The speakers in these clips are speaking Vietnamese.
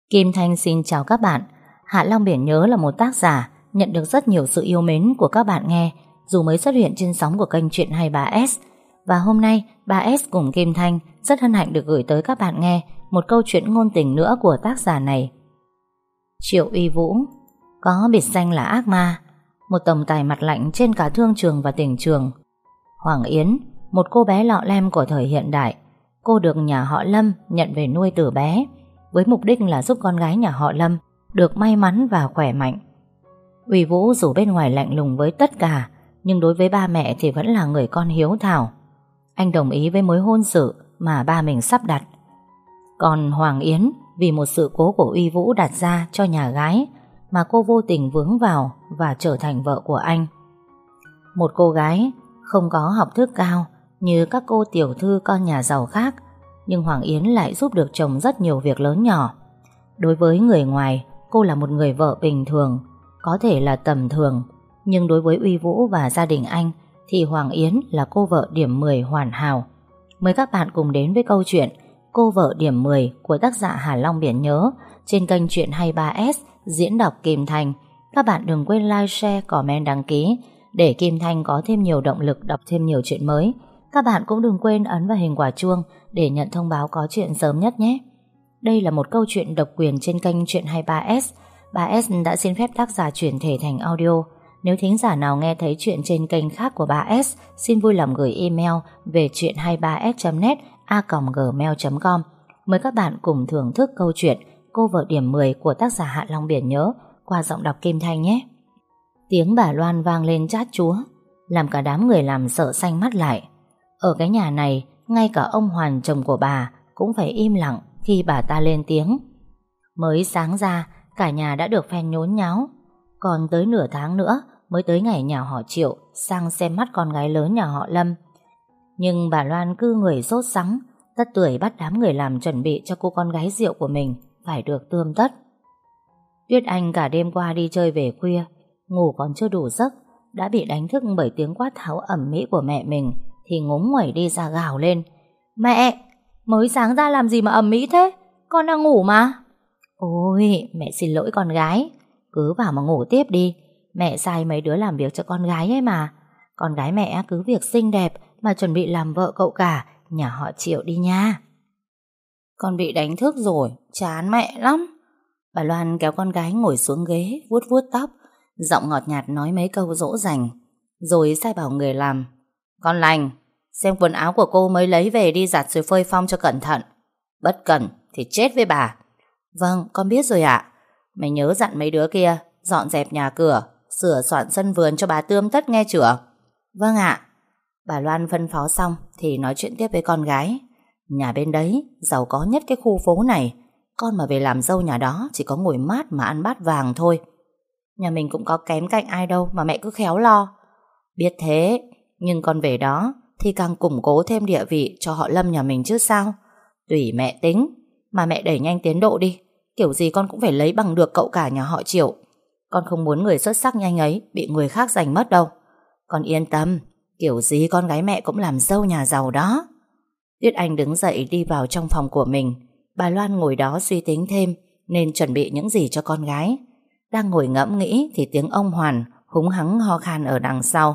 Kim Thanh xin chào các bạn. Hạ Long Biển Nhớ là một tác giả nhận được rất nhiều sự yêu mến của các bạn nghe dù mới xuất hiện trên sóng của kênh Chuyện 23S. Và hôm nay 3S cùng Kim Thanh rất hân hạnh được gửi tới các bạn nghe một câu chuyện ngôn tình nữa của tác giả này. Triệu Uy Vũ có biệt danh là ác ma, một tổng tài mặt lạnh trên cả thương trường và tình trường. Hoàng Yến, một cô bé lọ lem của thời hiện đại. Cô được nhà họ Lâm nhận về nuôi từ bé, với mục đích là giúp con gái nhà họ Lâm được may mắn và khỏe mạnh. Uy Vũ dù bên ngoài lạnh lùng với tất cả, nhưng đối với ba mẹ thì vẫn là người con hiếu thảo. Anh đồng ý với mối hôn sự mà ba mình sắp đặt. Còn Hoàng Yến, vì một sự cố của Uy Vũ đặt ra cho nhà gái mà cô vô tình vướng vào và trở thành vợ của anh. Một cô gái không có học thức cao như các cô tiểu thư con nhà giàu khác, nhưng Hoàng Yến lại giúp được chồng rất nhiều việc lớn nhỏ. Đối với người ngoài, cô là một người vợ bình thường, có thể là tầm thường, nhưng đối với Uy Vũ và gia đình anh thì Hoàng Yến là cô vợ điểm 10 hoàn hảo. Mời các bạn cùng đến với câu chuyện Cô vợ điểm 10 của tác giả Hạ Long Biển Nhớ trên kênh Chuyện 23S diễn đọc Kim Thanh. Các bạn đừng quên like, share, comment, đăng ký để Kim Thanh có thêm nhiều động lực đọc thêm nhiều chuyện mới. Các bạn cũng đừng quên ấn vào hình quả chuông để nhận thông báo có chuyện sớm nhất nhé. Đây là một câu chuyện độc quyền trên kênh Chuyện 23S. 3S đã xin phép tác giả chuyển thể thành audio. Nếu thính giả nào nghe thấy chuyện trên kênh khác của 3S, xin vui lòng gửi email về chuyện23s.net@gmail.com. Mời các bạn cùng thưởng thức câu chuyện Cô vợ điểm 10 của tác giả Hạ Long Biển Nhớ qua giọng đọc Kim Thanh nhé. Tiếng bà Loan vang lên chát chúa, làm cả đám người làm sợ xanh mắt lại. Ở cái nhà này, ngay cả ông Hoàn chồng của bà cũng phải im lặng khi bà ta lên tiếng. Mới sáng ra, cả nhà đã được phen nhốn nháo. Còn tới nửa tháng nữa mới tới ngày nhà họ Triệu sang xem mắt con gái lớn nhà họ Lâm. Nhưng bà Loan cứ người sốt sắng, tất tưởi bắt đám người làm chuẩn bị cho cô con gái rượu của mình phải được tươm tất. Tuyết Anh cả đêm qua đi chơi về khuya, ngủ còn chưa đủ giấc, đã bị đánh thức bởi tiếng quát tháo ầm ĩ của mẹ mình, thì ngúng nguẩy đi ra gào lên. Mẹ, mới sáng ra làm gì mà ầm ĩ thế? Con đang ngủ mà. Ôi, mẹ xin lỗi con gái. Cứ vào mà ngủ tiếp đi. Mẹ sai mấy đứa làm việc cho con gái ấy mà. Con gái mẹ cứ việc xinh đẹp mà chuẩn bị làm vợ cậu cả nhà họ Triệu đi nha. Con bị đánh thức rồi, chán mẹ lắm. Bà Loan kéo con gái ngồi xuống ghế, vuốt vuốt tóc, giọng ngọt nhạt nói mấy câu dỗ dành, rồi sai bảo người làm. Con lành, xem quần áo của cô mới lấy về đi giặt rồi phơi phong cho cẩn thận. Bất cẩn thì chết với bà. Vâng, con biết rồi ạ. Mày nhớ dặn mấy đứa kia dọn dẹp nhà cửa, sửa soạn sân vườn cho bà tươm tất nghe chưa? Vâng ạ. Bà Loan phân phó xong thì nói chuyện tiếp với con gái. Nhà bên đấy giàu có nhất cái khu phố này, con mà về làm dâu nhà đó chỉ có ngồi mát mà ăn bát vàng thôi. Nhà mình cũng có kém cạnh ai đâu mà mẹ cứ khéo lo. Biết thế, nhưng con về đó thì càng củng cố thêm địa vị cho họ Lâm nhà mình chứ sao. Tùy mẹ tính, mà mẹ đẩy nhanh tiến độ đi. Kiểu gì con cũng phải lấy bằng được cậu cả nhà họ Triệu. Con không muốn người xuất sắc nhanh ấy bị người khác giành mất đâu. Con yên tâm, kiểu gì con gái mẹ cũng làm dâu nhà giàu đó. Tuyết Anh đứng dậy đi vào trong phòng của mình. Bà Loan ngồi đó suy tính thêm nên chuẩn bị những gì cho con gái. Đang ngồi ngẫm nghĩ thì tiếng ông Hoàn húng hắng ho khan ở đằng sau.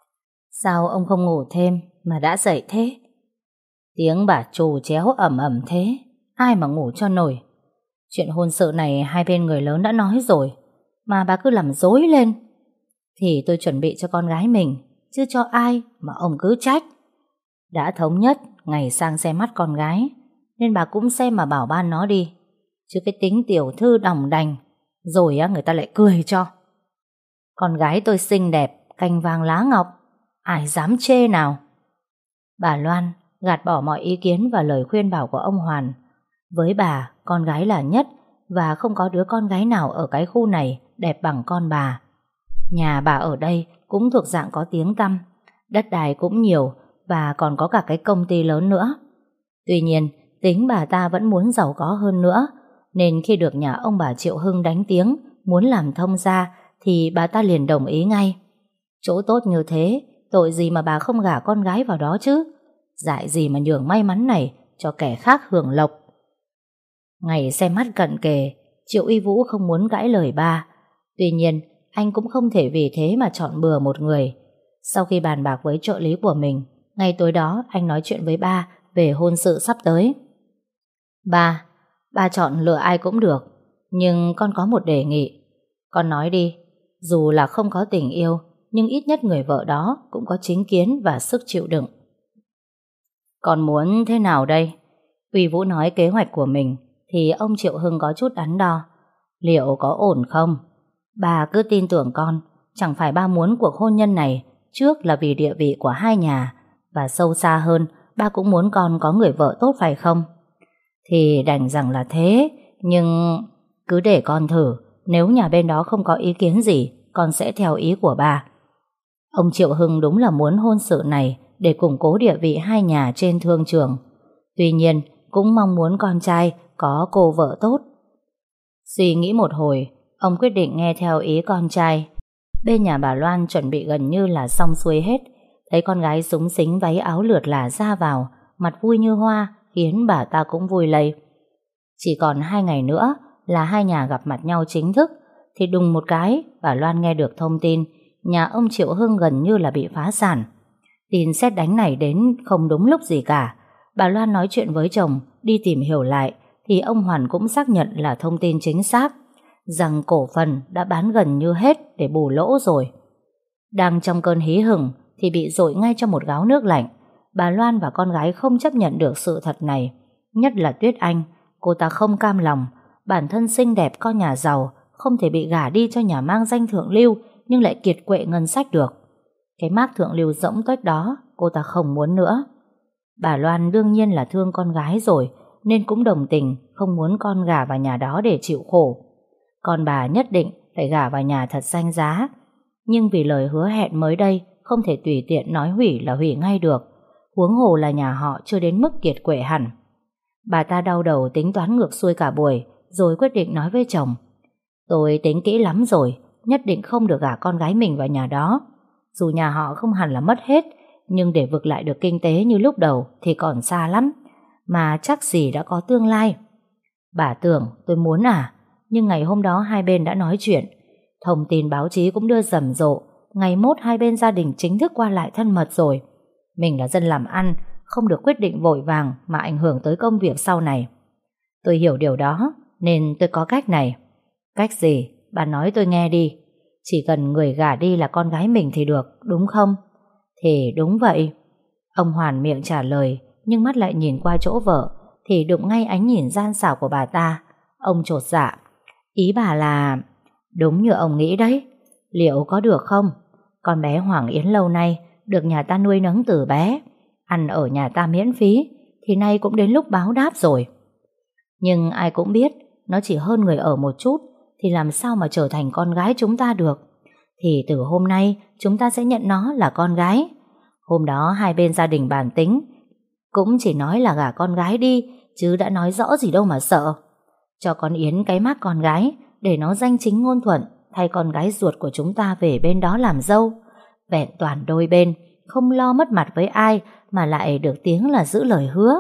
Sao ông không ngủ thêm mà đã dậy thế? Tiếng bà trù chéo ầm ầm thế, ai mà ngủ cho nổi. Chuyện hôn sự này hai bên người lớn đã nói rồi, mà bà cứ làm dối lên. Thì tôi chuẩn bị cho con gái mình, chứ cho ai mà ông cứ trách. Đã thống nhất ngày sang xem mắt con gái, nên bà cũng xem mà bảo ban nó đi. Chứ cái tính tiểu thư đòng đành, rồi người ta lại cười cho. Con gái tôi xinh đẹp, cành vàng lá ngọc, ai dám chê nào. Bà Loan gạt bỏ mọi ý kiến và lời khuyên bảo của ông Hoàn. Với bà, con gái là nhất, và không có đứa con gái nào ở cái khu này đẹp bằng con bà. Nhà bà ở đây cũng thuộc dạng có tiếng tăm, đất đai cũng nhiều và còn có cả cái công ty lớn nữa. Tuy nhiên, tính bà ta vẫn muốn giàu có hơn nữa, nên khi được nhà ông bà Triệu Hưng đánh tiếng muốn làm thông gia thì bà ta liền đồng ý ngay. Chỗ tốt như thế, tội gì mà bà không gả con gái vào đó chứ. Dại gì mà nhường may mắn này cho kẻ khác hưởng lộc. Ngày xem mắt cận kề, Triệu Uy Vũ không muốn cãi lời ba. Tuy nhiên, anh cũng không thể vì thế mà chọn bừa một người. Sau khi bàn bạc với trợ lý của mình, ngay tối đó anh nói chuyện với ba về hôn sự sắp tới. Ba chọn lựa ai cũng được, nhưng con có một đề nghị. Con nói đi, dù là không có tình yêu, nhưng ít nhất người vợ đó cũng có chính kiến và sức chịu đựng. Con muốn thế nào đây? Uy Vũ nói kế hoạch của mình, thì ông Triệu Hưng có chút đắn đo. Liệu có ổn không? Bà cứ tin tưởng con, chẳng phải ba muốn cuộc hôn nhân này trước là vì địa vị của hai nhà, và sâu xa hơn, ba cũng muốn con có người vợ tốt phải không? Thì đành rằng là thế, nhưng cứ để con thử, nếu nhà bên đó không có ý kiến gì, con sẽ theo ý của ba. Ông Triệu Hưng đúng là muốn hôn sự này để củng cố địa vị hai nhà trên thương trường. Tuy nhiên, cũng mong muốn con trai có cô vợ tốt. Suy nghĩ một hồi, ông quyết định nghe theo ý con trai. Bên nhà bà Loan chuẩn bị gần như là xong xuôi hết. Thấy con gái xúng xính váy áo lượt là ra vào, mặt vui như hoa, khiến bà ta cũng vui lây. Chỉ còn 2 ngày nữa là hai nhà gặp mặt nhau chính thức, thì đùng một cái, bà Loan nghe được thông tin nhà ông Triệu Hưng gần như là bị phá sản. Tin sét đánh này đến không đúng lúc gì cả. Bà Loan nói chuyện với chồng, đi tìm hiểu lại, thì ông Hoàn cũng xác nhận là thông tin chính xác, rằng cổ phần đã bán gần như hết để bù lỗ rồi. Đang trong cơn hí hửng thì bị dội ngay cho một gáo nước lạnh. Bà Loan và con gái không chấp nhận được sự thật này, nhất là Tuyết Anh. Cô ta không cam lòng, bản thân xinh đẹp con nhà giàu, không thể bị gả đi cho nhà mang danh thượng lưu nhưng lại kiệt quệ ngân sách được. Cái mác thượng lưu rỗng tuếch đó cô ta không muốn nữa. Bà Loan đương nhiên là thương con gái rồi, nên cũng đồng tình, không muốn con gả vào nhà đó để chịu khổ. Con bà nhất định phải gả vào nhà thật danh giá. Nhưng vì lời hứa hẹn mới đây, không thể tùy tiện nói hủy là hủy ngay được. Huống hồ là nhà họ chưa đến mức kiệt quệ hẳn. Bà ta đau đầu tính toán ngược xuôi cả buổi, rồi quyết định nói với chồng: tôi tính kỹ lắm rồi, nhất định không được gả con gái mình vào nhà đó. Dù nhà họ không hẳn là mất hết, nhưng để vực lại được kinh tế như lúc đầu thì còn xa lắm, mà chắc gì đã có tương lai. Bà tưởng tôi muốn à? Nhưng ngày hôm đó hai bên đã nói chuyện, thông tin báo chí cũng đưa rầm rộ, ngày mốt hai bên gia đình chính thức qua lại thân mật rồi. Mình là dân làm ăn, không được quyết định vội vàng mà ảnh hưởng tới công việc sau này. Tôi hiểu điều đó, nên tôi có cách này. Cách gì? Bà nói tôi nghe đi. Chỉ cần người gả đi là con gái mình thì được, đúng không? Thì đúng vậy. Ông Hoàn miệng trả lời, nhưng mắt lại nhìn qua chỗ vợ, thì đụng ngay ánh nhìn gian xảo của bà ta. Ông chột dạ. Ý bà là... Đúng như ông nghĩ đấy. Liệu có được không? Con bé Hoàng Yến lâu nay được nhà ta nuôi nấng từ bé, ăn ở nhà ta miễn phí, thì nay cũng đến lúc báo đáp rồi. Nhưng ai cũng biết nó chỉ hơn người ở một chút, thì làm sao mà trở thành con gái chúng ta được. Thì từ hôm nay chúng ta sẽ nhận nó là con gái. Hôm đó hai bên gia đình bàn tính, cũng chỉ nói là gả con gái đi, chứ đã nói rõ gì đâu mà sợ. Cho con Yến cái mác con gái, để nó danh chính ngôn thuận thay con gái ruột của chúng ta về bên đó làm dâu. Vẹn toàn đôi bên, không lo mất mặt với ai, mà lại được tiếng là giữ lời hứa.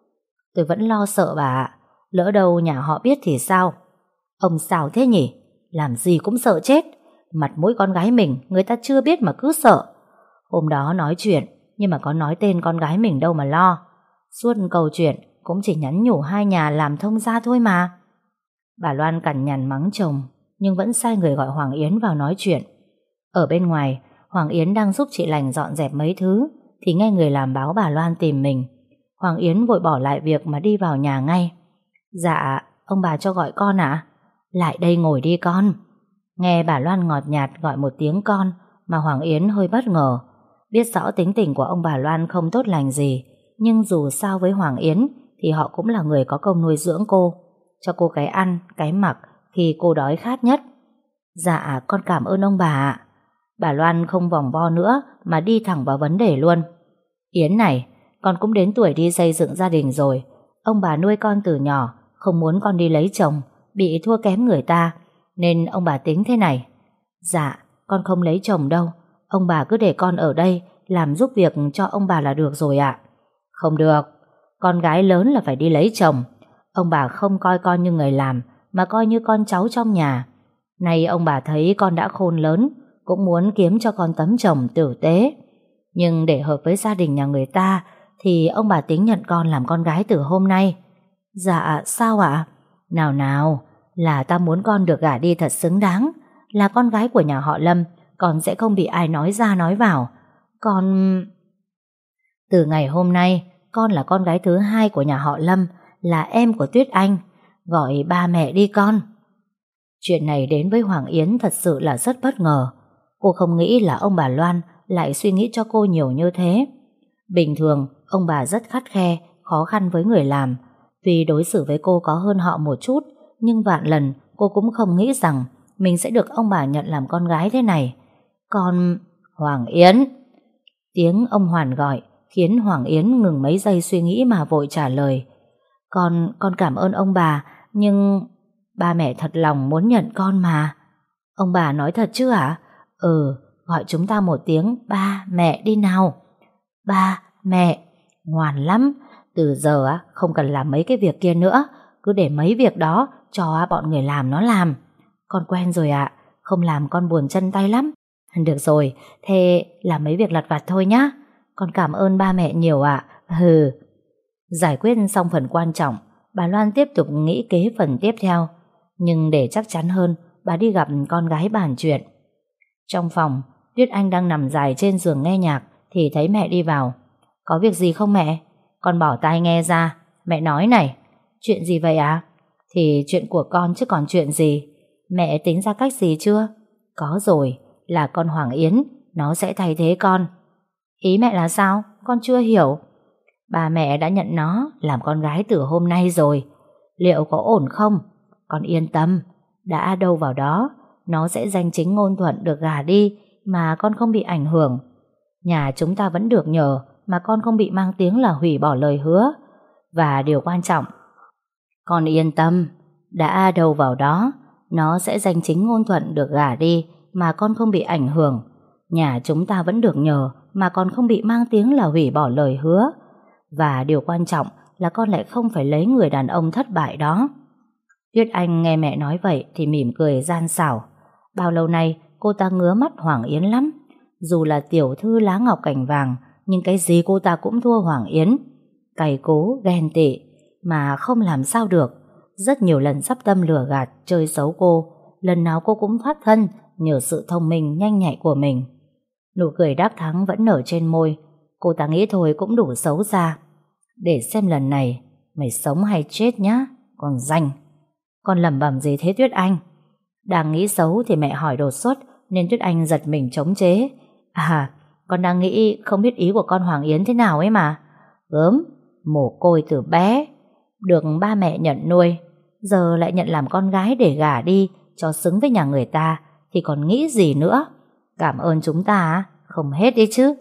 Tôi vẫn lo sợ bà ạ. Lỡ đâu nhà họ biết thì sao? Ông sao thế nhỉ? Làm gì cũng sợ chết. Mặt mũi con gái mình người ta chưa biết mà cứ sợ. Hôm đó nói chuyện, nhưng mà có nói tên con gái mình đâu mà lo. Suốt câu chuyện cũng chỉ nhắn nhủ hai nhà làm thông gia thôi mà. Bà Loan cằn nhằn mắng chồng, nhưng vẫn sai người gọi Hoàng Yến vào nói chuyện. Ở bên ngoài, Hoàng Yến đang giúp chị Lành dọn dẹp mấy thứ, thì nghe người làm báo bà Loan tìm mình. Hoàng Yến vội bỏ lại việc mà đi vào nhà ngay. Dạ, ông bà cho gọi con ạ? Lại đây ngồi đi con. Nghe bà Loan ngọt nhạt gọi một tiếng con, mà Hoàng Yến hơi bất ngờ. Biết rõ tính tình của ông bà Loan không tốt lành gì, nhưng dù sao với Hoàng Yến thì họ cũng là người có công nuôi dưỡng cô, cho cô cái ăn, cái mặc khi cô đói khát nhất. Dạ, con cảm ơn ông bà ạ. Bà Loan không vòng vo nữa mà đi thẳng vào vấn đề luôn. Yến này, con cũng đến tuổi đi xây dựng gia đình rồi. Ông bà nuôi con từ nhỏ, không muốn con đi lấy chồng, bị thua kém người ta, nên ông bà tính thế này. Dạ, con không lấy chồng đâu. Ông bà cứ để con ở đây làm giúp việc cho ông bà là được rồi ạ. Không được, con gái lớn là phải đi lấy chồng. Ông bà không coi con như người làm, mà coi như con cháu trong nhà. Nay ông bà thấy con đã khôn lớn, cũng muốn kiếm cho con tấm chồng tử tế. Nhưng để hợp với gia đình nhà người ta, thì ông bà tính nhận con làm con gái từ hôm nay. Dạ, sao ạ? Nào nào, là ta muốn con được gả đi thật xứng đáng. Là con gái của nhà họ Lâm, con sẽ không bị ai nói ra nói vào. Con... Từ ngày hôm nay, con là con gái thứ hai của nhà họ Lâm, là em của Tuyết Anh. Gọi ba mẹ đi con. Chuyện này đến với Hoàng Yến thật sự là rất bất ngờ. Cô không nghĩ là ông bà Loan lại suy nghĩ cho cô nhiều như thế. Bình thường, ông bà rất khắt khe, khó khăn với người làm. Tuy đối xử với cô có hơn họ một chút, nhưng vạn lần cô cũng không nghĩ rằng mình sẽ được ông bà nhận làm con gái thế này. Con... Hoàng Yến! Tiếng ông Hoàn gọi khiến Hoàng Yến ngừng mấy giây suy nghĩ mà vội trả lời. Con cảm ơn ông bà, nhưng ba mẹ thật lòng muốn nhận con mà. Ông bà nói thật chứ ạ? Gọi chúng ta một tiếng ba mẹ đi nào. Ba mẹ. Ngoan lắm. Từ giờ không cần làm mấy cái việc kia nữa, cứ để mấy việc đó cho bọn người làm nó làm. Con quen rồi ạ, không làm con buồn chân tay lắm. Được rồi, thế làm mấy việc lặt vặt thôi nhá. Con cảm ơn ba mẹ nhiều ạ. Giải quyết xong phần quan trọng, bà Loan tiếp tục nghĩ kế phần tiếp theo. Nhưng để chắc chắn hơn, bà đi gặp con gái bàn chuyện. Trong phòng, Tuyết Anh đang nằm dài trên giường nghe nhạc thì thấy mẹ đi vào. Có việc gì không mẹ? Con bỏ tai nghe ra. Mẹ nói này. Chuyện gì vậy ạ? Thì chuyện của con chứ còn chuyện gì. Mẹ tính ra cách gì chưa? Có rồi, là con Hoàng Yến, nó sẽ thay thế con. Ý mẹ là sao? Con chưa hiểu. Bà mẹ đã nhận nó làm con gái từ hôm nay rồi. Liệu có ổn không? Con yên tâm, đã đâu vào đó, nó sẽ danh chính ngôn thuận được gả đi mà con không bị ảnh hưởng. Nhà chúng ta vẫn được nhờ mà con không bị mang tiếng là hủy bỏ lời hứa. Và điều quan trọng, con yên tâm, đã đâu vào đó, nó sẽ danh chính ngôn thuận được gả đi mà con không bị ảnh hưởng. Nhà chúng ta vẫn được nhờ mà con không bị mang tiếng là hủy bỏ lời hứa. Và điều quan trọng là con lại không phải lấy người đàn ông thất bại đó. Tuyết Anh nghe mẹ nói vậy thì mỉm cười gian xảo. Bao lâu nay cô ta ngứa mắt Hoàng Yến lắm. Dù là tiểu thư lá ngọc cành vàng, nhưng cái gì cô ta cũng thua Hoàng Yến. Cày cố, ghen tị mà không làm sao được. Rất nhiều lần sắp tâm lừa gạt, chơi xấu cô. Lần nào cô cũng thoát thân nhờ sự thông minh nhanh nhạy của mình. Nụ cười đắc thắng vẫn nở trên môi. Cô ta nghĩ thôi cũng đủ xấu xa. Để xem lần này mày sống hay chết nhá, còn danh. Con lẩm bẩm gì thế Tuyết Anh? Đang nghĩ xấu thì mẹ hỏi đột xuất, nên Tuyết Anh giật mình chống chế. Con đang nghĩ không biết ý của con Hoàng Yến thế nào ấy mà. Gớm, mồ côi từ bé, được ba mẹ nhận nuôi, giờ lại nhận làm con gái để gả đi cho xứng với nhà người ta, thì còn nghĩ gì nữa. Cảm ơn chúng ta không hết đi chứ.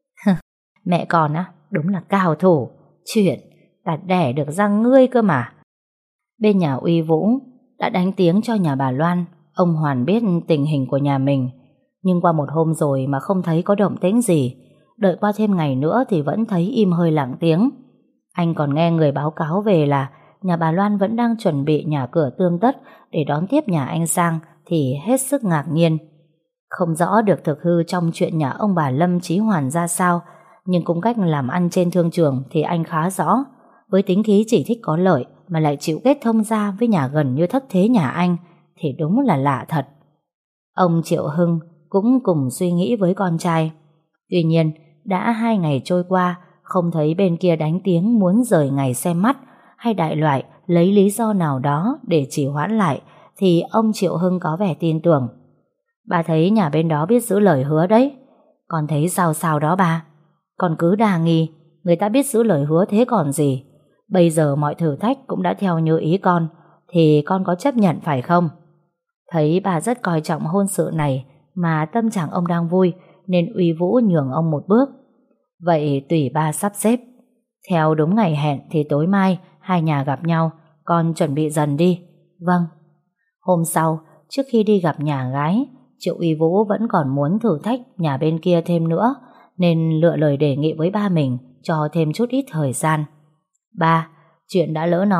Mẹ con đúng là cao thủ. Chuyện ta đẻ được ra ngươi cơ mà. Bên nhà Uy Vũ đã đánh tiếng cho nhà bà Loan. Ông Hoàn biết tình hình của nhà mình, nhưng qua một hôm rồi mà không thấy có động tĩnh gì. Đợi qua thêm ngày nữa thì vẫn thấy im hơi lặng tiếng. Anh còn nghe người báo cáo về là nhà bà Loan vẫn đang chuẩn bị nhà cửa tươm tất để đón tiếp nhà anh sang, thì hết sức ngạc nhiên. Không rõ được thực hư trong chuyện nhà ông bà Lâm Chí Hoàn ra sao, nhưng cung cách làm ăn trên thương trường thì anh khá rõ. Với tính khí chỉ thích có lợi mà lại chịu kết thông gia với nhà gần như thất thế nhà anh thì đúng là lạ thật. Ông Triệu Hưng cũng cùng suy nghĩ với con trai. Tuy nhiên, đã 2 ngày trôi qua, không thấy bên kia đánh tiếng muốn rời ngày xem mắt hay đại loại lấy lý do nào đó để trì hoãn lại, thì ông Triệu Hưng có vẻ tin tưởng. Bà thấy nhà bên đó biết giữ lời hứa đấy. Con thấy sao sao đó bà? Con cứ đa nghi, người ta biết giữ lời hứa thế còn gì. Bây giờ mọi thử thách cũng đã theo như ý con, thì con có chấp nhận phải không? Thấy bà rất coi trọng hôn sự này mà tâm trạng ông đang vui, nên Uy Vũ nhường ông một bước. Vậy tùy ba sắp xếp. Theo đúng ngày hẹn thì tối mai hai nhà gặp nhau, con chuẩn bị dần đi. Vâng. Hôm sau, trước khi đi gặp nhà gái, Triệu Uy Vũ vẫn còn muốn thử thách nhà bên kia thêm nữa, nên lựa lời đề nghị với ba mình cho thêm chút ít thời gian. Ba, chuyện đã lỡ nói,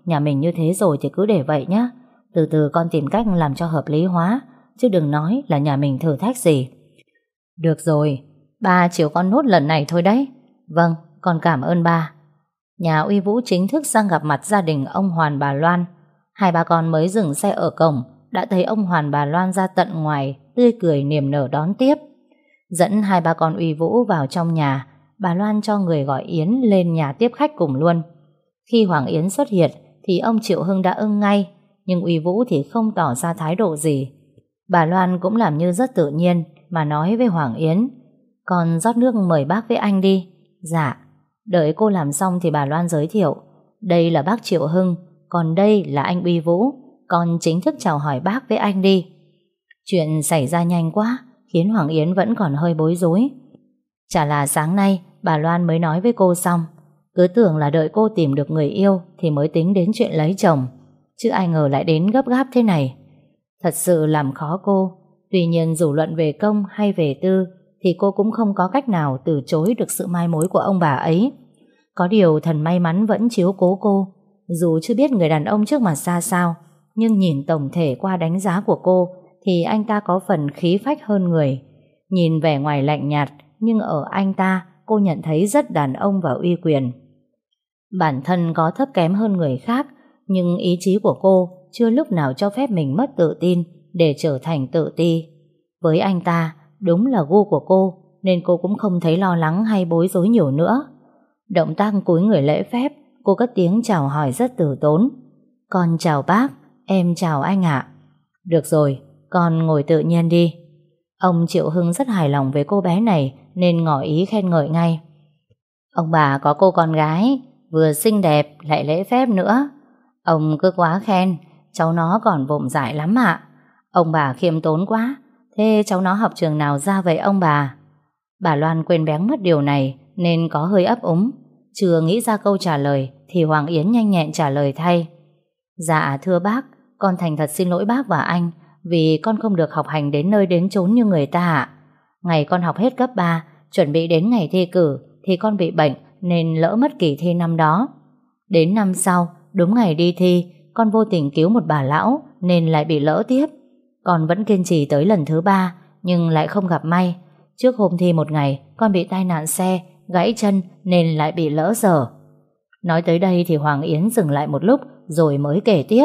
nhà mình như thế rồi thì cứ để vậy nhá. Từ từ con tìm cách làm cho hợp lý hóa, chứ đừng nói là nhà mình thử thách gì. Được rồi, ba chiều con nốt lần này thôi đấy. Vâng, con cảm ơn ba. Nhà Uy Vũ chính thức sang gặp mặt gia đình ông Hoàn bà Loan. Hai ba con mới dừng xe ở cổng đã thấy ông Hoàn bà Loan ra tận ngoài, tươi cười niềm nở đón tiếp. Dẫn hai ba con Uy Vũ vào trong nhà, bà Loan cho người gọi Yến lên nhà tiếp khách cùng luôn. Khi Hoàng Yến xuất hiện thì ông Triệu Hưng đã ưng ngay, nhưng Uy Vũ thì không tỏ ra thái độ gì. Bà Loan cũng làm như rất tự nhiên mà nói với Hoàng Yến: "Con rót nước mời bác với anh đi." "Dạ." Đợi cô làm xong thì bà Loan giới thiệu: "Đây là bác Triệu Hưng, còn đây là anh Uy Vũ. Con chính thức chào hỏi bác với anh đi." Chuyện xảy ra nhanh quá, khiến Hoàng Yến vẫn còn hơi bối rối. Chả là sáng nay bà Loan mới nói với cô xong, cứ tưởng là đợi cô tìm được người yêu thì mới tính đến chuyện lấy chồng, chứ ai ngờ lại đến gấp gáp thế này. Thật sự làm khó cô. Tuy nhiên dù luận về công hay về tư thì cô cũng không có cách nào từ chối được sự mai mối của ông bà ấy. Có điều thần may mắn vẫn chiếu cố cô. Dù chưa biết người đàn ông trước mặt ra sao, nhưng nhìn tổng thể qua đánh giá của cô thì anh ta có phần khí phách hơn người. Nhìn vẻ ngoài lạnh nhạt, nhưng ở anh ta cô nhận thấy rất đàn ông và uy quyền. Bản thân có thấp kém hơn người khác, nhưng ý chí của cô chưa lúc nào cho phép mình mất tự tin để trở thành tự ti. Với anh ta, đúng là gu của cô, nên cô cũng không thấy lo lắng hay bối rối nhiều nữa. Động tác cúi người lễ phép, cô cất tiếng chào hỏi rất từ tốn: "Con chào bác, em chào anh ạ." "Được rồi, con ngồi tự nhiên đi." Ông Triệu Hưng rất hài lòng với cô bé này nên ngỏ ý khen ngợi ngay: "Ông bà có cô con gái vừa xinh đẹp lại lễ phép nữa. Ông cứ quá khen, cháu nó còn vụng dại lắm ạ. Ông bà khiêm tốn quá. Thế cháu nó học trường nào ra vậy ông bà?" Bà Loan quên béng mất điều này nên có hơi ấp úng. Chưa nghĩ ra câu trả lời thì Hoàng Yến nhanh nhẹn trả lời thay: "Dạ thưa bác, con thành thật xin lỗi bác và anh vì con không được học hành đến nơi đến chốn như người ta ạ. Ngày con học hết cấp 3, chuẩn bị đến ngày thi cử thì con bị bệnh nên lỡ mất kỳ thi năm đó. Đến năm sau, đúng ngày đi thi, con vô tình cứu một bà lão nên lại bị lỡ tiếp. Con vẫn kiên trì tới lần thứ 3 nhưng lại không gặp may. Trước hôm thi một ngày, con bị tai nạn xe, gãy chân nên lại bị lỡ giờ." Nói tới đây thì Hoàng Yến dừng lại một lúc rồi mới kể tiếp: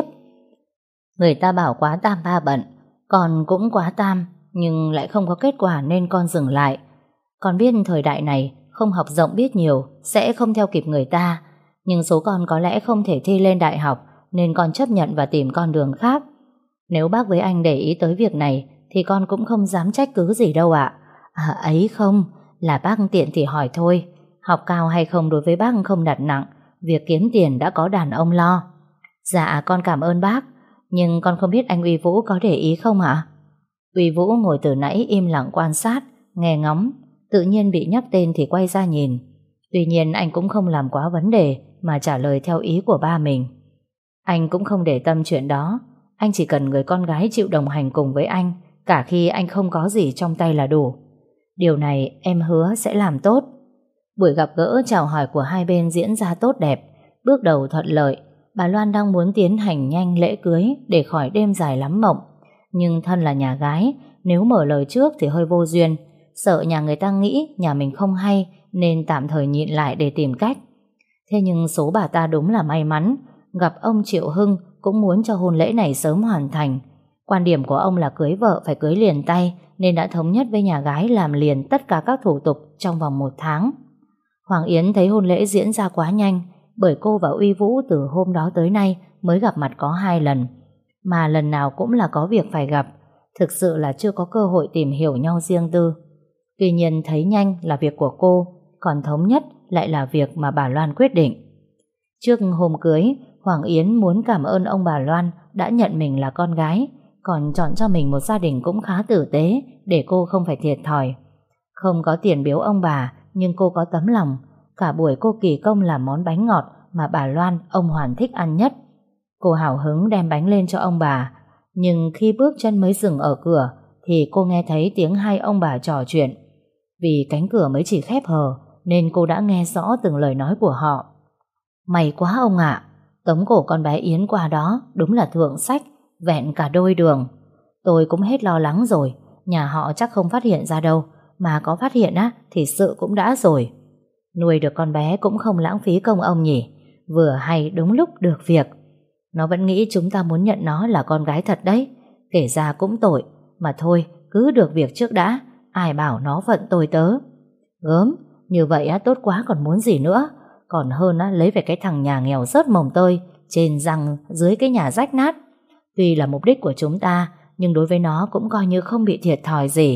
"Người ta bảo quá tam ba bận, con cũng quá tam nhưng lại không có kết quả nên con dừng lại. Con biết thời đại này không học rộng biết nhiều sẽ không theo kịp người ta, nhưng số con có lẽ không thể thi lên đại học nên con chấp nhận và tìm con đường khác. Nếu bác với anh để ý tới việc này thì con cũng không dám trách cứ gì đâu ạ." "À ấy không, là bác tiện thì hỏi thôi. Học cao hay không đối với bác không đặt nặng, việc kiếm tiền đã có đàn ông lo." "Dạ con cảm ơn bác, nhưng con không biết anh Uy Vũ có để ý không ạ?" Uy Vũ ngồi từ nãy im lặng quan sát, nghe ngóng, tự nhiên bị nhắc tên thì quay ra nhìn. Tuy nhiên anh cũng không làm quá vấn đề mà trả lời theo ý của ba mình. Anh cũng không để tâm chuyện đó, anh chỉ cần người con gái chịu đồng hành cùng với anh cả khi anh không có gì trong tay là đủ. Điều này em hứa sẽ làm tốt. Buổi gặp gỡ chào hỏi của hai bên diễn ra tốt đẹp, bước đầu thuận lợi. Bà Loan đang muốn tiến hành nhanh lễ cưới để khỏi đêm dài lắm mộng, nhưng thân là nhà gái, nếu mở lời trước thì hơi vô duyên, sợ nhà người ta nghĩ nhà mình không hay nên tạm thời nhịn lại để tìm cách. Thế nhưng số bà ta đúng là may mắn, gặp ông Triệu Hưng cũng muốn cho hôn lễ này sớm hoàn thành. Quan điểm của ông là cưới vợ phải cưới liền tay nên đã thống nhất với nhà gái làm liền tất cả các thủ tục trong vòng 1 tháng. Hoàng Yến thấy hôn lễ diễn ra quá nhanh, bởi cô và Uy Vũ từ hôm đó tới nay mới gặp mặt có 2 lần, mà lần nào cũng là có việc phải gặp, thực sự là chưa có cơ hội tìm hiểu nhau riêng tư. Tuy nhiên thấy nhanh là việc của cô, còn thống nhất lại là việc mà bà Loan quyết định. Trước hôm cưới, Hoàng Yến muốn cảm ơn ông bà Loan đã nhận mình là con gái, còn chọn cho mình một gia đình cũng khá tử tế để cô không phải thiệt thòi. Không có tiền biếu ông bà, nhưng cô có tấm lòng. Cả buổi cô kỳ công làm món bánh ngọt mà bà Loan, ông Hoàn thích ăn nhất. Cô hào hứng đem bánh lên cho ông bà, nhưng khi bước chân mới dừng ở cửa thì cô nghe thấy tiếng hai ông bà trò chuyện. Vì cánh cửa mới chỉ khép hờ nên cô đã nghe rõ từng lời nói của họ. "May quá ông ạ, Tống cổ con bé Yến qua đó đúng là thượng sách, vẹn cả đôi đường. Tôi cũng hết lo lắng rồi, nhà họ chắc không phát hiện ra đâu, mà có phát hiện á thì sự cũng đã rồi. Nuôi được con bé cũng không lãng phí công ông nhỉ, vừa hay đúng lúc được việc. Nó vẫn nghĩ chúng ta muốn nhận nó là con gái thật đấy, kể ra cũng tội, mà thôi, cứ được việc trước đã, ai bảo nó phận tôi tớ. Gớm, như vậy á tốt quá còn muốn gì nữa, còn hơn á lấy về cái thằng nhà nghèo rớt mồng tơi, trên răng dưới cái nhà rách nát. Tuy là mục đích của chúng ta, nhưng đối với nó cũng coi như không bị thiệt thòi gì.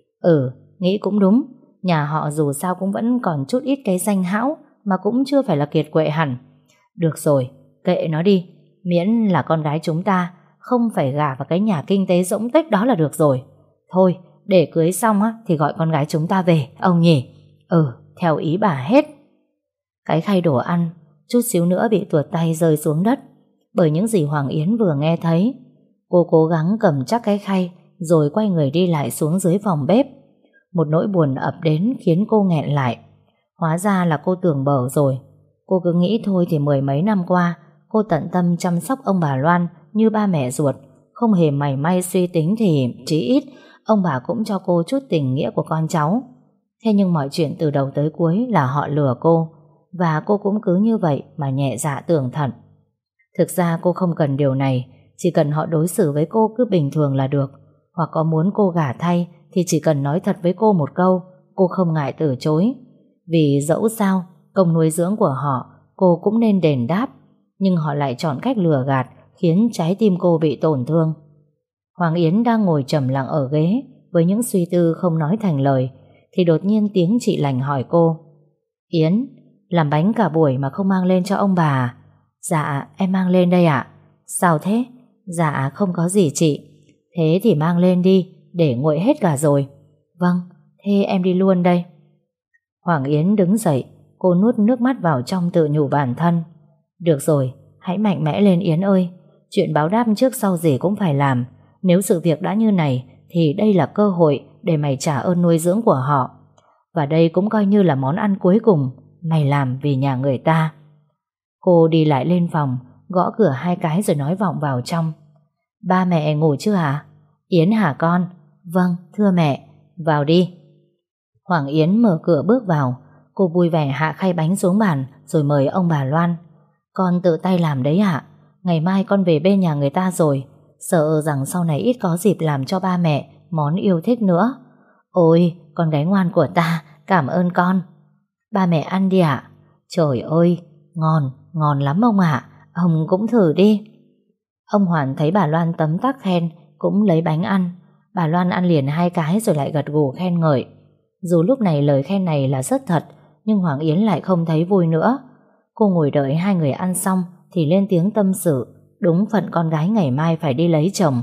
Nghĩ cũng đúng, nhà họ dù sao cũng vẫn còn chút ít cái danh hão, mà cũng chưa phải là kiệt quệ hẳn. Được rồi, kệ nó đi, miễn là con gái chúng ta, không phải gả vào cái nhà kinh tế rỗng tuếch đó là được rồi. Thôi, để cưới xong á thì gọi con gái chúng ta về, ông nhỉ? Theo ý bà hết. Cái khay đồ ăn chút xíu nữa bị tuột tay rơi xuống đất, bởi những gì Hoàng Yến vừa nghe thấy. Cô cố gắng cầm chắc cái khay, rồi quay người đi lại xuống dưới phòng bếp. Một nỗi buồn ập đến khiến cô nghẹn lại. Hóa ra là cô tưởng bở rồi. Cô cứ nghĩ thôi thì mười mấy năm qua cô tận tâm chăm sóc ông bà Loan như ba mẹ ruột, không hề mảy may suy tính thì chí ít ông bà cũng cho cô chút tình nghĩa của con cháu. Thế nhưng mọi chuyện từ đầu tới cuối là họ lừa cô, và cô cũng cứ như vậy mà nhẹ dạ tưởng thật. Thực ra cô không cần điều này, chỉ cần họ đối xử với cô cứ bình thường là được. Hoặc có muốn cô gả thay thì chỉ cần nói thật với cô một câu, cô không ngại từ chối. Vì dẫu sao công nuôi dưỡng của họ cô cũng nên đền đáp, nhưng họ lại chọn cách lừa gạt, khiến trái tim cô bị tổn thương. Hoàng Yến đang ngồi trầm lặng ở ghế với những suy tư không nói thành lời, thì đột nhiên tiếng chị Lành hỏi cô: Yến, làm bánh cả buổi mà không mang lên cho ông bà à? Dạ em mang lên đây ạ. Sao thế? Dạ không có gì chị. Thế thì mang lên đi, để nguội hết cả rồi. Vâng, thế em đi luôn đây. Hoàng Yến đứng dậy, cô nuốt nước mắt vào trong tự nhủ bản thân. Được rồi, hãy mạnh mẽ lên Yến ơi. Chuyện báo đáp trước sau gì cũng phải làm. Nếu sự việc đã như này thì đây là cơ hội để mày trả ơn nuôi dưỡng của họ. Và đây cũng coi như là món ăn cuối cùng mày làm vì nhà người ta. Cô đi lại lên phòng, gõ cửa 2 cái rồi nói vọng vào trong: Ba mẹ ngủ chưa hả? Yến hả con? Vâng, thưa mẹ. Vào đi. Hoàng Yến mở cửa bước vào. Cô vui vẻ hạ khay bánh xuống bàn rồi mời ông bà Loan. Con tự tay làm đấy ạ. Ngày mai con về bên nhà người ta rồi, sợ rằng sau này ít có dịp làm cho ba mẹ món yêu thích nữa. Ôi, con gái ngoan của ta, cảm ơn con. Ba mẹ ăn đi ạ. Trời ơi, ngon, ngon lắm ông ạ. Ông cũng thử đi. Ông Hoàn thấy bà Loan tấm tắc khen, cũng lấy bánh ăn. Bà Loan ăn liền 2 cái rồi lại gật gù khen ngợi. Dù lúc này lời khen này là rất thật, nhưng Hoàng Yến lại không thấy vui nữa. Cô ngồi đợi 2 người ăn xong thì lên tiếng tâm sự. Đúng phận con gái ngày mai phải đi lấy chồng.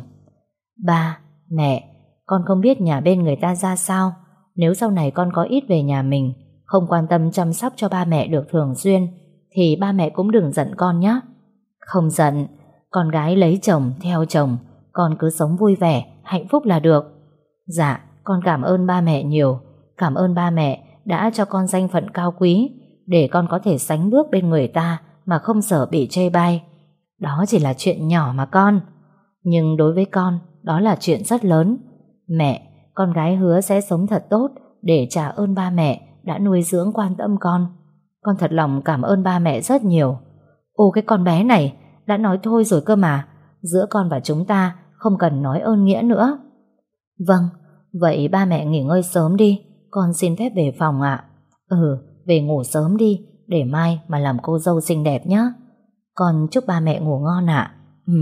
Ba, mẹ, con không biết nhà bên người ta ra sao. Nếu sau này con có ít về nhà mình, không quan tâm chăm sóc cho ba mẹ được thường xuyên, thì ba mẹ cũng đừng giận con nhé. Không giận, con gái lấy chồng theo chồng, con cứ sống vui vẻ, hạnh phúc là được. Dạ, con cảm ơn ba mẹ nhiều. Cảm ơn ba mẹ đã cho con danh phận cao quý, để con có thể sánh bước bên người ta mà không sợ bị chê bai. Đó chỉ là chuyện nhỏ mà con, nhưng đối với con đó là chuyện rất lớn. Mẹ, con gái hứa sẽ sống thật tốt để trả ơn ba mẹ đã nuôi dưỡng quan tâm con. Con thật lòng cảm ơn ba mẹ rất nhiều. Ô cái con bé này, đã nói thôi rồi cơ mà. Giữa con và chúng ta không cần nói ơn nghĩa nữa. Vâng, vậy ba mẹ nghỉ ngơi sớm đi, con xin phép về phòng ạ. Về ngủ sớm đi, để mai mà làm cô dâu xinh đẹp nhé. Con chúc ba mẹ ngủ ngon ạ.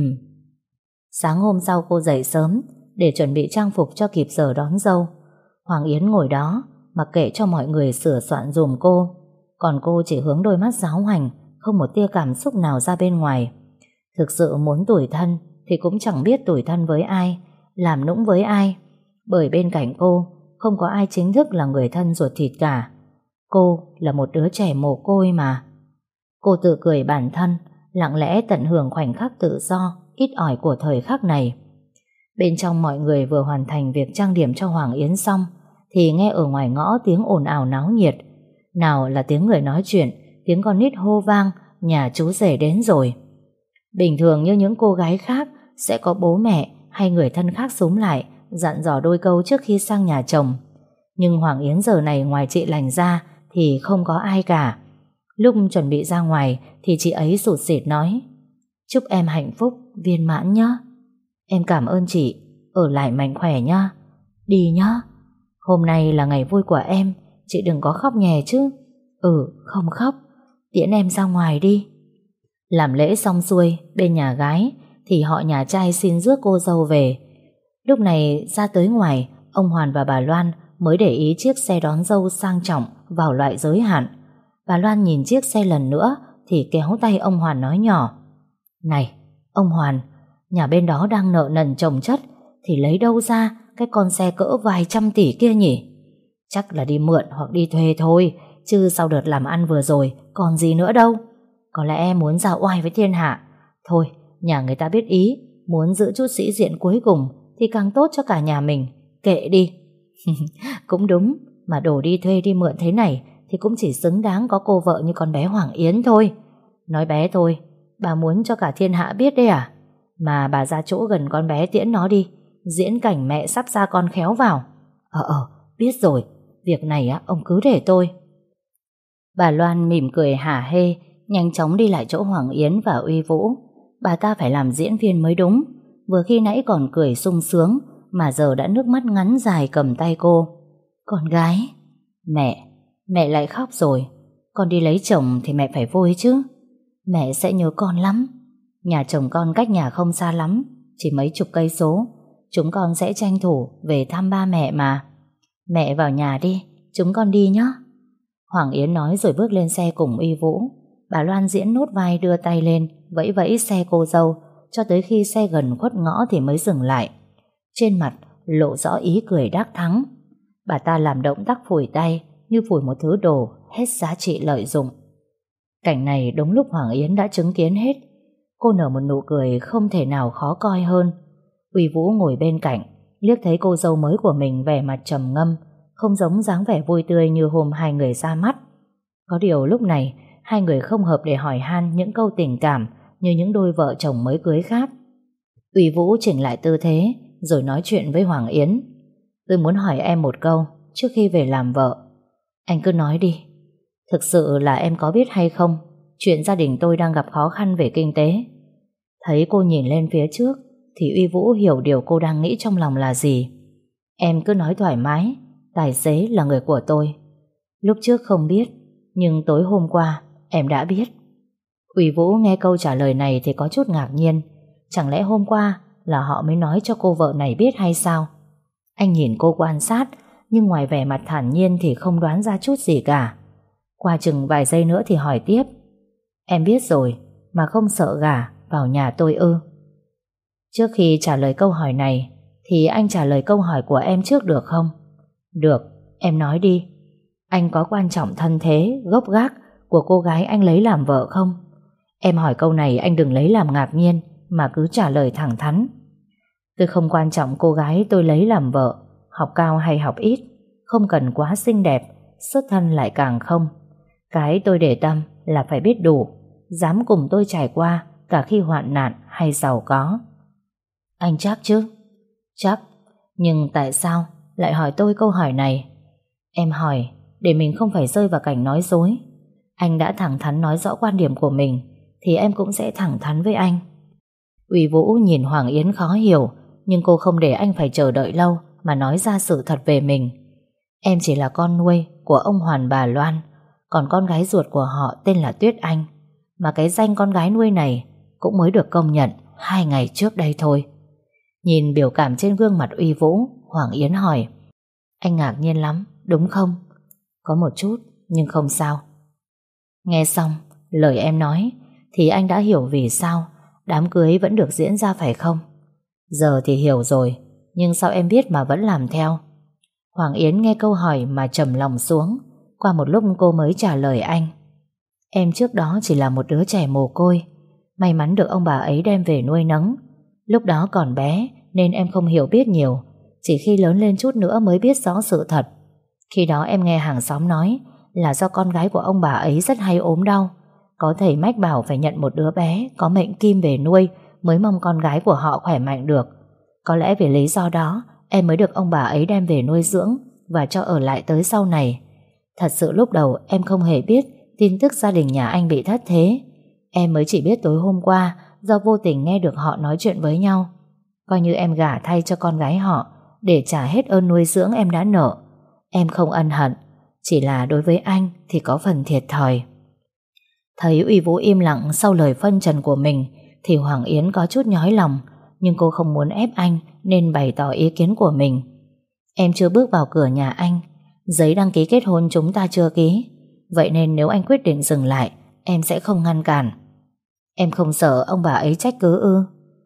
Sáng hôm sau cô dậy sớm để chuẩn bị trang phục cho kịp giờ đón dâu. Hoàng Yến ngồi đó mặc kệ cho mọi người sửa soạn giùm cô, còn cô chỉ hướng đôi mắt giáo hoành, không một tia cảm xúc nào ra bên ngoài. Thực sự muốn tủi thân thì cũng chẳng biết tủi thân với ai, làm nũng với ai, bởi bên cạnh cô không có ai chính thức là người thân ruột thịt cả. Cô là một đứa trẻ mồ côi mà. Cô tự cười bản thân, lặng lẽ tận hưởng khoảnh khắc tự do ít ỏi của thời khắc này. Bên trong mọi người vừa hoàn thành việc trang điểm cho Hoàng Yến xong thì nghe ở ngoài ngõ tiếng ồn ào náo nhiệt. Nào là tiếng người nói chuyện, tiếng con nít hô vang, nhà chú rể đến rồi. Bình thường như những cô gái khác sẽ có bố mẹ hay người thân khác xúm lại dặn dò đôi câu trước khi sang nhà chồng. Nhưng Hoàng Yến giờ này ngoài chị lành ra thì không có ai cả. Lúc chuẩn bị ra ngoài thì chị ấy sụt sịt nói: "Chúc em hạnh phúc viên mãn nhé. Em cảm ơn chị, ở lại mạnh khỏe nhá. Đi nhá. Hôm nay là ngày vui của em, chị đừng có khóc nhè chứ." Không khóc. Tiễn em ra ngoài đi." Làm lễ xong xuôi, bên nhà gái thì họ nhà trai xin rước cô dâu về. Lúc này ra tới ngoài, ông Hoàn và bà Loan mới để ý chiếc xe đón dâu sang trọng vào loại giới hạn. Bà Loan nhìn chiếc xe lần nữa thì kéo tay ông Hoàn nói nhỏ: "Này, ông Hoàn, nhà bên đó đang nợ nần chồng chất thì lấy đâu ra cái con xe cỡ vài trăm tỷ kia nhỉ? Chắc là đi mượn hoặc đi thuê thôi, chứ sau đợt làm ăn vừa rồi còn gì nữa đâu. Có lẽ muốn ra oai với thiên hạ. Thôi, nhà người ta biết ý, muốn giữ chút sĩ diện cuối cùng thì càng tốt cho cả nhà mình. Kệ đi." Cũng đúng, mà đổ đi thuê đi mượn thế này thì cũng chỉ xứng đáng có cô vợ như con bé Hoàng Yến thôi. Nói bé thôi, bà muốn cho cả thiên hạ biết đấy à? Mà bà ra chỗ gần con bé tiễn nó đi, diễn cảnh mẹ sắp ra con khéo vào. Biết rồi, việc này á ông cứ để tôi. Bà Loan mỉm cười hả hê, nhanh chóng đi lại chỗ Hoàng Yến và Uy Vũ. Bà ta phải làm diễn viên mới đúng. Vừa khi nãy còn cười sung sướng, mà giờ đã nước mắt ngắn dài cầm tay cô. "Con gái." Mẹ lại khóc rồi. Con đi lấy chồng thì mẹ phải vui chứ. Mẹ sẽ nhớ con lắm. Nhà chồng con cách nhà không xa lắm, chỉ mấy chục cây số. Chúng con sẽ tranh thủ về thăm ba mẹ mà. Mẹ vào nhà đi, chúng con đi nhé. Hoàng Yến nói rồi bước lên xe cùng Uy Vũ. Bà Loan diễn nốt vai đưa tay lên vẫy vẫy xe cô dâu cho tới khi xe gần khuất ngõ thì mới dừng lại. Trên mặt lộ rõ ý cười đắc thắng. Bà ta làm động tác phủi tay như phủi một thứ đồ hết giá trị lợi dụng. Cảnh này đúng lúc Hoàng Yến đã chứng kiến hết. Cô nở một nụ cười không thể nào khó coi hơn. Uy Vũ ngồi bên cạnh, liếc thấy cô dâu mới của mình vẻ mặt trầm ngâm, không giống dáng vẻ vui tươi như hôm hai người ra mắt. Có điều lúc này hai người không hợp để hỏi han những câu tình cảm như những đôi vợ chồng mới cưới khác. Uy Vũ chỉnh lại tư thế rồi nói chuyện với Hoàng Yến. "Tôi muốn hỏi em một câu trước khi về làm vợ." "Anh cứ nói đi." "Thực sự là em có biết hay không, chuyện gia đình tôi đang gặp khó khăn về kinh tế." Thấy cô nhìn lên phía trước thì Uy Vũ hiểu điều cô đang nghĩ trong lòng là gì. "Em cứ nói thoải mái, tài xế là người của tôi. Lúc trước không biết, nhưng tối hôm qua em đã biết." Uy Vũ nghe câu trả lời này thì có chút ngạc nhiên. Chẳng lẽ hôm qua là họ mới nói cho cô vợ này biết hay sao? Anh nhìn cô quan sát, nhưng ngoài vẻ mặt thản nhiên thì không đoán ra chút gì cả. Qua chừng vài giây nữa thì hỏi tiếp: "Em biết rồi, mà không sợ gả vào nhà tôi ư?" Trước khi trả lời câu hỏi này thì anh trả lời câu hỏi của em trước được không? "Được, em nói đi. Anh có quan trọng thân thế, gốc gác của cô gái anh lấy làm vợ không?" Em hỏi câu này anh đừng lấy làm ngạc nhiên, mà cứ trả lời thẳng thắn. "Tôi không quan trọng cô gái tôi lấy làm vợ học cao hay học ít, không cần quá xinh đẹp, xuất thân lại càng không. Cái tôi để tâm là phải biết đủ, dám cùng tôi trải qua cả khi hoạn nạn hay giàu có." Anh chắc chứ? Chắc. Nhưng tại sao lại hỏi tôi câu hỏi này? Em hỏi để mình không phải rơi vào cảnh nói dối. Anh đã thẳng thắn nói rõ quan điểm của mình thì em cũng sẽ thẳng thắn với anh. Uy Vũ nhìn Hoàng Yến khó hiểu, nhưng cô không để anh phải chờ đợi lâu mà nói ra sự thật về mình. Em chỉ là con nuôi của ông Hoàn bà Loan, còn con gái ruột của họ tên là Tuyết Anh. Mà cái danh con gái nuôi này cũng mới được công nhận 2 ngày trước đây thôi. Nhìn biểu cảm trên gương mặt Uy Vũ, Hoàng Yến hỏi: "Anh ngạc nhiên lắm, đúng không?" "Có một chút, nhưng không sao." Nghe xong lời em nói thì anh đã hiểu vì sao đám cưới vẫn được diễn ra phải không? Giờ thì hiểu rồi, nhưng sao em biết mà vẫn làm theo? Hoàng Yến nghe câu hỏi mà trầm lòng xuống. Qua một lúc cô mới trả lời anh: "Em trước đó chỉ là một đứa trẻ mồ côi, may mắn được ông bà ấy đem về nuôi nấng. Lúc đó còn bé nên em không hiểu biết nhiều, chỉ khi lớn lên chút nữa mới biết rõ sự thật. Khi đó em nghe hàng xóm nói là do con gái của ông bà ấy rất hay ốm đau, Có thầy mách bảo phải nhận một đứa bé có mệnh kim về nuôi mới mong con gái của họ khỏe mạnh được. Có lẽ vì lý do đó em mới được ông bà ấy đem về nuôi dưỡng và cho ở lại tới sau này. Thật sự lúc đầu em không hề biết tin tức gia đình nhà anh bị thất thế. Em mới chỉ biết tối hôm qua do vô tình nghe được họ nói chuyện với nhau. Coi như em gả thay cho con gái họ để trả hết ơn nuôi dưỡng em đã nợ. Em không ân hận, chỉ là đối với anh thì có phần thiệt thòi. Thấy Uy Vũ im lặng sau lời phân trần của mình thì Hoàng Yến có chút nhói lòng, nhưng cô không muốn ép anh nên bày tỏ ý kiến của mình. Em chưa bước vào cửa nhà anh, giấy đăng ký kết hôn chúng ta chưa ký, vậy nên nếu anh quyết định dừng lại, em sẽ không ngăn cản. Em không sợ ông bà ấy trách cứ ư?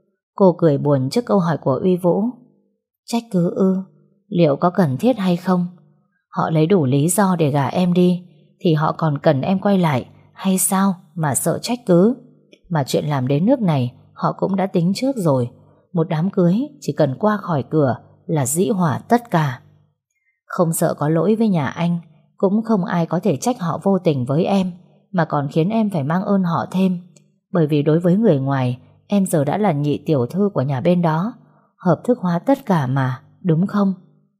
Cô cười buồn trước câu hỏi của Uy Vũ. Trách cứ ư? Liệu có cần thiết hay không? Họ lấy đủ lý do để gả em đi thì họ còn cần em quay lại hay sao mà sợ trách cứ? Mà chuyện làm đến nước này họ cũng đã tính trước rồi. Một đám cưới chỉ cần qua khỏi cửa là dĩ hòa tất cả. Không sợ có lỗi với nhà anh, cũng không ai có thể trách họ vô tình với em, mà còn khiến em phải mang ơn họ thêm. Bởi vì đối với người ngoài, em giờ đã là nhị tiểu thư của nhà bên đó, hợp thức hóa tất cả mà, đúng không?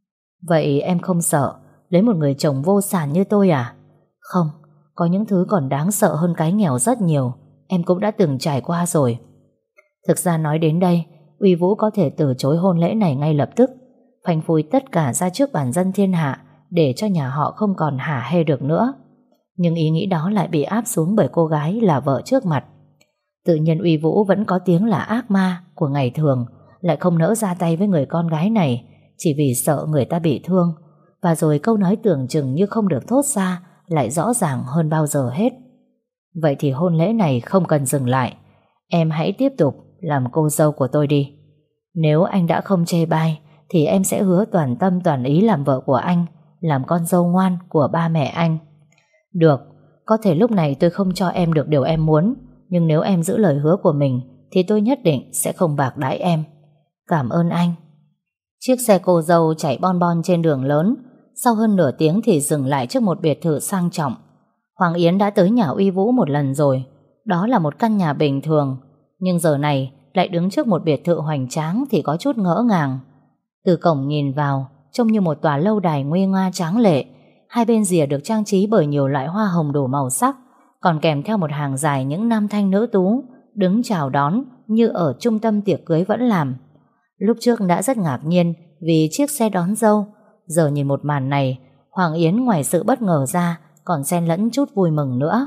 Vậy em không sợ lấy một người chồng vô sản như tôi à? Không, có những thứ còn đáng sợ hơn cái nghèo rất nhiều. Em cũng đã từng trải qua rồi. Thực ra nói đến đây, Uy Vũ có thể từ chối hôn lễ này ngay lập tức, phanh phui tất cả ra trước bản dân thiên hạ để cho nhà họ không còn hả hê được nữa. Nhưng ý nghĩ đó lại bị áp xuống bởi cô gái là vợ trước mặt. Tự nhiên Uy Vũ vẫn có tiếng là ác ma của ngày thường, lại không nỡ ra tay với người con gái này chỉ vì sợ người ta bị thương. Và rồi câu nói tưởng chừng như không được thốt ra lại rõ ràng hơn bao giờ hết. Vậy thì hôn lễ này không cần dừng lại. Em hãy tiếp tục làm cô dâu của tôi đi. Nếu anh đã không chê bai thì em sẽ hứa toàn tâm toàn ý làm vợ của anh, làm con dâu ngoan của ba mẹ anh. Được, có thể lúc này tôi không cho em được điều em muốn, nhưng nếu em giữ lời hứa của mình thì tôi nhất định sẽ không bạc đãi em. Cảm ơn anh. Chiếc xe cô dâu chạy bon bon trên đường lớn. Sau hơn nửa tiếng thì dừng lại trước một biệt thự sang trọng. Hoàng Yến đã tới nhà Uy Vũ một lần rồi. Đó là một căn nhà bình thường, nhưng giờ này lại đứng trước một biệt thự hoành tráng thì có chút ngỡ ngàng. Từ cổng nhìn vào, trông như một tòa lâu đài nguy nga tráng lệ. Hai bên rìa được trang trí bởi nhiều loại hoa hồng đủ màu sắc, còn kèm theo một hàng dài những nam thanh nữ tú đứng chào đón như ở trung tâm tiệc cưới vẫn làm. Lúc trước đã rất ngạc nhiên vì chiếc xe đón dâu, giờ nhìn một màn này, Hoàng Yến ngoài sự bất ngờ ra còn xen lẫn chút vui mừng nữa.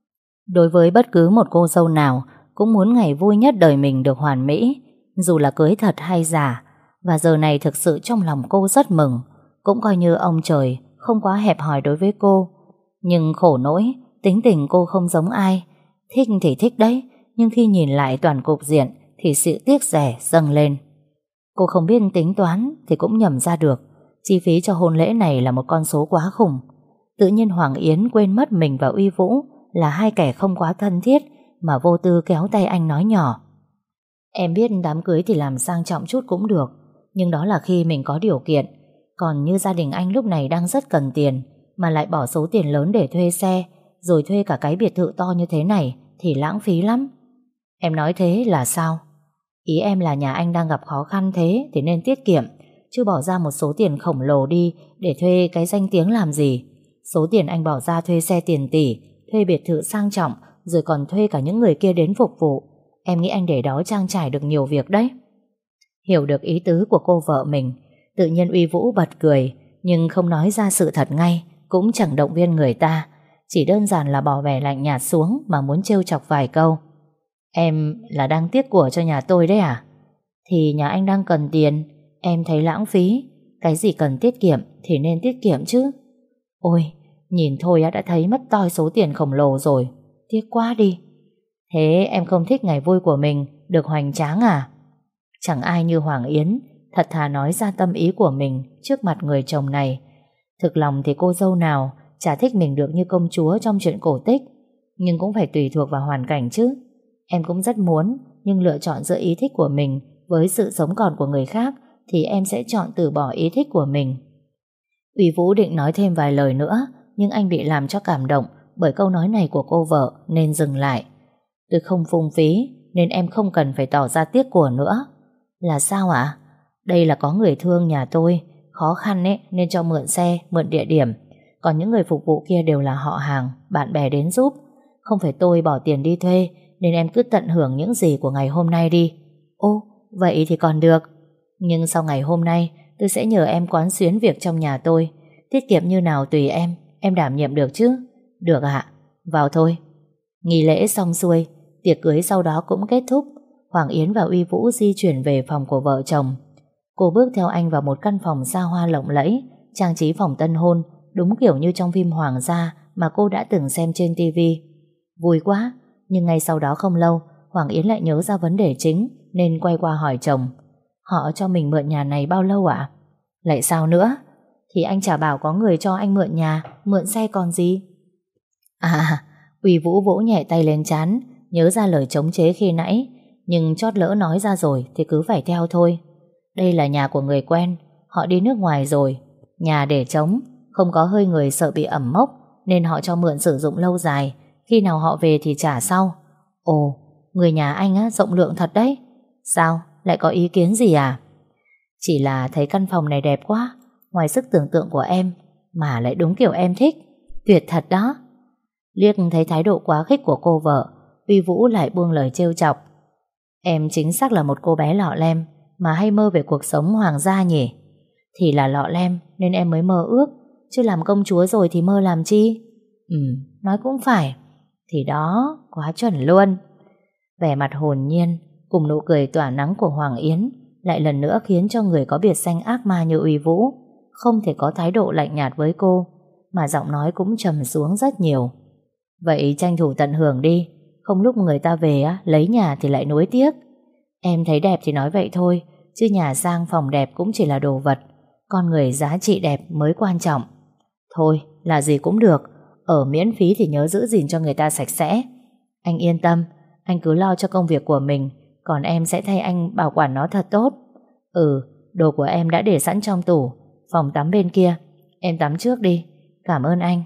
Đối với bất cứ một cô dâu nào cũng muốn ngày vui nhất đời mình được hoàn mỹ, dù là cưới thật hay giả. Và giờ này thực sự trong lòng cô rất mừng. Cũng coi như ông trời không quá hẹp hòi đối với cô. Nhưng khổ nỗi, tính tình cô không giống ai. Thích thì thích đấy, nhưng khi nhìn lại toàn cục diện thì sự tiếc rẻ dâng lên. Cô không biết tính toán thì cũng nhầm ra được chi phí cho hôn lễ này là một con số quá khủng. Tự nhiên Hoàng Yến quên mất mình và Uy Vũ là hai kẻ không quá thân thiết, mà vô tư kéo tay anh nói nhỏ: Em biết đám cưới thì làm sang trọng chút cũng được, nhưng đó là khi mình có điều kiện. Còn như gia đình anh lúc này đang rất cần tiền, mà lại bỏ số tiền lớn để thuê xe, rồi thuê cả cái biệt thự to như thế này thì lãng phí lắm. Em nói thế là sao? Ý em là nhà anh đang gặp khó khăn thế thì nên tiết kiệm, chứ bỏ ra một số tiền khổng lồ đi để thuê cái danh tiếng làm gì. Số tiền anh bỏ ra thuê xe tiền tỷ, thuê biệt thự sang trọng, rồi còn thuê cả những người kia đến phục vụ, em nghĩ anh để đó trang trải được nhiều việc đấy. Hiểu được ý tứ của cô vợ mình, tự nhiên Uy Vũ bật cười, nhưng không nói ra sự thật ngay, cũng chẳng động viên người ta, chỉ đơn giản là bỏ vẻ lạnh nhạt xuống mà muốn trêu chọc vài câu. Em là đang tiếc của cho nhà tôi đấy à? Thì nhà anh đang cần tiền, em thấy lãng phí. Cái gì cần tiết kiệm thì nên tiết kiệm chứ. Ôi, nhìn thôi đã thấy mất toi số tiền khổng lồ rồi. Tiếc quá đi. Thế em không thích ngày vui của mình được hoành tráng à? Chẳng ai như Hoàng Yến thật thà nói ra tâm ý của mình trước mặt người chồng này. Thực lòng thì cô dâu nào chả thích mình được như công chúa trong truyện cổ tích, nhưng cũng phải tùy thuộc vào hoàn cảnh chứ. Em cũng rất muốn, nhưng lựa chọn giữa ý thích của mình với sự sống còn của người khác thì em sẽ chọn từ bỏ ý thích của mình. Uy Vũ định nói thêm vài lời nữa, nhưng anh bị làm cho cảm động bởi câu nói này của cô vợ nên dừng lại. Tôi không phung phí nên em không cần phải tỏ ra tiếc của nữa. Là sao ạ? Đây là có người thương nhà tôi, khó khăn ấy nên cho mượn xe, mượn địa điểm. Còn những người phục vụ kia đều là họ hàng, bạn bè đến giúp. Không phải tôi bỏ tiền đi thuê, nên em cứ tận hưởng những gì của ngày hôm nay đi. Ô, vậy thì còn được. Nhưng sau ngày hôm nay, tôi sẽ nhờ em quán xuyến việc trong nhà tôi. Tiết kiệm như nào tùy em đảm nhiệm được chứ? Được ạ, vào thôi. Nghi lễ xong xuôi, tiệc cưới sau đó cũng kết thúc. Hoàng Yến và Uy Vũ di chuyển về phòng của vợ chồng. Cô bước theo anh vào một căn phòng xa hoa lộng lẫy, trang trí phòng tân hôn, đúng kiểu như trong phim hoàng gia mà cô đã từng xem trên tivi. Vui quá, nhưng ngay sau đó không lâu, Hoàng Yến lại nhớ ra vấn đề chính nên quay qua hỏi chồng. Họ cho mình mượn nhà này bao lâu ạ? Lại sao nữa? Thì anh chả bảo có người cho anh mượn nhà, mượn xe còn gì. À, Uy Vũ vỗ nhẹ tay lên trán, nhớ ra lời chống chế khi nãy, nhưng chót lỡ nói ra rồi thì cứ phải theo thôi. Đây là nhà của người quen, họ đi nước ngoài rồi, nhà để trống, không có hơi người sợ bị ẩm mốc, nên họ cho mượn sử dụng lâu dài, khi nào họ về thì trả sau. Ồ, người nhà anh á rộng lượng thật đấy. Sao, lại có ý kiến gì à? Chỉ là thấy căn phòng này đẹp quá, ngoài sức tưởng tượng của em, mà lại đúng kiểu em thích. Tuyệt thật đó. Liếc thấy thái độ quá khích của cô vợ, Uy Vũ lại buông lời trêu chọc. Em chính xác là một cô bé lọ lem mà hay mơ về cuộc sống hoàng gia nhỉ? Thì là lọ lem nên em mới mơ ước, chứ làm công chúa rồi thì mơ làm chi? Nói cũng phải. Thì đó, quá chuẩn luôn. Vẻ mặt hồn nhiên cùng nụ cười tỏa nắng của Hoàng Yến lại lần nữa khiến cho người có biệt danh ác ma như Uy Vũ không thể có thái độ lạnh nhạt với cô, mà giọng nói cũng trầm xuống rất nhiều. Vậy tranh thủ tận hưởng đi, không lúc người ta về á, lấy nhà thì lại nuối tiếc. Em thấy đẹp thì nói vậy thôi, chứ nhà sang phòng đẹp cũng chỉ là đồ vật, con người giá trị đẹp mới quan trọng. Thôi, là gì cũng được, ở miễn phí thì nhớ giữ gìn cho người ta sạch sẽ. Anh yên tâm, anh cứ lo cho công việc của mình, còn em sẽ thay anh bảo quản nó thật tốt. Đồ của em đã để sẵn trong tủ, phòng tắm bên kia, em tắm trước đi. Cảm ơn anh.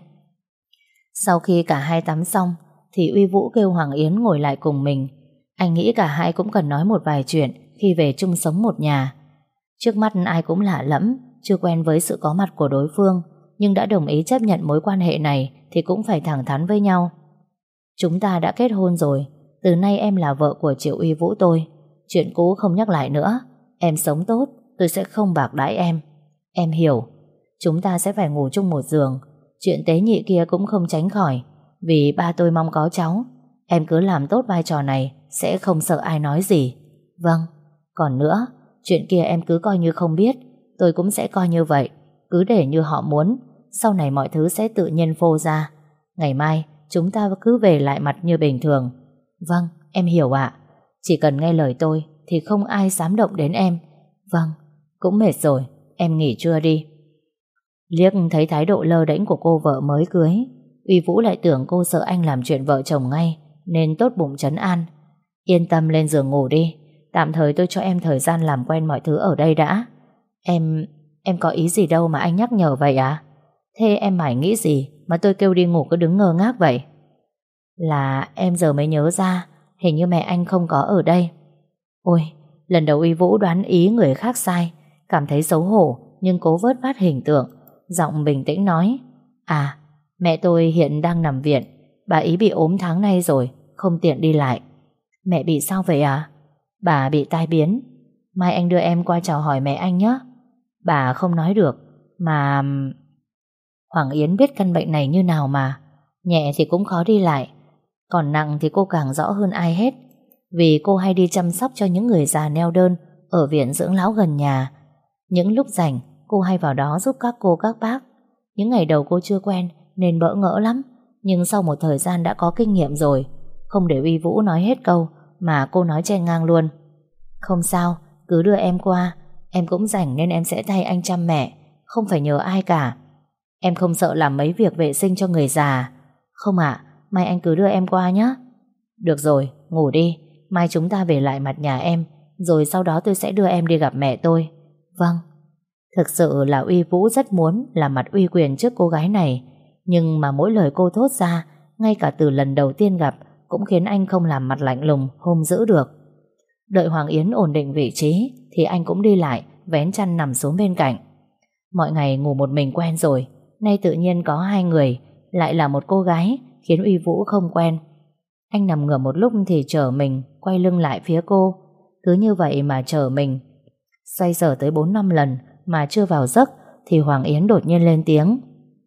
Sau khi cả hai tắm xong thì Uy Vũ kêu Hoàng Yến ngồi lại cùng mình. Anh nghĩ cả hai cũng cần nói một vài chuyện khi về chung sống một nhà. Trước mắt ai cũng lạ lẫm, chưa quen với sự có mặt của đối phương, nhưng đã đồng ý chấp nhận mối quan hệ này thì cũng phải thẳng thắn với nhau. Chúng ta đã kết hôn rồi, từ nay em là vợ của Triệu Uy Vũ tôi. Chuyện cũ không nhắc lại nữa. Em sống tốt, tôi sẽ không bạc đãi em. Em hiểu. Chúng ta sẽ phải ngủ chung một giường. Chuyện tế nhị kia cũng không tránh khỏi, vì ba tôi mong có cháu. Em cứ làm tốt vai trò này, sẽ không sợ ai nói gì. Vâng. Còn nữa, chuyện kia em cứ coi như không biết, tôi cũng sẽ coi như vậy. Cứ để như họ muốn, sau này mọi thứ sẽ tự nhiên phô ra. Ngày mai chúng ta cứ về lại mặt như bình thường. Vâng, em hiểu ạ. Chỉ cần nghe lời tôi thì không ai dám động đến em. Vâng, cũng mệt rồi, em nghỉ trưa đi. Liếc thấy thái độ lơ đễnh của cô vợ mới cưới, Uy Vũ lại tưởng cô sợ anh làm chuyện vợ chồng ngay, nên tốt bụng trấn an. Yên tâm lên giường ngủ đi, tạm thời tôi cho em thời gian làm quen mọi thứ ở đây đã. Em có ý gì đâu mà anh nhắc nhở vậy à? Thế em mải nghĩ gì mà tôi kêu đi ngủ cứ đứng ngơ ngác vậy? Là em giờ mới nhớ ra, hình như mẹ anh không có ở đây. Ôi, lần đầu Uy Vũ đoán ý người khác sai, cảm thấy xấu hổ nhưng cố vớt vát hình tượng, giọng bình tĩnh nói: À, mẹ tôi hiện đang nằm viện, bà ý bị ốm tháng nay rồi, không tiện đi lại. Mẹ bị sao vậy à? Bà bị tai biến. Mai anh đưa em qua chào hỏi mẹ anh nhé. Bà không nói được mà... Hoàng Yến biết căn bệnh này như nào mà. Nhẹ thì cũng khó đi lại, còn nặng thì cô càng rõ hơn ai hết, vì cô hay đi chăm sóc cho những người già neo đơn ở viện dưỡng lão gần nhà. Những lúc rảnh cô hay vào đó giúp các cô các bác. Những ngày đầu cô chưa quen nên bỡ ngỡ lắm, nhưng sau một thời gian đã có kinh nghiệm rồi. Không để Uy Vũ nói hết câu mà cô nói chen ngang luôn: Không sao, cứ đưa em qua, em cũng rảnh nên em sẽ thay anh chăm mẹ, không phải nhờ ai cả. Em không sợ làm mấy việc vệ sinh cho người già. Không ạ, mai anh cứ đưa em qua nhé. Được rồi, ngủ đi, mai chúng ta về lại mặt nhà em, rồi sau đó tôi sẽ đưa em đi gặp mẹ tôi. Vâng. Thực sự là Uy Vũ rất muốn làm mặt uy quyền trước cô gái này, nhưng mà mỗi lời cô thốt ra ngay cả từ lần đầu tiên gặp cũng khiến anh không làm mặt lạnh lùng hung dữ được. Đợi Hoàng Yến ổn định vị trí thì anh cũng đi lại, vén chăn nằm xuống bên cạnh. Mọi ngày ngủ một mình quen rồi, nay tự nhiên có hai người, lại là một cô gái, khiến Uy Vũ không quen. Anh nằm ngửa một lúc thì trở mình quay lưng lại phía cô. Cứ như vậy mà trở mình xoay sở tới 4-5 lần mà chưa vào giấc thì Hoàng Yến đột nhiên lên tiếng.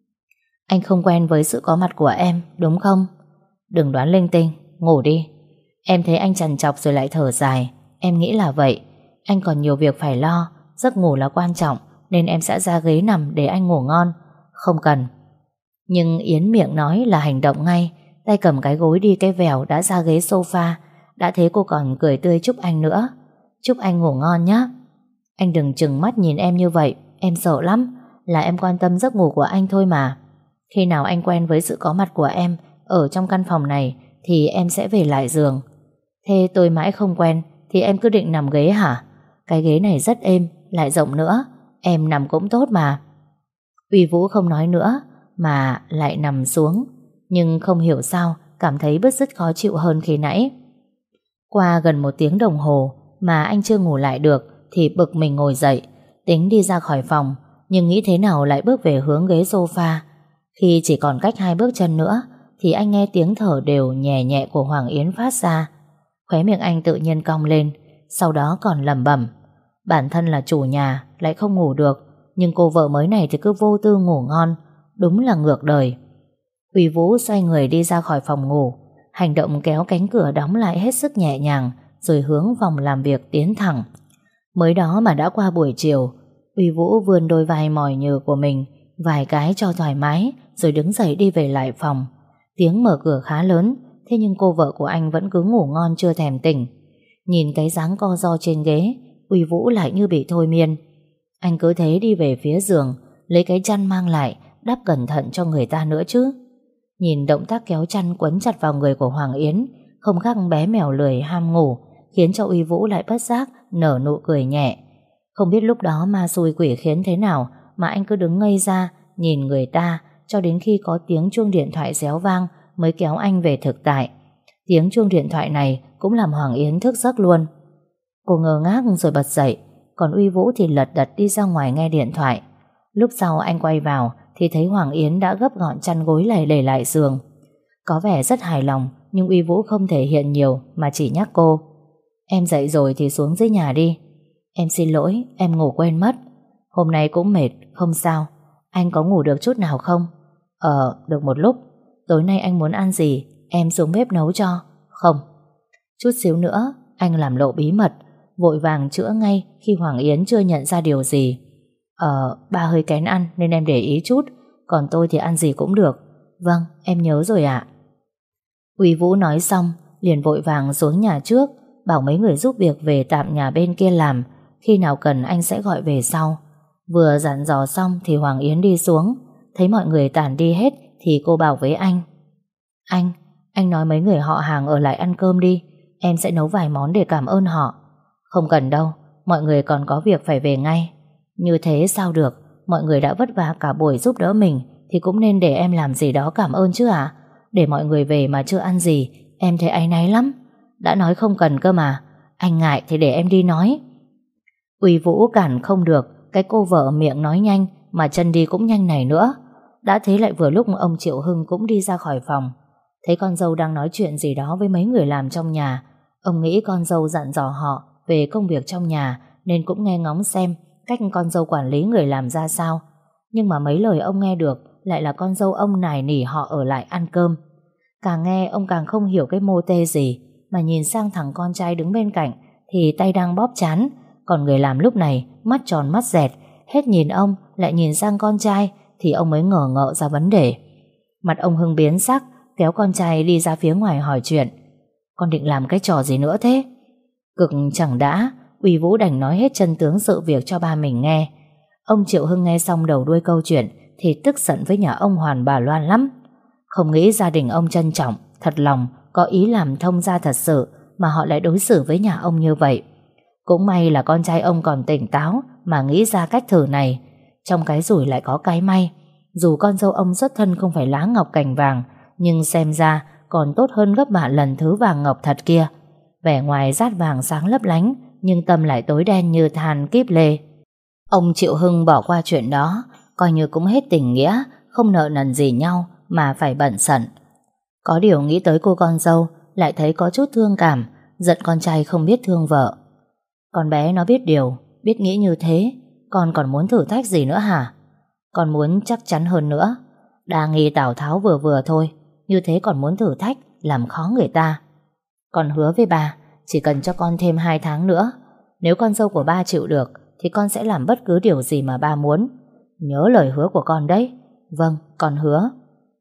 Anh không quen với sự có mặt của em, đúng không? Đừng đoán linh tinh, ngủ đi. Em thấy anh trằn trọc rồi lại thở dài. Em nghĩ là vậy. Anh còn nhiều việc phải lo, giấc ngủ là quan trọng, nên em sẽ ra ghế nằm để anh ngủ ngon. Không cần. Nhưng Yến miệng nói là hành động ngay, tay cầm cái gối đi cái vèo đã ra ghế sofa. Đã thế cô còn cười tươi chúc anh nữa. Chúc anh ngủ ngon nhé. Anh đừng trừng mắt nhìn em như vậy, em sợ lắm. Là em quan tâm giấc ngủ của anh thôi mà. Khi nào anh quen với sự có mặt của em ở trong căn phòng này thì em sẽ về lại giường. Thế tôi mãi không quen thì em cứ định nằm ghế hả? Cái ghế này rất êm, lại rộng nữa. Em nằm cũng tốt mà. Uy Vũ không nói nữa mà lại nằm xuống, nhưng không hiểu sao cảm thấy bứt rứt khó chịu hơn khi nãy. Qua gần 1 tiếng đồng hồ mà anh chưa ngủ lại được thì bực mình ngồi dậy, tính đi ra khỏi phòng, nhưng nghĩ thế nào lại bước về hướng ghế sofa. Khi chỉ còn cách 2 bước chân nữa thì anh nghe tiếng thở đều nhẹ nhẹ của Hoàng Yến phát ra. Khóe miệng anh tự nhiên cong lên, sau đó còn lẩm bẩm. Bản thân là chủ nhà lại không ngủ được, nhưng cô vợ mới này thì cứ vô tư ngủ ngon. Đúng là ngược đời. Uy Vũ xoay người đi ra khỏi phòng ngủ, hành động kéo cánh cửa đóng lại hết sức nhẹ nhàng, rồi hướng phòng làm việc tiến thẳng. Mới đó mà đã qua buổi chiều. Uy Vũ vươn đôi vai mỏi nhừ của mình vài cái cho thoải mái, rồi đứng dậy đi về lại phòng. Tiếng mở cửa khá lớn, thế nhưng cô vợ của anh vẫn cứ ngủ ngon chưa thèm tỉnh. Nhìn cái dáng co ro trên ghế, Uy Vũ lại như bị thôi miên. Anh cứ thế đi về phía giường, lấy cái chăn mang lại, đắp cẩn thận cho người ta nữa chứ. Nhìn động tác kéo chăn quấn chặt vào người của Hoàng Yến, không khác bé mèo lười ham ngủ, khiến cho Uy Vũ lại bất giác nở nụ cười nhẹ. Không biết lúc đó ma xui quỷ khiến thế nào mà anh cứ đứng ngây ra nhìn người ta cho đến khi có tiếng chuông điện thoại réo vang mới kéo anh về thực tại. Tiếng chuông điện thoại này cũng làm Hoàng Yến thức giấc luôn. Cô ngơ ngác rồi bật dậy, còn Uy Vũ thì lật đật đi ra ngoài nghe điện thoại. Lúc sau anh quay vào thì thấy Hoàng Yến đã gấp gọn chăn gối để lại giường. Có vẻ rất hài lòng, nhưng Uy Vũ không thể hiện nhiều mà chỉ nhắc cô. Em dậy rồi thì xuống dưới nhà đi. Em xin lỗi, em ngủ quên mất. Hôm nay cũng mệt, không sao. Anh có ngủ được chút nào không? Được một lúc. Tối nay anh muốn ăn gì, em xuống bếp nấu cho. Không. Chút xíu nữa, anh làm lộ bí mật, vội vàng chữa ngay khi Hoàng Yến chưa nhận ra điều gì. Ba hơi kén ăn nên em để ý chút, còn tôi thì ăn gì cũng được. Vâng, em nhớ rồi ạ. Uy Vũ nói xong, liền vội vàng xuống nhà trước, bảo mấy người giúp việc về tạm nhà bên kia làm, khi nào cần anh sẽ gọi về sau. Vừa dặn dò xong thì Hoàng Yến đi xuống, thấy mọi người tản đi hết thì cô bảo với anh. Anh nói mấy người họ hàng ở lại ăn cơm đi, em sẽ nấu vài món để cảm ơn họ. Không cần đâu, mọi người còn có việc phải về ngay. Như thế sao được, mọi người đã vất vả cả buổi giúp đỡ mình thì cũng nên để em làm gì đó cảm ơn chứ à. Để mọi người về mà chưa ăn gì, em thấy áy náy lắm. Đã nói không cần cơ mà, anh ngại thì để em đi nói. Uy Vũ cản không được cái cô vợ miệng nói nhanh mà chân đi cũng nhanh này nữa. Đã thế lại vừa lúc ông Triệu Hưng cũng đi ra khỏi phòng, thấy con dâu đang nói chuyện gì đó với mấy người làm trong nhà. Ông nghĩ con dâu dặn dò họ về công việc trong nhà nên cũng nghe ngóng xem cách con dâu quản lý người làm ra sao. Nhưng mà mấy lời ông nghe được lại là con dâu ông nài nỉ họ ở lại ăn cơm. Càng nghe ông càng không hiểu cái mô tê gì, mà nhìn sang thằng con trai đứng bên cạnh thì tay đang bóp trán, còn người làm lúc này mắt tròn mắt dẹt, hết nhìn ông lại nhìn sang con trai thì ông mới ngờ ngợ ra vấn đề. Mặt ông Hưng biến sắc, kéo con trai đi ra phía ngoài hỏi chuyện. Con định làm cái trò gì nữa thế? Cực chẳng đã, Uy Vũ đành nói hết chân tướng sự việc cho ba mình nghe. Ông Triệu Hưng nghe xong đầu đuôi câu chuyện thì tức giận với nhà ông Hoàn bà Loan lắm. Không nghĩ gia đình ông trân trọng, thật lòng, có ý làm thông gia thật sự mà họ lại đối xử với nhà ông như vậy. Cũng may là con trai ông còn tỉnh táo mà nghĩ ra cách thử này. Trong cái rủi lại có cái may, dù con dâu ông xuất thân không phải lá ngọc cành vàng, nhưng xem ra còn tốt hơn gấp vạn lần thứ vàng ngọc thật kia. Vẻ ngoài rát vàng sáng lấp lánh, nhưng tâm lại tối đen như than kíp lê. Ông Triệu Hưng bỏ qua chuyện đó, coi như cũng hết tình nghĩa, không nợ nần gì nhau mà phải bận sẩn. Có điều nghĩ tới cô con dâu, lại thấy có chút thương cảm, giận con trai không biết thương vợ. Con bé nó biết điều, biết nghĩ như thế, con còn muốn thử thách gì nữa hả? Con muốn chắc chắn hơn nữa. Đa nghi Tào Tháo vừa vừa thôi, như thế còn muốn thử thách, làm khó người ta. Con hứa với ba, chỉ cần cho con thêm 2 tháng nữa, nếu con dâu của ba chịu được thì con sẽ làm bất cứ điều gì mà ba muốn. Nhớ lời hứa của con đấy. Vâng, con hứa.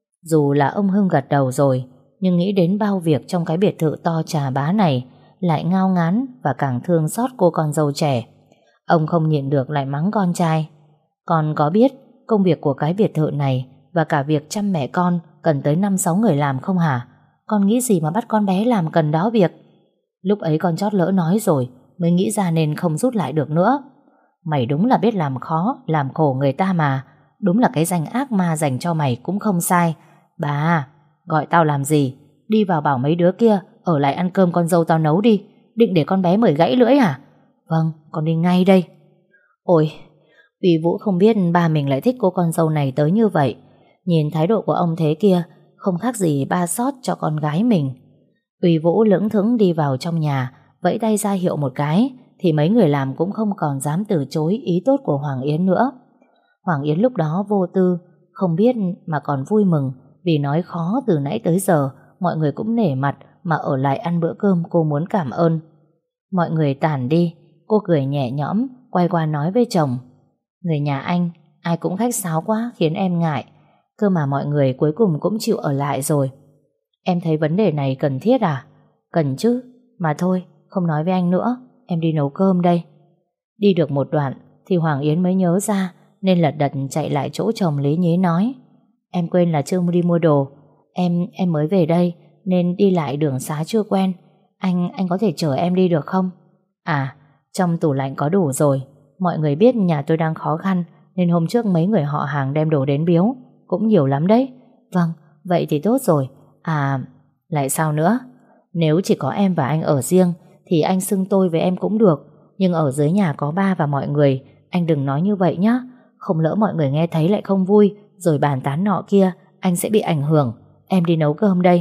Dù là ông Hưng gật đầu rồi, nhưng nghĩ đến bao việc trong cái biệt thự to trà bá này, lại ngao ngán và càng thương xót cô con dâu trẻ. Ông không nhịn được lại mắng con trai. Con có biết công việc của cái biệt thự này và cả việc chăm mẹ con cần tới 5-6 người làm không hả? Con nghĩ gì mà bắt con bé làm cần đó việc? Lúc ấy con chót lỡ nói rồi, mới nghĩ ra nên không rút lại được nữa. Mày đúng là biết làm khó, làm khổ người ta mà. Đúng là cái danh ác ma dành cho mày cũng không sai. Bà, gọi tao làm gì? Đi vào bảo mấy đứa kia ở lại ăn cơm con dâu tao nấu đi. Định để con bé mời gãy lưỡi hả? Vâng, con đi ngay đây. Ôi, Uy Vũ không biết ba mình lại thích cô con dâu này tới như vậy. Nhìn thái độ của ông thế kia, không khác gì ba xót cho con gái mình. Uy Vũ lững thững đi vào trong nhà, vẫy tay ra hiệu một cái, thì mấy người làm cũng không còn dám từ chối ý tốt của Hoàng Yến nữa. Hoàng Yến lúc đó vô tư, không biết mà còn vui mừng, vì nói khó từ nãy tới giờ, mọi người cũng nể mặt mà ở lại ăn bữa cơm cô muốn cảm ơn. Mọi người tản đi, cô cười nhẹ nhõm, quay qua nói với chồng. Người nhà anh, ai cũng khách sáo quá khiến em ngại. Cơ mà mọi người cuối cùng cũng chịu ở lại rồi. Em thấy vấn đề này cần thiết à? Cần chứ, mà thôi, không nói với anh nữa, em đi nấu cơm đây. Đi được một đoạn thì Hoàng Yến mới nhớ ra, nên lật đật chạy lại chỗ chồng lý nhí nói. Em quên là chưa đi mua đồ. Em mới về đây nên đi lại đường xá chưa quen. Anh có thể chở em đi được không? À, trong tủ lạnh có đủ rồi. Mọi người biết nhà tôi đang khó khăn, nên hôm trước mấy người họ hàng đem đồ đến biếu, cũng nhiều lắm đấy. Vâng, vậy thì tốt rồi. À, lại sao nữa? Nếu chỉ có em và anh ở riêng thì anh xưng tôi với em cũng được, nhưng ở dưới nhà có ba và mọi người, anh đừng nói như vậy nhé. Không lỡ mọi người nghe thấy lại không vui, rồi bàn tán nọ kia, anh sẽ bị ảnh hưởng. Em đi nấu cơm đây.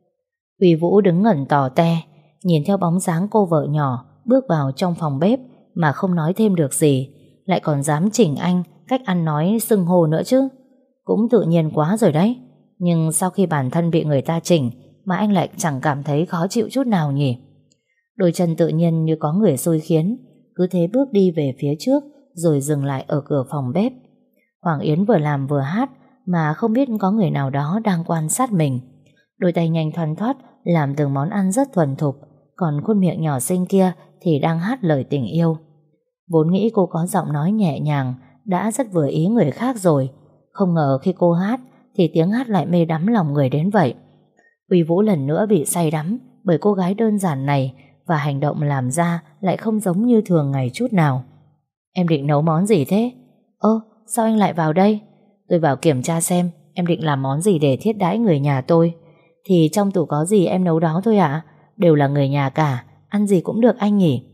Uy Vũ đứng ngẩn tò te, nhìn theo bóng dáng cô vợ nhỏ bước vào trong phòng bếp mà không nói thêm được gì, lại còn dám chỉnh anh cách ăn nói xưng hô nữa chứ. Cũng tự nhiên quá rồi đấy. Nhưng sau khi bản thân bị người ta chỉnh mà anh lại chẳng cảm thấy khó chịu chút nào nhỉ? Đôi chân tự nhiên như có người xui khiến, cứ thế bước đi về phía trước, rồi dừng lại ở cửa phòng bếp. Hoàng Yến vừa làm vừa hát, mà không biết có người nào đó đang quan sát mình. Đôi tay nhanh thoăn thoắt làm từng món ăn rất thuần thục, còn khuôn miệng nhỏ xinh kia thì đang hát lời tình yêu. Vốn nghĩ cô có giọng nói nhẹ nhàng đã rất vừa ý người khác rồi, không ngờ khi cô hát thì tiếng hát lại mê đắm lòng người đến vậy. Uy Vũ lần nữa bị say đắm bởi cô gái đơn giản này, và hành động làm ra lại không giống như thường ngày chút nào. Em định nấu món gì thế? Ơ, sao anh lại vào đây? Tôi vào kiểm tra xem em định làm món gì để thiết đãi người nhà tôi. Thì trong tủ có gì em nấu đó thôi ạ. Đều là người nhà cả, ăn gì cũng được anh nhỉ?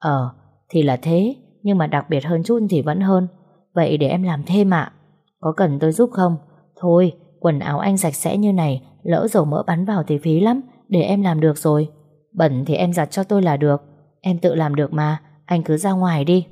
Thì là thế, nhưng mà đặc biệt hơn chút thì vẫn hơn. Vậy để em làm thêm ạ. Có cần tôi giúp không? Thôi, quần áo anh sạch sẽ như này, lỡ dầu mỡ bắn vào thì phí lắm. Để em làm được rồi. Bẩn thì em giặt cho tôi là được. Em tự làm được mà, anh cứ ra ngoài đi.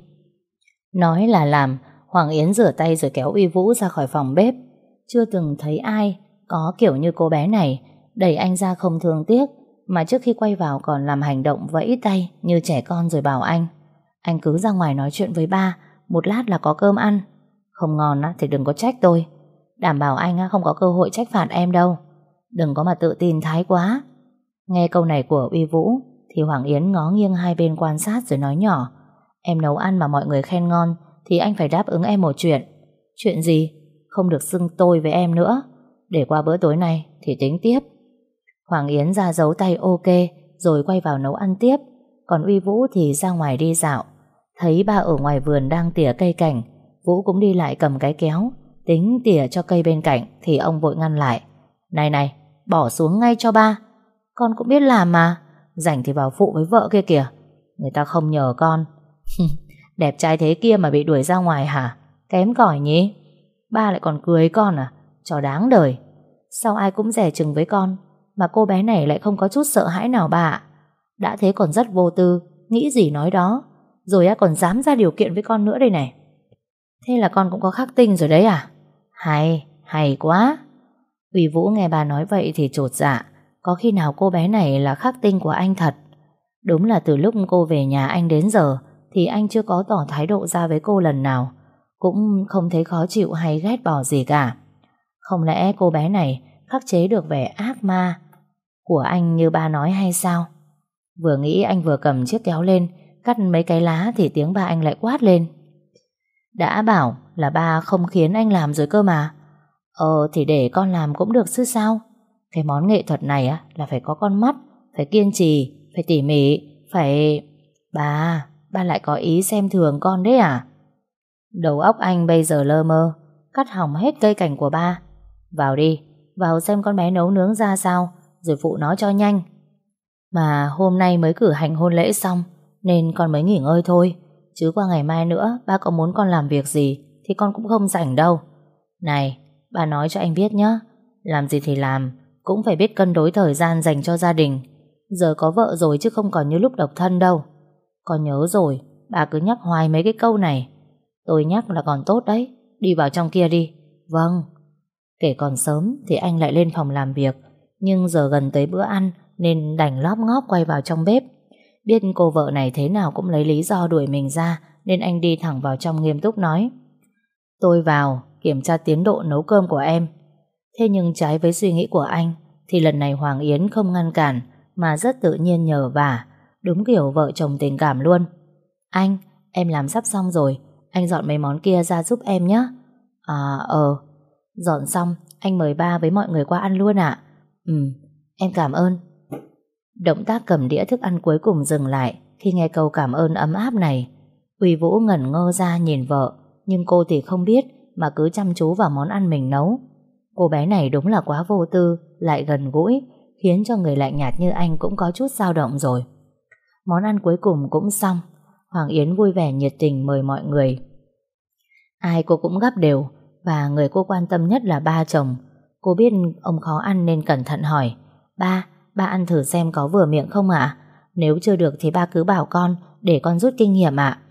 Nói là làm, Hoàng Yến rửa tay rồi kéo Uy Vũ ra khỏi phòng bếp. Chưa từng thấy ai có kiểu như cô bé này, đẩy anh ra không thương tiếc, mà trước khi quay vào còn làm hành động vẫy tay như trẻ con rồi bảo anh cứ ra ngoài nói chuyện với ba, một lát là có cơm ăn. Không ngon thì đừng có trách tôi. Đảm bảo anh không có cơ hội trách phạt em đâu. Đừng có mà tự tin thái quá. Nghe câu này của Uy Vũ thì Hoàng Yến ngó nghiêng hai bên quan sát rồi nói nhỏ. Em nấu ăn mà mọi người khen ngon thì anh phải đáp ứng em một chuyện. Chuyện gì? Không được xưng tôi với em nữa. Để qua bữa tối nay thì tính tiếp. Hoàng Yến ra dấu tay ok, rồi quay vào nấu ăn tiếp. Còn Uy Vũ thì ra ngoài đi dạo. Thấy ba ở ngoài vườn đang tỉa cây cảnh, Vũ cũng đi lại cầm cái kéo tính tỉa cho cây bên cạnh, thì ông vội ngăn lại. Này, bỏ xuống ngay cho ba. Con cũng biết làm mà. Rảnh thì vào phụ với vợ kia kìa. Người ta không nhờ con. Đẹp trai thế kia mà bị đuổi ra ngoài hả? Kém cỏi nhỉ? Ba lại còn cười con à? Cho đáng đời. Sao ai cũng dè chừng với con, mà cô bé này lại không có chút sợ hãi nào bà ạ. Đã thế còn rất vô tư, nghĩ gì nói đó. Rồi còn dám ra điều kiện với con nữa đây này. Thế là con cũng có khắc tinh rồi đấy à? Hay quá. Uy Vũ nghe bà nói vậy thì chột dạ. Có khi nào cô bé này là khắc tinh của anh thật? Đúng là từ lúc cô về nhà anh đến giờ thì anh chưa có tỏ thái độ ra với cô lần nào. Cũng không thấy khó chịu hay ghét bỏ gì cả. Không lẽ cô bé này khắc chế được vẻ ác ma của anh như ba nói hay sao? Vừa nghĩ anh vừa cầm chiếc kéo lên cắt mấy cái lá thì tiếng ba anh lại quát lên. Đã bảo là ba không khiến anh làm rồi cơ mà. Thì để con làm cũng được chứ sao. Cái món nghệ thuật này á là phải có con mắt, phải kiên trì, phải tỉ mỉ, phải... Ba lại có ý xem thường con đấy à? Đầu óc anh bây giờ lơ mơ, cắt hỏng hết cây cảnh của ba. Vào đi, vào xem con bé nấu nướng ra sao, rồi phụ nó cho nhanh. Mà hôm nay mới cử hành hôn lễ xong, nên con mới nghỉ ngơi thôi. Chứ qua ngày mai nữa, ba có muốn con làm việc gì thì con cũng không rảnh đâu. Này, ba nói cho anh biết nhé, làm gì thì làm, cũng phải biết cân đối thời gian dành cho gia đình. Giờ có vợ rồi chứ không còn như lúc độc thân đâu. Con nhớ rồi, bà cứ nhắc hoài mấy cái câu này. Tôi nhắc là còn tốt đấy, đi vào trong kia đi. Vâng. Kể còn sớm thì anh lại lên phòng làm việc, nhưng giờ gần tới bữa ăn nên đành lóp ngóp quay vào trong bếp. Biết cô vợ này thế nào cũng lấy lý do đuổi mình ra, nên anh đi thẳng vào trong nghiêm túc nói. Tôi vào kiểm tra tiến độ nấu cơm của em. Thế nhưng trái với suy nghĩ của anh thì lần này Hoàng Yến không ngăn cản mà rất tự nhiên nhờ vả. Đúng kiểu vợ chồng tình cảm luôn. Anh, em làm sắp xong rồi, anh dọn mấy món kia ra giúp em nhé. Dọn xong anh mời ba với mọi người qua ăn luôn ạ. Em cảm ơn. Động tác cầm đĩa thức ăn cuối cùng dừng lại khi nghe câu cảm ơn ấm áp này. Uy Vũ ngẩn ngơ ra nhìn vợ, nhưng cô thì không biết mà cứ chăm chú vào món ăn mình nấu. Cô bé này đúng là quá vô tư, lại gần gũi, khiến cho người lạnh nhạt như anh cũng có chút dao động rồi. Món ăn cuối cùng cũng xong. Hoàng Yến vui vẻ nhiệt tình mời mọi người. Ai cô cũng gắp đều, và người cô quan tâm nhất là ba chồng. Cô biết ông khó ăn nên cẩn thận hỏi. Ba ăn thử xem có vừa miệng không ạ? Nếu chưa được thì ba cứ bảo con, để con rút kinh nghiệm ạ.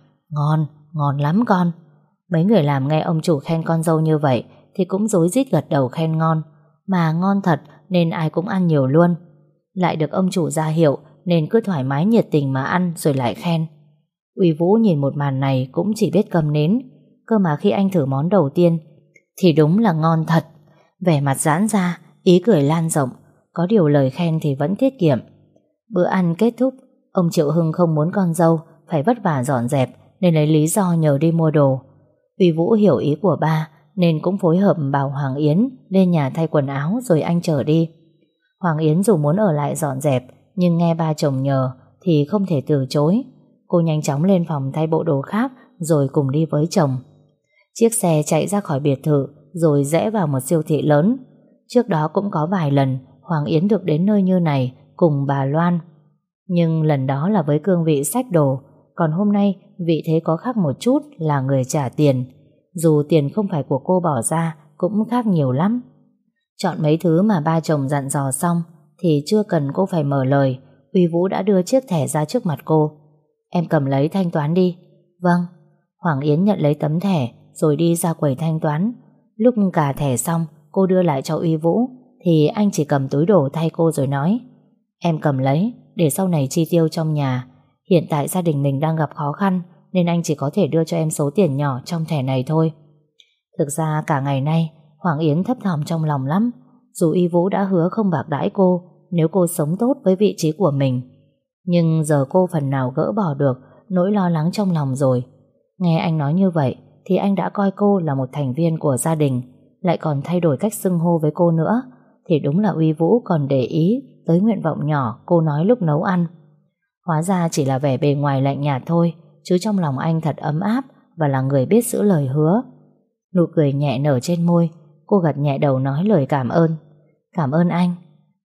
Ngon lắm con. Mấy người làm nghe ông chủ khen con dâu như vậy thì cũng rối rít gật đầu khen ngon. Mà ngon thật nên ai cũng ăn nhiều luôn. Lại được ông chủ ra hiệu nên cứ thoải mái nhiệt tình mà ăn rồi lại khen. Uy Vũ nhìn một màn này cũng chỉ biết câm nín. Cơ mà khi anh thử món đầu tiên thì đúng là ngon thật. Vẻ mặt giãn ra, ý cười lan rộng. Có điều lời khen thì vẫn tiết kiệm. Bữa ăn kết thúc, ông Triệu Hưng không muốn con dâu phải vất vả dọn dẹp nên lấy lý do nhờ đi mua đồ. Uy Vũ hiểu ý của ba nên cũng phối hợp bảo Hoàng Yến lên nhà thay quần áo rồi anh chở đi. Hoàng Yến dù muốn ở lại dọn dẹp nhưng nghe ba chồng nhờ thì không thể từ chối. Cô nhanh chóng lên phòng thay bộ đồ khác rồi cùng đi với chồng. Chiếc xe chạy ra khỏi biệt thự rồi rẽ vào một siêu thị lớn. Trước đó cũng có vài lần Hoàng Yến được đến nơi như này cùng bà Loan. Nhưng lần đó là với cương vị xách đồ, còn hôm nay vị thế có khác một chút là người trả tiền. Dù tiền không phải của cô bỏ ra cũng khác nhiều lắm. Chọn mấy thứ mà ba chồng dặn dò xong thì chưa cần cô phải mở lời, Uy Vũ đã đưa chiếc thẻ ra trước mặt cô. Em cầm lấy thanh toán đi. Vâng. Hoàng Yến nhận lấy tấm thẻ rồi đi ra quầy thanh toán. Lúc cả thẻ xong cô đưa lại cho Uy Vũ thì anh chỉ cầm túi đồ thay cô rồi nói. Em cầm lấy để sau này chi tiêu trong nhà. Hiện tại gia đình mình đang gặp khó khăn nên anh chỉ có thể đưa cho em số tiền nhỏ trong thẻ này thôi. Thực ra cả ngày nay Hoàng Yến thấp thỏm trong lòng lắm. Dù Uy Vũ đã hứa không bạc đãi cô nếu cô sống tốt với vị trí của mình, nhưng giờ cô phần nào gỡ bỏ được nỗi lo lắng trong lòng rồi. Nghe anh nói như vậy thì anh đã coi cô là một thành viên của gia đình, lại còn thay đổi cách xưng hô với cô nữa, thì đúng là Uy Vũ còn để ý tới nguyện vọng nhỏ cô nói lúc nấu ăn. Hóa ra chỉ là vẻ bề ngoài lạnh nhạt thôi, chứ trong lòng anh thật ấm áp và là người biết giữ lời hứa. Nụ cười nhẹ nở trên môi, cô gật nhẹ đầu nói lời cảm ơn. Cảm ơn anh.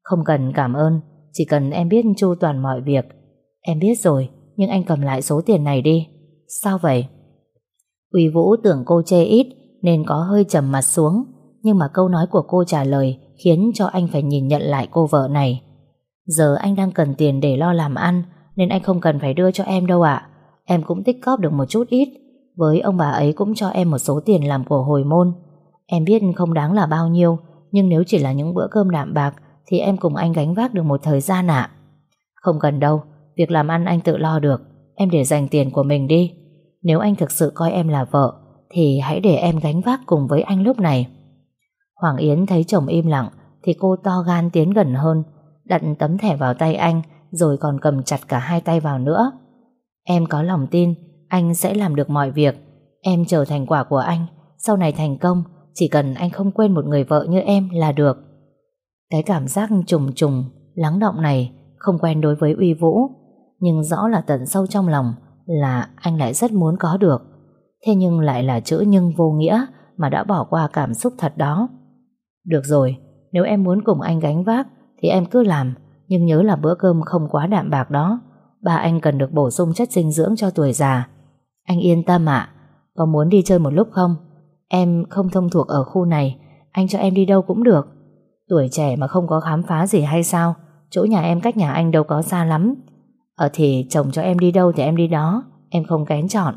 Không cần cảm ơn, chỉ cần em biết chu toàn mọi việc. Em biết rồi, nhưng anh cầm lại số tiền này đi. Sao vậy? Uy Vũ tưởng cô chê ít nên có hơi trầm mặt xuống, nhưng mà câu nói của cô trả lời khiến cho anh phải nhìn nhận lại cô vợ này. Giờ anh đang cần tiền để lo làm ăn, nên anh không cần phải đưa cho em đâu ạ. Em cũng tích cóp được một chút ít. Với ông bà ấy cũng cho em một số tiền làm của hồi môn. Em biết không đáng là bao nhiêu, nhưng nếu chỉ là những bữa cơm đạm bạc thì em cùng anh gánh vác được một thời gian ạ. Không cần đâu, việc làm ăn anh tự lo được. Em để dành tiền của mình đi. Nếu anh thực sự coi em là vợ thì hãy để em gánh vác cùng với anh lúc này. Hoàng Yến thấy chồng im lặng thì cô to gan tiến gần hơn, đặt tấm thẻ vào tay anh, rồi còn cầm chặt cả hai tay vào nữa. Em có lòng tin anh sẽ làm được mọi việc. Em chờ thành quả của anh. Sau này thành công, chỉ cần anh không quên một người vợ như em là được. Cái cảm giác trùng trùng lắng đọng này không quen đối với Uy Vũ, nhưng rõ là tận sâu trong lòng là anh lại rất muốn có được. Thế nhưng lại là chữ nhưng vô nghĩa mà đã bỏ qua cảm xúc thật đó. Được rồi, nếu em muốn cùng anh gánh vác thì em cứ làm, nhưng nhớ là bữa cơm không quá đạm bạc đó. Ba anh cần được bổ sung chất dinh dưỡng cho tuổi già. Anh yên tâm ạ. Có muốn đi chơi một lúc không? Em không thông thuộc ở khu này, anh cho em đi đâu cũng được. Tuổi trẻ mà không có khám phá gì hay sao? Chỗ nhà em cách nhà anh đâu có xa lắm. Thì chồng cho em đi đâu thì em đi đó, em không kén chọn.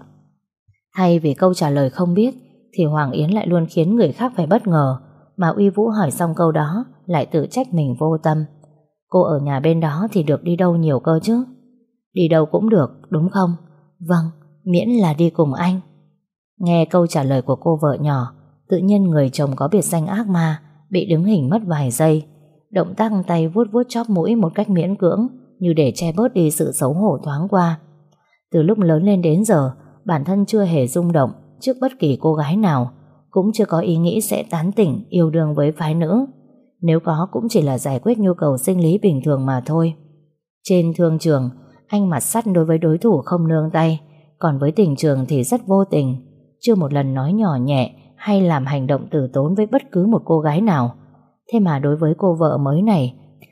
Thay vì câu trả lời không biết thì Hoàng Yến lại luôn khiến người khác phải bất ngờ, mà Uy Vũ hỏi xong câu đó lại tự trách mình vô tâm. Cô ở nhà bên đó thì được đi đâu nhiều cơ chứ? Đi đâu cũng được, đúng không? Vâng, miễn là đi cùng anh. Nghe câu trả lời của cô vợ nhỏ, tự nhiên người chồng có biệt danh ác ma bị đứng hình mất vài giây. Động tác tay vuốt vuốt chóp mũi một cách miễn cưỡng, như để che bớt đi sự xấu hổ thoáng qua. Từ lúc lớn lên đến giờ, bản thân chưa hề rung động trước bất kỳ cô gái nào, cũng chưa có ý nghĩ sẽ tán tỉnh yêu đương với phái nữ. Nếu có cũng chỉ là giải quyết nhu cầu sinh lý bình thường mà thôi. Trên thương trường, anh mặt sắt đối với đối thủ không nương tay, còn với tình trường thì rất vô tình, chưa một lần nói nhỏ nhẹ hay làm hành động tử tốn với bất cứ một cô gái nào. Thế mà đối với cô vợ mới này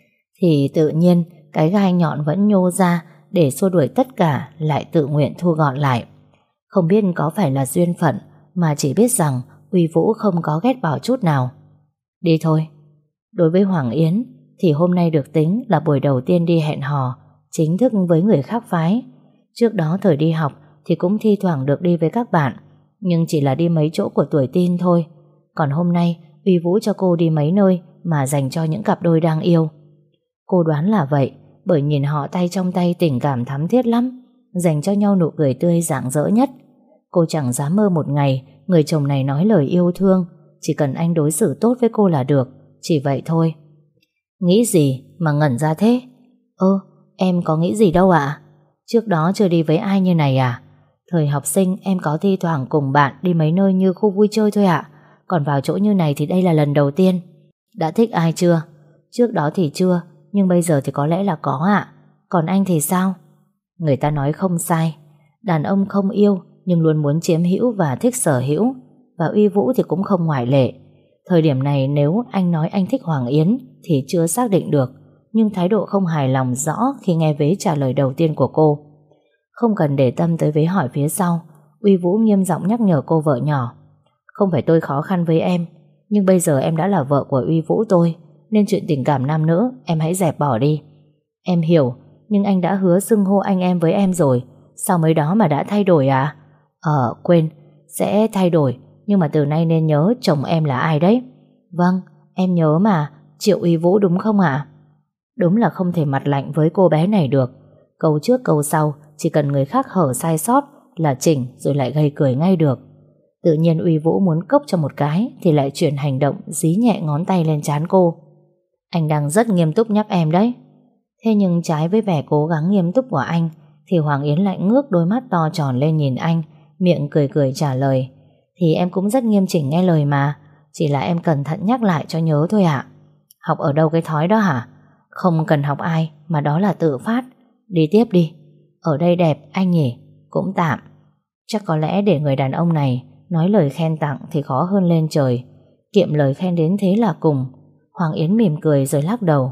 thì tự nhiên cái gai nhọn vẫn nhô ra để xua đuổi tất cả lại tự nguyện thu gọn lại. Không biết có phải là duyên phận, mà chỉ biết rằng Uy Vũ không có ghét bỏ chút nào. Đi thôi. Đối với Hoàng Yến thì hôm nay được tính là buổi đầu tiên đi hẹn hò chính thức với người khác phái. Trước đó thời đi học thì cũng thi thoảng được đi với các bạn, nhưng chỉ là đi mấy chỗ của tuổi teen thôi. Còn hôm nay Uy Vũ cho cô đi mấy nơi mà dành cho những cặp đôi đang yêu. Cô đoán là vậy, bởi nhìn họ tay trong tay tình cảm thắm thiết lắm, dành cho nhau nụ cười tươi rạng rỡ nhất. Cô chẳng dám mơ một ngày người chồng này nói lời yêu thương, chỉ cần anh đối xử tốt với cô là được, chỉ vậy thôi. Nghĩ gì mà ngẩn ra thế? Em có nghĩ gì đâu ạ? Trước đó chưa đi với ai như này à? Thời học sinh em có thi thoảng cùng bạn đi mấy nơi như khu vui chơi thôi ạ. Còn vào chỗ như này thì đây là lần đầu tiên. Đã thích ai chưa? Trước đó thì chưa, nhưng bây giờ thì có lẽ là có ạ. Còn anh thì sao? Người ta nói không sai, đàn ông không yêu nhưng luôn muốn chiếm hữu và thích sở hữu, và Uy Vũ thì cũng không ngoại lệ. Thời điểm này nếu anh nói anh thích Hoàng Yến thì chưa xác định được, nhưng thái độ không hài lòng rõ khi nghe vế trả lời đầu tiên của cô. Không cần để tâm tới vế hỏi phía sau, Uy Vũ nghiêm giọng nhắc nhở cô vợ nhỏ. Không phải tôi khó khăn với em, nhưng bây giờ em đã là vợ của Uy Vũ tôi, nên chuyện tình cảm nam nữ em hãy dẹp bỏ đi. Em hiểu, nhưng anh đã hứa xưng hô anh em với em rồi, sao mới đó mà đã thay đổi à? Quên, sẽ thay đổi, nhưng mà từ nay nên nhớ chồng em là ai đấy. Vâng, em nhớ mà, Triệu Uy Vũ đúng không ạ? Đúng là không thể mặt lạnh với cô bé này được. Câu trước câu sau chỉ cần người khác hở sai sót là chỉnh rồi lại gây cười ngay được. Tự nhiên Uy Vũ muốn cốc cho một cái thì lại chuyển hành động dí nhẹ ngón tay lên trán cô. Anh đang rất nghiêm túc nhắc em đấy. Thế nhưng trái với vẻ cố gắng nghiêm túc của anh thì Hoàng Yến lại ngước đôi mắt to tròn lên nhìn anh, miệng cười cười trả lời. Thì em cũng rất nghiêm chỉnh nghe lời mà, chỉ là em cẩn thận nhắc lại cho nhớ thôi ạ. Học ở đâu cái thói đó hả? Không cần học ai, mà đó là tự phát. Đi tiếp đi. Ở đây đẹp anh nhỉ? Cũng tạm. Chắc có lẽ để người đàn ông này nói lời khen tặng thì khó hơn lên trời. Kiệm lời khen đến thế là cùng. Hoàng Yến mỉm cười rồi lắc đầu.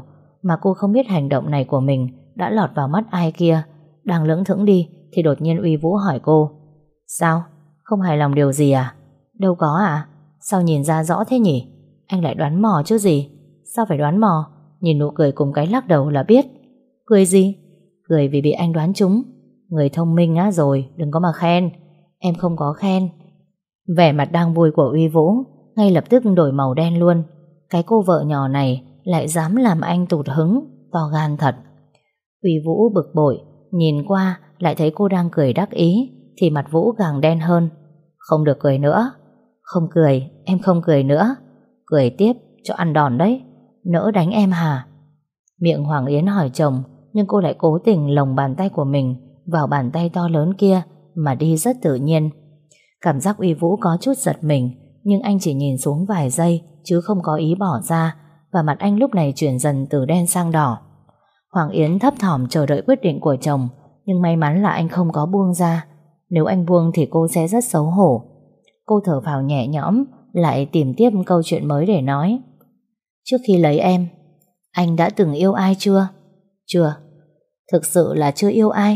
mà cô không biết hành động này của mình đã lọt vào mắt ai kia. Đang lững thững đi thì đột nhiên Uy Vũ hỏi cô: Sao? Không hài lòng điều gì à? Đâu có à? Sao nhìn ra rõ thế nhỉ? Anh lại đoán mò chứ gì? Sao phải đoán mò? Nhìn nụ cười cùng cái lắc đầu là biết. Cười gì? Cười vì bị anh đoán trúng. Người thông minh á rồi, đừng có mà khen. Em không có khen. Vẻ mặt đang vui của Uy Vũ ngay lập tức đổi màu đen luôn. Cái cô vợ nhỏ này lại dám làm anh tụt hứng, to gan thật. Uy Vũ bực bội, nhìn qua lại thấy cô đang cười đắc ý thì mặt Vũ càng đen hơn. Không được cười nữa. Không cười, em không cười nữa. Cười tiếp cho ăn đòn đấy. Nỡ đánh em hả? Miệng Hoàng Yến hỏi chồng, nhưng cô lại cố tình lồng bàn tay của mình vào bàn tay to lớn kia mà đi rất tự nhiên. Cảm giác Uy Vũ có chút giật mình, nhưng anh chỉ nhìn xuống vài giây chứ không có ý bỏ ra, và mặt anh lúc này chuyển dần từ đen sang đỏ. Hoàng Yến thấp thỏm chờ đợi quyết định của chồng, nhưng may mắn là anh không có buông ra. Nếu anh buông thì cô sẽ rất xấu hổ. Cô thở phào nhẹ nhõm, lại tìm tiếp câu chuyện mới để nói. Trước khi lấy em, anh đã từng yêu ai chưa? Chưa. Thực sự là chưa yêu ai?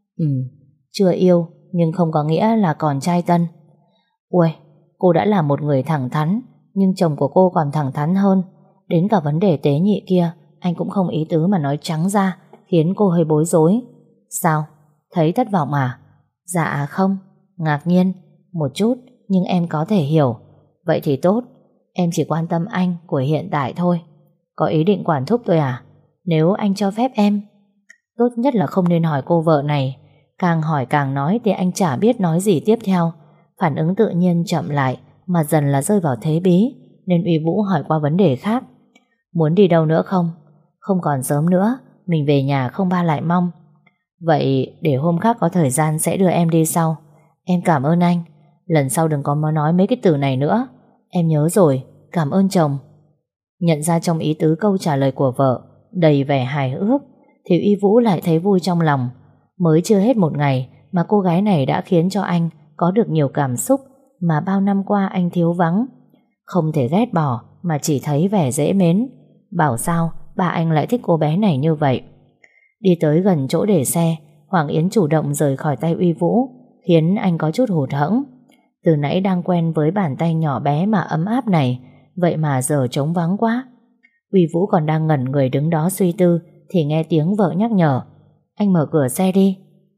Chưa yêu, nhưng không có nghĩa là còn trai tân. Ui, cô đã là một người thẳng thắn, nhưng chồng của cô còn thẳng thắn hơn. Đến cả vấn đề tế nhị kia anh cũng không ý tứ mà nói trắng ra, khiến cô hơi bối rối. Sao? Thấy thất vọng à? Dạ không. Ngạc nhiên một chút, nhưng em có thể hiểu. Vậy thì tốt. Em chỉ quan tâm anh của hiện tại thôi. Có ý định quản thúc tôi à? Nếu anh cho phép em. Tốt nhất là không nên hỏi cô vợ này. Càng hỏi càng nói thì anh chả biết nói gì tiếp theo. Phản ứng tự nhiên chậm lại, mà dần là rơi vào thế bí, nên Uy Vũ hỏi qua vấn đề khác. Muốn đi đâu nữa không? Không còn sớm nữa, mình về nhà không ba lại mong. Vậy để hôm khác có thời gian sẽ đưa em đi sau. Em cảm ơn anh. Lần sau đừng có nói mấy cái từ này nữa. Em nhớ rồi, cảm ơn chồng. Nhận ra trong ý tứ câu trả lời của vợ đầy vẻ hài hước, thì Uy Vũ lại thấy vui trong lòng. Mới chưa hết một ngày mà cô gái này đã khiến cho anh có được nhiều cảm xúc mà bao năm qua anh thiếu vắng. Không thể ghét bỏ, mà chỉ thấy vẻ dễ mến. Bảo sao bà anh lại thích cô bé này như vậy. Đi tới gần chỗ để xe, Hoàng Yến chủ động rời khỏi tay Uy Vũ, khiến anh có chút hụt hẫng. Từ nãy đang quen với bàn tay nhỏ bé mà ấm áp này, vậy mà giờ trống vắng quá. Uy Vũ còn đang ngẩn người đứng đó suy tư thì nghe tiếng vợ nhắc nhở. Anh mở cửa xe đi.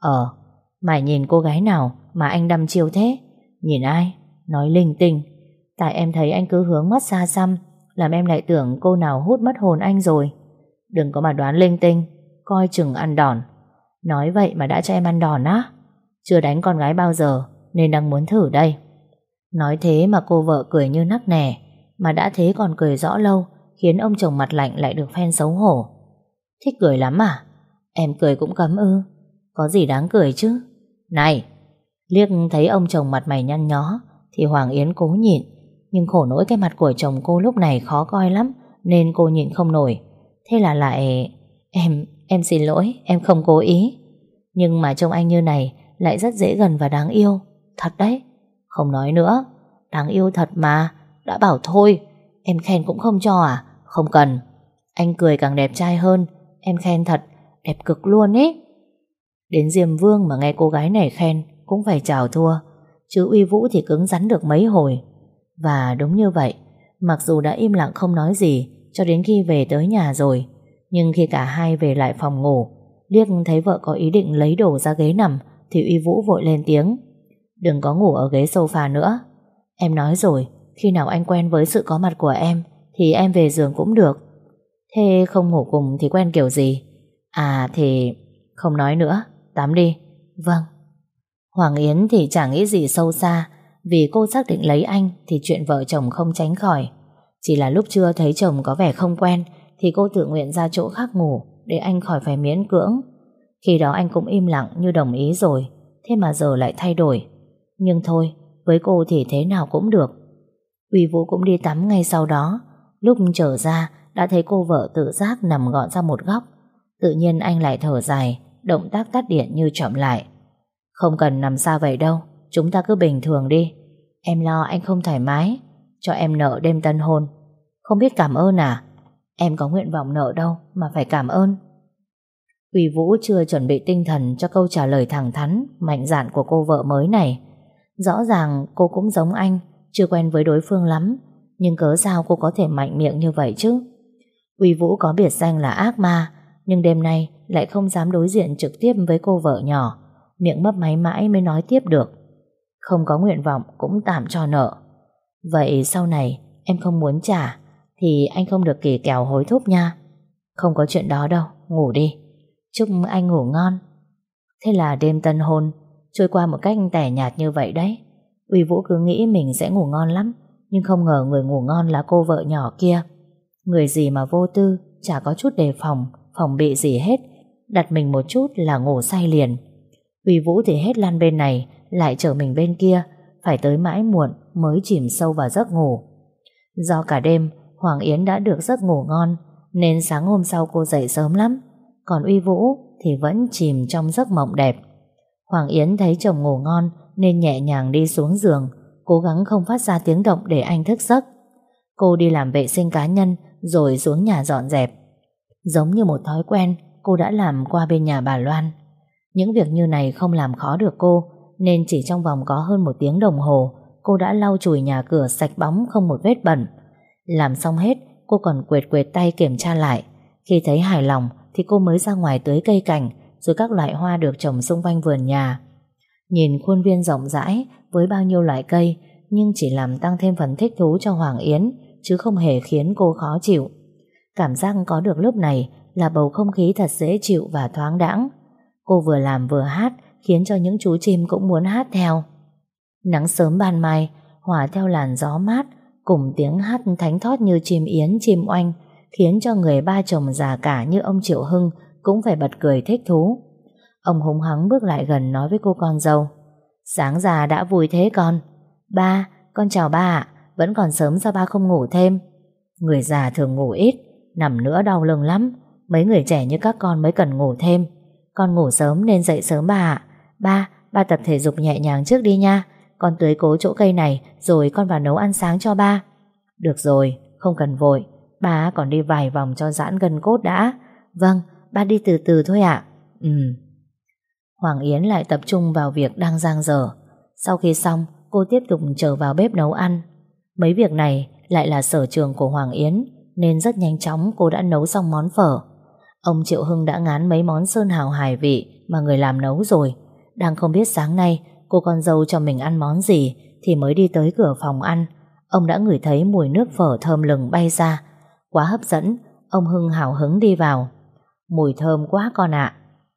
Mày nhìn cô gái nào mà anh đăm chiêu thế? Nhìn ai? Nói linh tinh. Tại em thấy anh cứ hướng mắt xa xăm, làm em lại tưởng cô nào hút mất hồn anh rồi. Đừng có mà đoán linh tinh, coi chừng ăn đòn. Nói vậy mà đã cho em ăn đòn á? Chưa đánh con gái bao giờ, nên đang muốn thử đây. Nói thế mà cô vợ cười như nắc nẻ, mà đã thế còn cười rõ lâu, khiến ông chồng mặt lạnh lại được phen xấu hổ. Thích cười lắm à? Em cười cũng cấm ư? Có gì đáng cười chứ? Này! Liếc thấy ông chồng mặt mày nhăn nhó thì Hoàng Yến cố nhịn, nhưng khổ nỗi cái mặt của chồng cô lúc này khó coi lắm, nên cô nhịn không nổi. Thế là lại... Em xin lỗi, em không cố ý. Nhưng mà trông anh như này lại rất dễ gần và đáng yêu. Thật đấy. Không nói nữa. Đáng yêu thật mà. Đã bảo thôi. Em khen cũng không cho à? Không cần. Anh cười càng đẹp trai hơn. Em khen thật, đẹp cực luôn ấy. Đến Diêm Vương mà nghe cô gái này khen cũng phải chào thua. Chứ Uy Vũ thì cứng rắn được mấy hồi. Và đúng như vậy, mặc dù đã im lặng không nói gì cho đến khi về tới nhà rồi, nhưng khi cả hai về lại phòng ngủ, liếc thấy vợ có ý định lấy đồ ra ghế nằm thì Uy Vũ vội lên tiếng. Đừng có ngủ ở ghế sofa nữa. Em nói rồi, khi nào anh quen với sự có mặt của em thì em về giường cũng được. Thế không ngủ cùng thì quen kiểu gì? À thì... Không nói nữa, tắm đi. Vâng. Hoàng Yến thì chẳng nghĩ gì sâu xa, vì cô xác định lấy anh thì chuyện vợ chồng không tránh khỏi. Chỉ là lúc trưa thấy chồng có vẻ không quen thì cô tự nguyện ra chỗ khác ngủ để anh khỏi phải miễn cưỡng. Khi đó anh cũng im lặng như đồng ý rồi, thế mà giờ lại thay đổi. Nhưng thôi, với cô thì thế nào cũng được. Uy Vũ cũng đi tắm ngay sau đó. Lúc trở ra đã thấy cô vợ tự giác nằm gọn ra một góc. Tự nhiên anh lại thở dài, động tác tắt điện như chậm lại. Không cần nằm xa vậy đâu, chúng ta cứ bình thường đi. Em lo anh không thoải mái, cho em nợ đêm tân hôn. Không biết cảm ơn à? Em có nguyện vọng nợ đâu mà phải cảm ơn. Uy Vũ chưa chuẩn bị tinh thần cho câu trả lời thẳng thắn, mạnh dạn của cô vợ mới này. Rõ ràng cô cũng giống anh, chưa quen với đối phương lắm, nhưng cớ sao cô có thể mạnh miệng như vậy chứ? Uy Vũ có biệt danh là ác ma, nhưng đêm nay lại không dám đối diện trực tiếp với cô vợ nhỏ, miệng mấp máy mãi mới nói tiếp được. Không có nguyện vọng cũng tạm cho nợ. Vậy sau này em không muốn trả thì anh không được kỳ kèo hối thúc nha. Không có chuyện đó đâu, ngủ đi. Chúc anh ngủ ngon. Thế là đêm tân hôn trôi qua một cách tẻ nhạt như vậy đấy. Uy Vũ cứ nghĩ mình sẽ ngủ ngon lắm, nhưng không ngờ người ngủ ngon là cô vợ nhỏ kia. Người gì mà vô tư, chả có chút đề phòng, phòng bị gì hết, đặt mình một chút là ngủ say liền. Uy Vũ thì hết lăn bên này lại chở mình bên kia, phải tới mãi muộn mới chìm sâu vào giấc ngủ. Do cả đêm Hoàng Yến đã được giấc ngủ ngon, nên sáng hôm sau cô dậy sớm lắm. Còn Uy Vũ thì vẫn chìm trong giấc mộng đẹp. Hoàng Yến thấy chồng ngủ ngon nên nhẹ nhàng đi xuống giường, cố gắng không phát ra tiếng động để anh thức giấc. Cô đi làm vệ sinh cá nhân rồi xuống nhà dọn dẹp. Giống như một thói quen, cô đã làm qua bên nhà bà Loan. Những việc như này không làm khó được cô, nên chỉ trong vòng có hơn 1 tiếng đồng hồ, cô đã lau chùi nhà cửa sạch bóng không một vết bẩn. Làm xong hết, cô còn quệt quệt tay kiểm tra lại. Khi thấy hài lòng thì cô mới ra ngoài tưới cây cảnh, rồi các loại hoa được trồng xung quanh vườn nhà. Nhìn khuôn viên rộng rãi với bao nhiêu loại cây, nhưng chỉ làm tăng thêm phần thích thú cho Hoàng Yến, chứ không hề khiến cô khó chịu. Cảm giác có được lúc này là bầu không khí thật dễ chịu và thoáng đãng. Cô vừa làm vừa hát, khiến cho những chú chim cũng muốn hát theo. Nắng sớm ban mai hòa theo làn gió mát cùng tiếng hát thánh thót như chim yến chim oanh, khiến cho người ba chồng già cả như ông Triệu Hưng cũng phải bật cười thích thú. Ông hùng hắng bước lại gần nói với cô con dâu: Sáng già đã vui thế con? Ba, con chào ba ạ. Vẫn còn sớm sao ba không ngủ thêm? Người già thường ngủ ít, nằm nữa đau lưng lắm. Mấy người trẻ như các con mới cần ngủ thêm. Con ngủ sớm nên dậy sớm ba ạ. Ba tập thể dục nhẹ nhàng trước đi nha. Con tưới cố chỗ cây này rồi con vào nấu ăn sáng cho ba. Được rồi, không cần vội. Ba còn đi vài vòng cho giãn gân cốt đã. Vâng, ba đi từ từ thôi ạ. Hoàng Yến lại tập trung vào việc đang dang dở. Sau khi xong, cô tiếp tục trở vào bếp nấu ăn. Mấy việc này lại là sở trường của Hoàng Yến, nên rất nhanh chóng cô đã nấu xong món phở. Ông Triệu Hưng đã ngán mấy món sơn hào hải vị mà người làm nấu rồi. Đang không biết sáng nay cô con dâu cho mình ăn món gì thì mới đi tới cửa phòng ăn, ông đã ngửi thấy mùi nước phở thơm lừng bay ra. Quá hấp dẫn, ông Hưng hào hứng đi vào. Mùi thơm quá con ạ.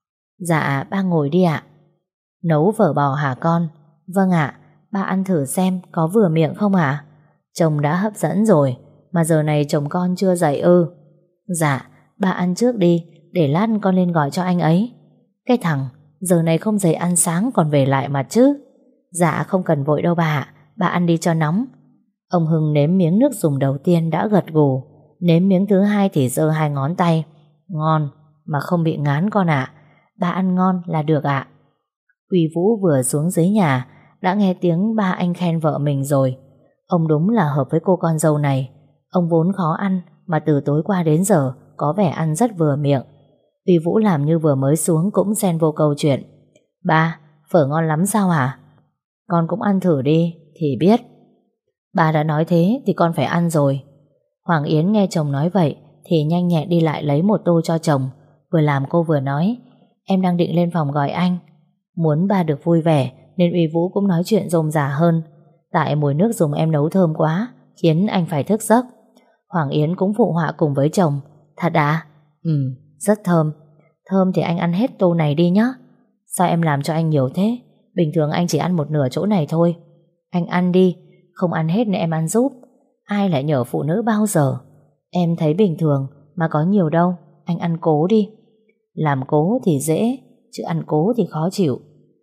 Dạ, ba ngồi đi ạ. Nấu phở bò hả con? Vâng ạ, ba ăn thử xem có vừa miệng không ạ? Chồng đã hấp dẫn rồi, mà giờ này chồng con chưa dậy ư? Dạ, ba ăn trước đi, để lát con lên gọi cho anh ấy. Cái thằng, giờ này không dậy ăn sáng còn về lại mà chứ. Dạ không cần vội đâu bà ạ, ba ăn đi cho nóng. Ông Hưng nếm miếng nước dùng đầu tiên đã gật gù, nếm miếng thứ hai thì giơ 2 ngón tay. Ngon, mà không bị ngán con ạ. Ba ăn ngon là được ạ. Uy Vũ vừa xuống dưới nhà đã nghe tiếng ba anh khen vợ mình rồi. Ông đúng là hợp với cô con dâu này. Ông vốn khó ăn, mà từ tối qua đến giờ có vẻ ăn rất vừa miệng. Uy Vũ làm như vừa mới xuống cũng xen vô câu chuyện. Ba, phở ngon lắm sao hả? Con cũng ăn thử đi thì biết. Ba đã nói thế thì con phải ăn rồi. Hoàng Yến nghe chồng nói vậy thì nhanh nhẹn đi lại lấy một tô cho chồng. Vừa làm cô vừa nói: Em đang định lên phòng gọi anh. Muốn ba được vui vẻ nên Uy Vũ cũng nói chuyện rôm rả hơn. Tại mùi nước dùng em nấu thơm quá, khiến anh phải thức giấc. Hoàng Yến cũng phụ họa cùng với chồng. Thật à? Rất thơm. Thơm thì anh ăn hết tô này đi nhé. Sao em làm cho anh nhiều thế? Bình thường anh chỉ ăn một nửa chỗ này thôi. Anh ăn đi, không ăn hết nên em ăn giúp. Ai lại nhờ phụ nữ bao giờ? Em thấy bình thường mà có nhiều đâu. Anh ăn cố đi. Làm cố thì dễ, chứ ăn cố thì khó chịu.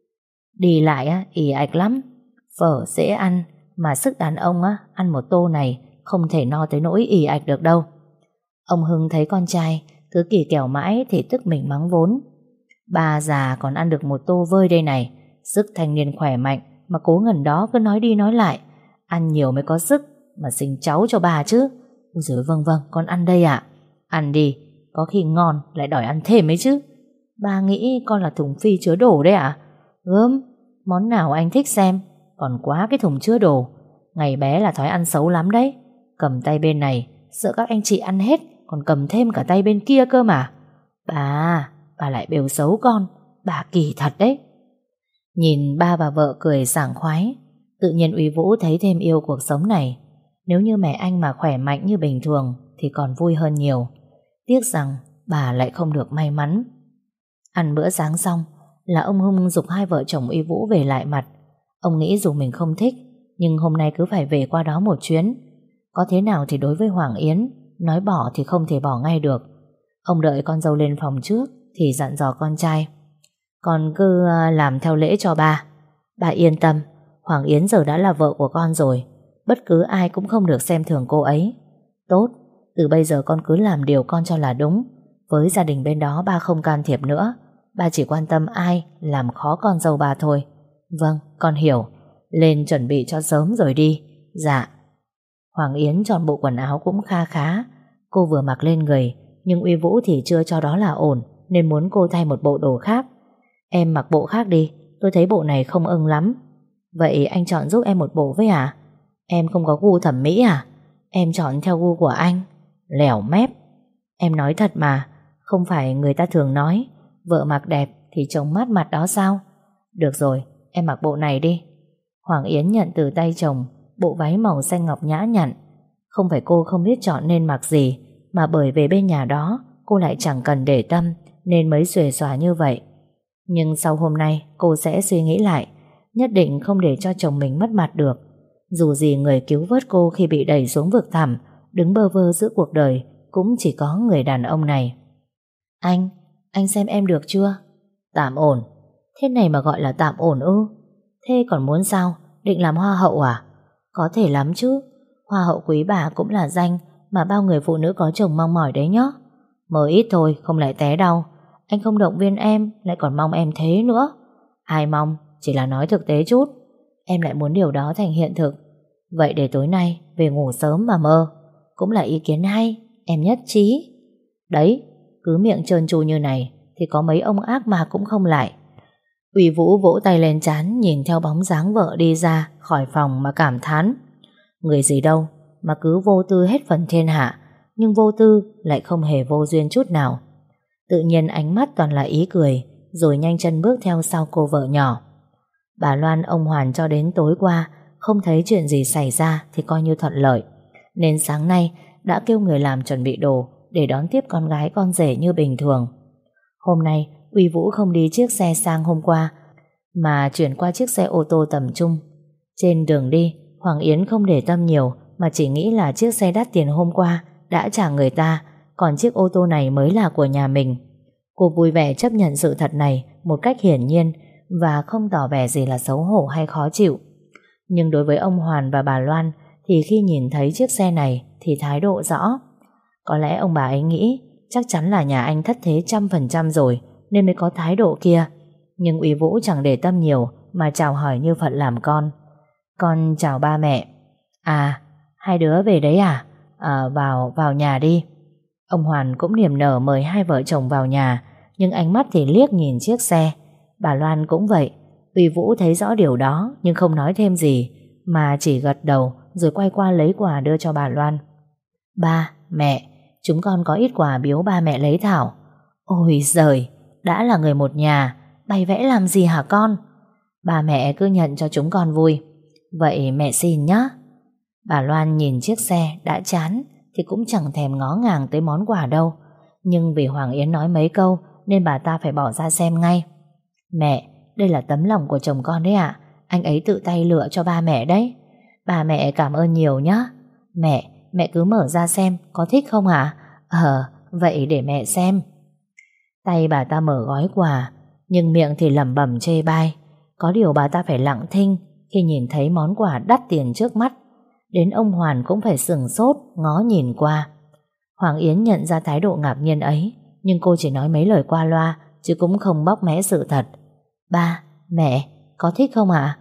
Đi lại á, ì ạch lắm. Phở dễ ăn, mà sức đàn ông á, ăn một tô này không thể no tới nỗi ì ạch được đâu. Ông Hưng thấy con trai cứ kỳ kèo mãi thì tức mình mắng vốn. Bà già còn ăn được một tô vơi đây này. Sức thanh niên khỏe mạnh mà cố ngần đó cứ nói đi nói lại. Ăn nhiều mới có sức mà sinh cháu cho bà chứ. Ôi giời, vâng con ăn đây ạ. Ăn đi, có khi ngon lại đòi ăn thêm ấy chứ. Ba nghĩ con là thùng phi chứa đồ đấy à? Gớm, món nào anh thích xem, còn quá cái thùng chứa đồ. Ngày bé là thói ăn xấu lắm đấy. Cầm tay bên này, sợ các anh chị ăn hết, còn cầm thêm cả tay bên kia cơ mà. Bà lại bêu xấu con, bà kỳ thật đấy. Nhìn ba và vợ cười sảng khoái, tự nhiên Uy Vũ thấy thêm yêu cuộc sống này. Nếu như mẹ anh mà khỏe mạnh như bình thường thì còn vui hơn nhiều. Tiếc rằng bà lại không được may mắn. Ăn bữa sáng xong là ông Hưng giục hai vợ chồng Uy Vũ về lại mặt. Ông nghĩ dù mình không thích, nhưng hôm nay cứ phải về qua đó một chuyến. Có thế nào thì đối với Hoàng Yến, nói bỏ thì không thể bỏ ngay được. Ông đợi con dâu lên phòng trước thì dặn dò con trai: con cứ làm theo lễ cho ba. Bà yên tâm, Hoàng Yến giờ đã là vợ của con rồi, bất cứ ai cũng không được xem thường cô ấy. Tốt, từ bây giờ con cứ làm điều con cho là đúng. Với gia đình bên đó ba không can thiệp nữa. Ba chỉ quan tâm ai làm khó con dâu ba thôi. Vâng, con hiểu. Lên chuẩn bị cho sớm rồi đi. Dạ. Hoàng Yến chọn bộ quần áo cũng kha khá. Cô vừa mặc lên người, nhưng Uy Vũ thì chưa cho đó là ổn, nên muốn cô thay một bộ đồ khác. Em mặc bộ khác đi, tôi thấy bộ này không ưng lắm. Vậy anh chọn giúp em một bộ với à? Em không có gu thẩm mỹ à? Em chọn theo gu của anh. Lẻo mép. Em nói thật mà, không phải người ta thường nói vợ mặc đẹp thì chồng mát mặt đó sao? Được rồi, em mặc bộ này đi. Hoàng Yến nhận từ tay chồng bộ váy màu xanh ngọc nhã nhặn. Không phải cô không biết chọn nên mặc gì, mà bởi về bên nhà đó cô lại chẳng cần để tâm nên mới xuề xòa như vậy. Nhưng sau hôm nay cô sẽ suy nghĩ lại, nhất định không để cho chồng mình mất mặt được. Dù gì người cứu vớt cô khi bị đẩy xuống vực thẳm, đứng bơ vơ giữa cuộc đời, cũng chỉ có người đàn ông này. Anh xem em được chưa? Tạm ổn. Thế này mà gọi là tạm ổn ư? Thế còn muốn sao? Định làm hoa hậu à? Có thể lắm chứ. Hoa hậu quý bà cũng là danh mà bao người phụ nữ có chồng mong mỏi đấy nhá. Mơ ít thôi, không lại té đau. Anh không động viên em, lại còn mong em thế nữa. Ai mong, chỉ là nói thực tế chút. Em lại muốn điều đó thành hiện thực. Vậy để tối nay về ngủ sớm mà mơ. Cũng là ý kiến hay, em nhất trí. Đấy, cứ miệng trơn tru như này thì có mấy ông ác mà cũng không lại. Uy Vũ vỗ tay lên trán, nhìn theo bóng dáng vợ đi ra khỏi phòng mà cảm thán. Người gì đâu mà cứ vô tư hết phần thiên hạ, nhưng vô tư lại không hề vô duyên chút nào. Tự nhiên ánh mắt toàn là ý cười, rồi nhanh chân bước theo sau cô vợ nhỏ. Bà Loan ông Hoàn cho đến tối qua không thấy chuyện gì xảy ra thì coi như thuận lợi, nên sáng nay đã kêu người làm chuẩn bị đồ để đón tiếp con gái con rể như bình thường. Hôm nay Uy Vũ không đi chiếc xe sang hôm qua, mà chuyển qua chiếc xe ô tô tầm trung. Trên đường đi, Hoàng Yến không để tâm nhiều, mà chỉ nghĩ là chiếc xe đắt tiền hôm qua đã trả người ta, còn chiếc ô tô này mới là của nhà mình. Cô vui vẻ chấp nhận sự thật này một cách hiển nhiên và không tỏ vẻ gì là xấu hổ hay khó chịu. Nhưng đối với ông Hoàn và bà Loan thì khi nhìn thấy chiếc xe này thì thái độ rõ. Có lẽ ông bà ấy nghĩ chắc chắn là nhà anh thất thế 100% rồi nên mới có thái độ kia. Nhưng Uy Vũ chẳng để tâm nhiều mà chào hỏi như phận làm con. Con chào ba mẹ. À, hai đứa về đấy à? Vào nhà đi. Ông Hoàn cũng niềm nở mời hai vợ chồng vào nhà, nhưng ánh mắt thì liếc nhìn chiếc xe. Bà Loan cũng vậy. Uy Vũ thấy rõ điều đó nhưng không nói thêm gì, mà chỉ gật đầu rồi quay qua lấy quà đưa cho bà Loan. Ba, mẹ, chúng con có ít quà biếu ba mẹ lấy thảo. Ôi giời, đã là người một nhà, bày vẽ làm gì hả con? Ba mẹ cứ nhận cho chúng con vui. Vậy mẹ xin nhé. Bà Loan nhìn chiếc xe đã chán thì cũng chẳng thèm ngó ngàng tới món quà đâu. Nhưng vì Hoàng Yến nói mấy câu nên bà ta phải bỏ ra xem ngay. Mẹ, đây là tấm lòng của chồng con đấy ạ. Anh ấy tự tay lựa cho ba mẹ đấy. Ba mẹ cảm ơn nhiều nhé. Mẹ cứ mở ra xem có thích không hả? Vậy để mẹ xem. Tay bà ta mở gói quà, nhưng miệng thì lẩm bẩm chê bai. Có điều bà ta phải lặng thinh khi nhìn thấy món quà đắt tiền trước mắt. Đến ông Hoàn cũng phải sửng sốt ngó nhìn qua. Hoàng Yến nhận ra thái độ ngạc nhiên ấy, nhưng cô chỉ nói mấy lời qua loa chứ cũng không bóc mẽ sự thật. Ba, mẹ, có thích không ạ?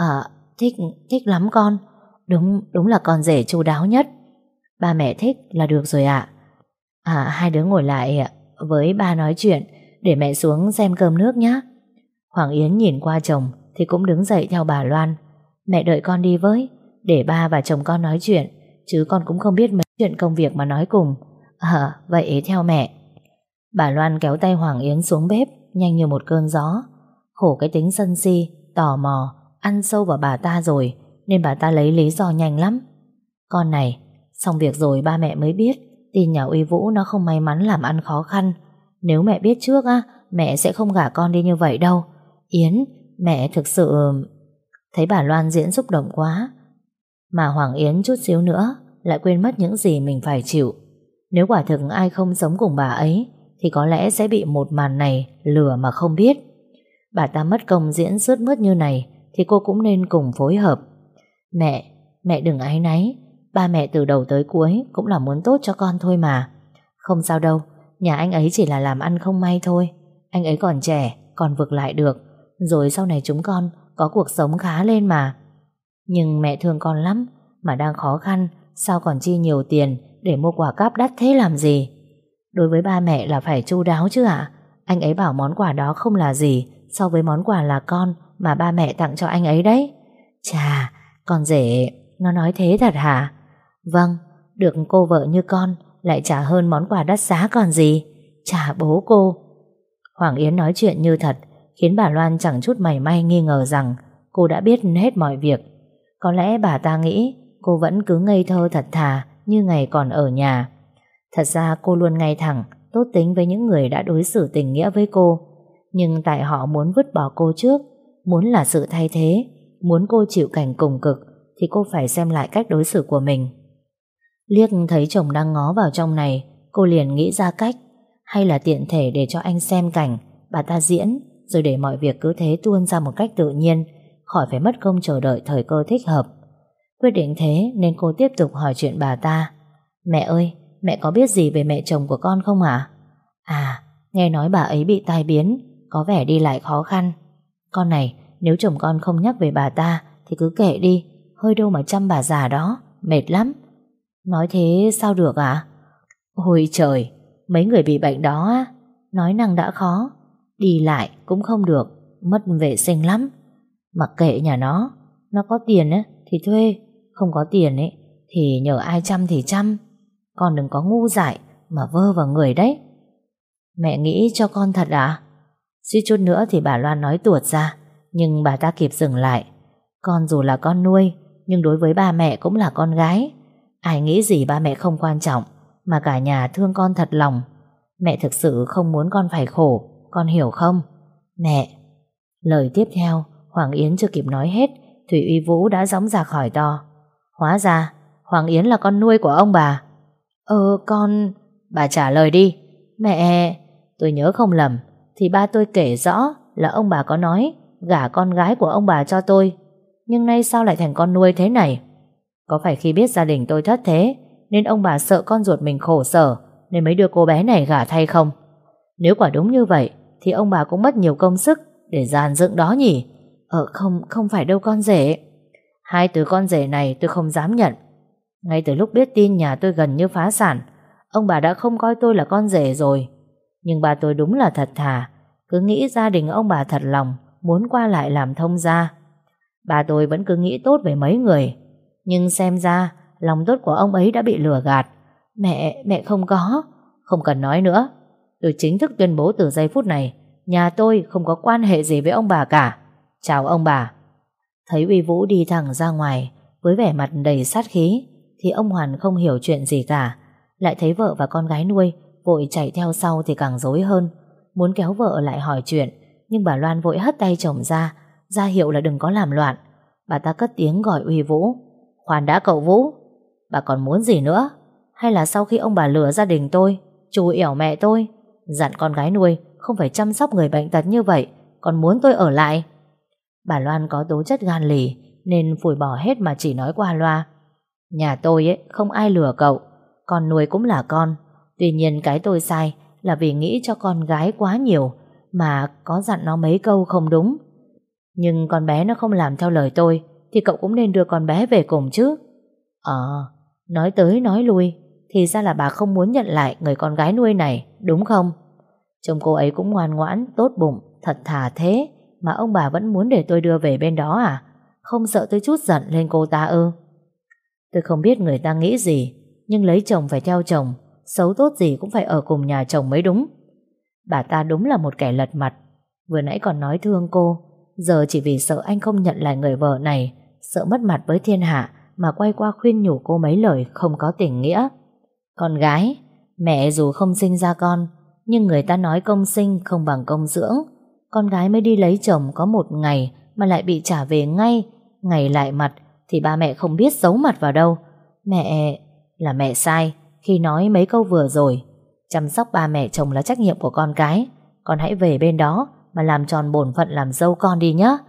Thích lắm con. Đúng là con rể chu đáo nhất. Ba mẹ thích là được rồi ạ. Hai đứa ngồi lại với ba nói chuyện, để mẹ xuống xem cơm nước nhé. Hoàng Yến nhìn qua chồng thì cũng đứng dậy theo bà Loan. Mẹ đợi con đi với, để ba và chồng con nói chuyện, chứ con cũng không biết mấy chuyện công việc mà nói cùng. Vậy theo mẹ. Bà Loan kéo tay Hoàng Yến xuống bếp nhanh như một cơn gió. Khổ cái tính sân si, tò mò, ăn sâu vào bà ta rồi, nên bà ta lấy lý do nhanh lắm. Con này, xong việc rồi ba mẹ mới biết tin nhà Uy Vũ nó không may mắn làm ăn khó khăn. Nếu mẹ biết trước mẹ sẽ không gả con đi như vậy đâu. Yến, mẹ thực sự... Thấy bà Loan diễn xúc động quá, mà Hoàng Yến chút xíu nữa lại quên mất những gì mình phải chịu. Nếu quả thực ai không sống cùng bà ấy thì có lẽ sẽ bị một màn này lừa mà không biết. Bà ta mất công diễn sướt mướt như này thì cô cũng nên cùng phối hợp. Mẹ đừng áy náy. Ba mẹ từ đầu tới cuối cũng là muốn tốt cho con thôi mà. Không sao đâu, nhà anh ấy chỉ là làm ăn không may thôi. Anh ấy còn trẻ, còn vực lại được, rồi sau này chúng con có cuộc sống khá lên mà. Nhưng mẹ thương con lắm, mà đang khó khăn, sao còn chi nhiều tiền để mua quà cáp đắt thế làm gì? Đối với ba mẹ là phải chu đáo chứ ạ. Anh ấy bảo món quà đó không là gì so với món quà là con mà ba mẹ tặng cho anh ấy đấy. Chà, con rể nó nói thế thật hả? Vâng, được cô vợ như con lại trả hơn món quà đắt giá còn gì. Chà bố cô. Hoàng Yến nói chuyện như thật, khiến bà Loan chẳng chút mảy may nghi ngờ rằng cô đã biết hết mọi việc. Có lẽ bà ta nghĩ cô vẫn cứ ngây thơ thật thà như ngày còn ở nhà. Thật ra cô luôn ngay thẳng, tốt tính với những người đã đối xử tình nghĩa với cô. Nhưng tại họ muốn vứt bỏ cô trước, muốn là sự thay thế, muốn cô chịu cảnh cùng cực, thì cô phải xem lại cách đối xử của mình. Liếc thấy chồng đang ngó vào trong này, cô liền nghĩ ra cách. Hay là tiện thể để cho anh xem cảnh bà ta diễn, rồi để mọi việc cứ thế tuôn ra một cách tự nhiên, khỏi phải mất công chờ đợi thời cơ thích hợp. Quyết định thế nên cô tiếp tục hỏi chuyện bà ta. Mẹ ơi, mẹ có biết gì về mẹ chồng của con không ạ? Nghe nói bà ấy bị tai biến, có vẻ đi lại khó khăn. Con này, nếu chồng con không nhắc về bà ta thì cứ kệ đi, hơi đâu mà chăm bà già đó, mệt lắm. Nói thế sao được ạ? Ôi trời, mấy người bị bệnh đó nói năng đã khó, đi lại cũng không được, mất vệ sinh lắm. Mặc kệ nhà nó có tiền thì thuê, không có tiền thì nhờ ai chăm thì chăm. Con đừng có ngu dại mà vơ vào người đấy. Mẹ nghĩ cho con thật à? Suýt chút nữa thì bà Loan nói tuột ra, nhưng bà ta kịp dừng lại. Con dù là con nuôi, nhưng đối với ba mẹ cũng là con gái. Ai nghĩ gì ba mẹ không quan trọng, mà cả nhà thương con thật lòng. Mẹ thực sự không muốn con phải khổ, con hiểu không? Mẹ. Lời tiếp theo Hoàng Yến chưa kịp nói hết, Thủy Uy Vũ đã dõng dạc hỏi to. Hóa ra Hoàng Yến là con nuôi của ông bà? Con... Bà trả lời đi. Mẹ... Tôi nhớ không lầm thì ba tôi kể rõ là ông bà có nói gả con gái của ông bà cho tôi. Nhưng nay sao lại thành con nuôi thế này? Có phải khi biết gia đình tôi thất thế nên ông bà sợ con ruột mình khổ sở nên mới đưa cô bé này gả thay không? Nếu quả đúng như vậy thì ông bà cũng mất nhiều công sức để dàn dựng đó nhỉ? Không phải đâu con rể. Hai từ con rể này tôi không dám nhận. Ngay từ lúc biết tin nhà tôi gần như phá sản, ông bà đã không coi tôi là con rể rồi. Nhưng bà tôi đúng là thật thà, cứ nghĩ gia đình ông bà thật lòng, muốn qua lại làm thông gia. Bà tôi vẫn cứ nghĩ tốt về mấy người, nhưng xem ra lòng tốt của ông ấy đã bị lừa gạt. Mẹ không có. Không cần nói nữa. Tôi chính thức tuyên bố từ giây phút này, nhà tôi không có quan hệ gì với ông bà cả. Chào ông bà. Thấy Uy Vũ đi thẳng ra ngoài với vẻ mặt đầy sát khí, thì ông Hoàn không hiểu chuyện gì cả. Lại thấy vợ và con gái nuôi vội chạy theo sau thì càng rối hơn, muốn kéo vợ lại hỏi chuyện, nhưng bà Loan vội hất tay chồng ra hiệu là đừng có làm loạn. Bà ta cất tiếng gọi Uy Vũ. Khoan đã cậu Vũ, bà còn muốn gì nữa? Hay là sau khi ông bà lừa gia đình tôi, chù ẻo mẹ tôi, dặn con gái nuôi không phải chăm sóc người bệnh tật như vậy, còn muốn tôi ở lại? Bà Loan có tố chất gan lì nên phủi bỏ hết mà chỉ nói qua loa. Nhà tôi không ai lừa cậu, con nuôi cũng là con. Tuy nhiên cái tôi sai là vì nghĩ cho con gái quá nhiều mà có dặn nó mấy câu không đúng. Nhưng con bé nó không làm theo lời tôi thì cậu cũng nên đưa con bé về cùng chứ. Nói tới nói lui thì ra là bà không muốn nhận lại người con gái nuôi này, đúng không? Trông cô ấy cũng ngoan ngoãn, tốt bụng, thật thà thế, mà ông bà vẫn muốn để tôi đưa về bên đó à? Không sợ tôi trút giận lên cô ta ư? Tôi không biết người ta nghĩ gì, nhưng lấy chồng phải theo chồng, xấu tốt gì cũng phải ở cùng nhà chồng mới đúng. Bà ta đúng là một kẻ lật mặt. Vừa nãy còn nói thương cô, giờ chỉ vì sợ anh không nhận lại người vợ này, sợ mất mặt với thiên hạ mà quay qua khuyên nhủ cô mấy lời không có tình nghĩa. Con gái, mẹ dù không sinh ra con, nhưng người ta nói công sinh không bằng công dưỡng. Con gái mới đi lấy chồng có một ngày mà lại bị trả về ngay, ngày lại mặt, thì ba mẹ không biết giấu mặt vào đâu. Mẹ sai khi nói mấy câu vừa rồi. Chăm sóc ba mẹ chồng là trách nhiệm của con cái. Con hãy về bên đó mà làm tròn bổn phận làm dâu con đi nhé.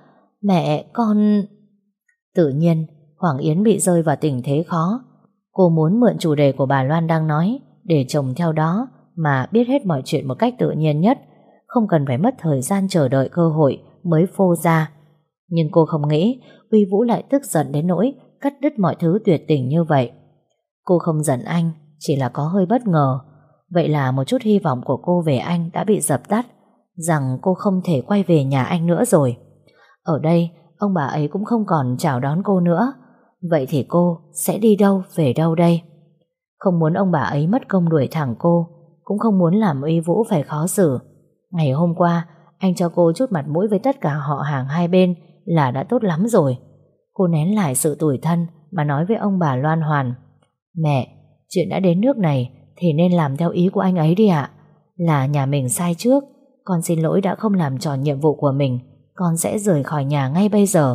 Con... Tự nhiên Hoàng Yến bị rơi vào tình thế khó. Cô muốn mượn chủ đề của bà Loan đang nói để chồng theo đó mà biết hết mọi chuyện một cách tự nhiên nhất, không cần phải mất thời gian chờ đợi cơ hội mới phô ra. Nhưng cô không nghĩ Uy Vũ lại tức giận đến nỗi cắt đứt mọi thứ tuyệt tình như vậy. Cô không giận anh, chỉ là có hơi bất ngờ. Vậy là một chút hy vọng của cô về anh đã bị dập tắt, rằng cô không thể quay về nhà anh nữa rồi. Ở đây ông bà ấy cũng không còn chào đón cô nữa. Vậy thì cô sẽ đi đâu về đâu đây? Không muốn ông bà ấy mất công đuổi thẳng cô, cũng không muốn làm Uy Vũ phải khó xử. Ngày hôm qua anh cho cô chút mặt mũi với tất cả họ hàng hai bên là đã tốt lắm rồi. Cô nén lại sự tủi thân mà nói với ông bà Loan Hoàn: Mẹ, chuyện đã đến nước này thì nên làm theo ý của anh ấy đi ạ. Là nhà mình sai trước, con xin lỗi đã không làm tròn nhiệm vụ của mình. Con sẽ rời khỏi nhà ngay bây giờ.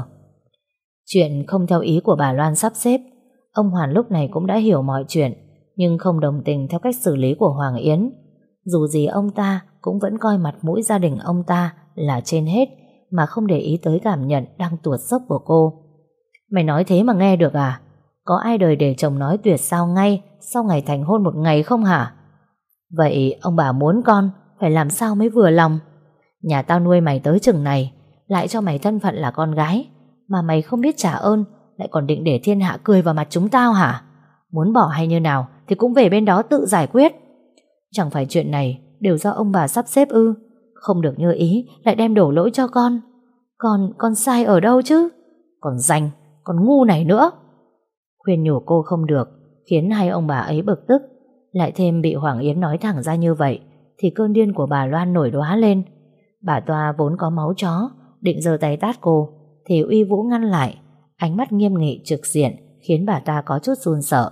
Chuyện không theo ý của bà Loan sắp xếp, ông Hoàn lúc này cũng đã hiểu mọi chuyện, nhưng không đồng tình theo cách xử lý của Hoàng Yến. Dù gì ông ta cũng vẫn coi mặt mũi gia đình ông ta là trên hết, mà không để ý tới cảm nhận đang tuột dốc của cô. Mày nói thế mà nghe được à? Có ai đời để chồng nói tuyệt sao ngay sau ngày thành hôn một ngày không hả? Vậy ông bà muốn con phải làm sao mới vừa lòng? Nhà tao nuôi mày tới chừng này, lại cho mày thân phận là con gái, mà mày không biết trả ơn, lại còn định để thiên hạ cười vào mặt chúng tao hả? Muốn bỏ hay như nào thì cũng về bên đó tự giải quyết. Chẳng phải chuyện này đều do ông bà sắp xếp ư? Không được như ý lại đem đổ lỗi cho con. Con sai ở đâu chứ? Còn danh, còn ngu này nữa. Khuyên nhủ cô không được, khiến hai ông bà ấy bực tức. Lại thêm bị Hoàng Yến nói thẳng ra như vậy, thì cơn điên của bà Loan nổi đoá lên. Bà Toa vốn có máu chó, định giơ tay tát cô, thì Uy Vũ ngăn lại, ánh mắt nghiêm nghị trực diện, khiến bà ta có chút run sợ.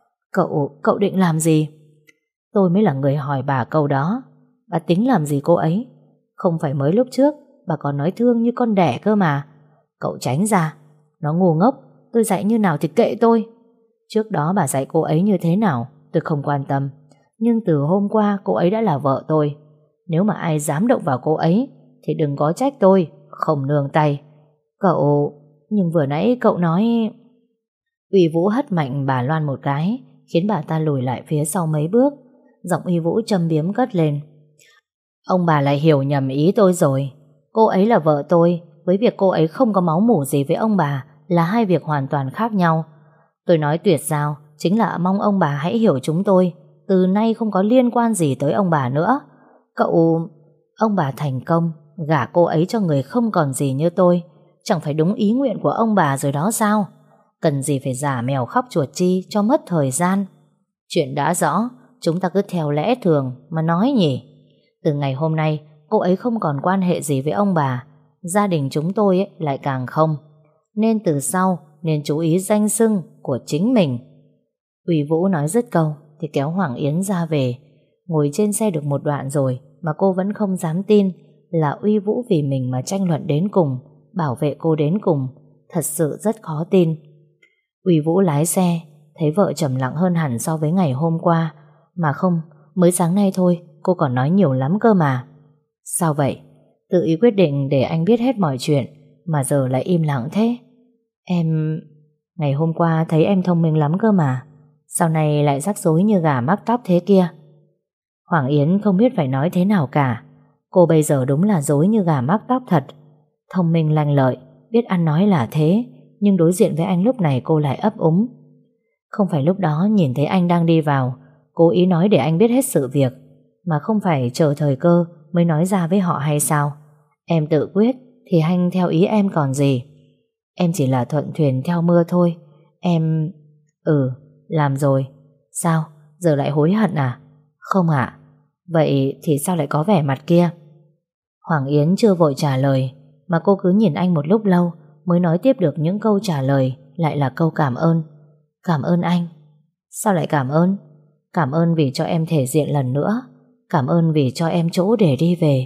Cậu định làm gì? Tôi mới là người hỏi bà câu đó. Bà tính làm gì cô ấy? Không phải mới lúc trước bà còn nói thương như con đẻ cơ mà. Cậu tránh ra. Nó ngu ngốc, tôi dạy như nào thì kệ tôi. Trước đó bà dạy cô ấy như thế nào tôi không quan tâm, nhưng từ hôm qua cô ấy đã là vợ tôi. Nếu mà ai dám động vào cô ấy thì đừng có trách tôi không nương tay. Nhưng vừa nãy cậu nói... Uy Vũ hất mạnh bà Loan một cái, khiến bà ta lùi lại phía sau mấy bước. Giọng Uy Vũ châm biếm cất lên: Ông bà lại hiểu nhầm ý tôi rồi. Cô ấy là vợ tôi, với việc cô ấy không có máu mủ gì với ông bà là hai việc hoàn toàn khác nhau. Tôi nói tuyệt giao chính là mong ông bà hãy hiểu chúng tôi từ nay không có liên quan gì tới ông bà nữa. Ông bà thành công gả cô ấy cho người không còn gì như tôi, chẳng phải đúng ý nguyện của ông bà rồi đó sao? Cần gì phải giả mèo khóc chuột chi cho mất thời gian. Chuyện đã rõ, chúng ta cứ theo lẽ thường mà nói nhỉ. Từ ngày hôm nay cô ấy không còn quan hệ gì với ông bà, gia đình chúng tôi lại càng không. Nên từ sau nên chú ý danh xưng của chính mình. Uy Vũ nói dứt câu thì kéo Hoàng Yến ra về. Ngồi trên xe được một đoạn rồi mà cô vẫn không dám tin là Uy Vũ vì mình mà tranh luận đến cùng, bảo vệ cô đến cùng. Thật sự rất khó tin. Uy Vũ lái xe, thấy vợ trầm lặng hơn hẳn so với ngày hôm qua. Mà không, mới sáng nay thôi cô còn nói nhiều lắm cơ mà. Sao vậy? Tự ý quyết định để anh biết hết mọi chuyện mà giờ lại im lặng thế? Ngày hôm qua thấy em thông minh lắm cơ mà, sau này lại rắc rối như gà mắc tóc thế kia. Hoàng Yến không biết phải nói thế nào cả. Cô bây giờ đúng là rối như gà mắc tóc thật. Thông minh lanh lợi, biết ăn nói là thế, nhưng đối diện với anh lúc này cô lại ấp úng. Không phải lúc đó nhìn thấy anh đang đi vào, cố ý nói để anh biết hết sự việc, mà không phải chờ thời cơ mới nói ra với họ hay sao? Em tự quyết thì anh theo ý em còn gì. Em chỉ là thuận thuyền theo mưa thôi. Em... làm rồi. Sao? Giờ lại hối hận à? Không ạ. Vậy thì sao lại có vẻ mặt kia? Hoàng Yến chưa vội trả lời, mà cô cứ nhìn anh một lúc lâu mới nói tiếp được những câu trả lời, lại là câu cảm ơn. Cảm ơn anh. Sao lại cảm ơn? Cảm ơn vì cho em thể diện lần nữa. Cảm ơn vì cho em chỗ để đi về.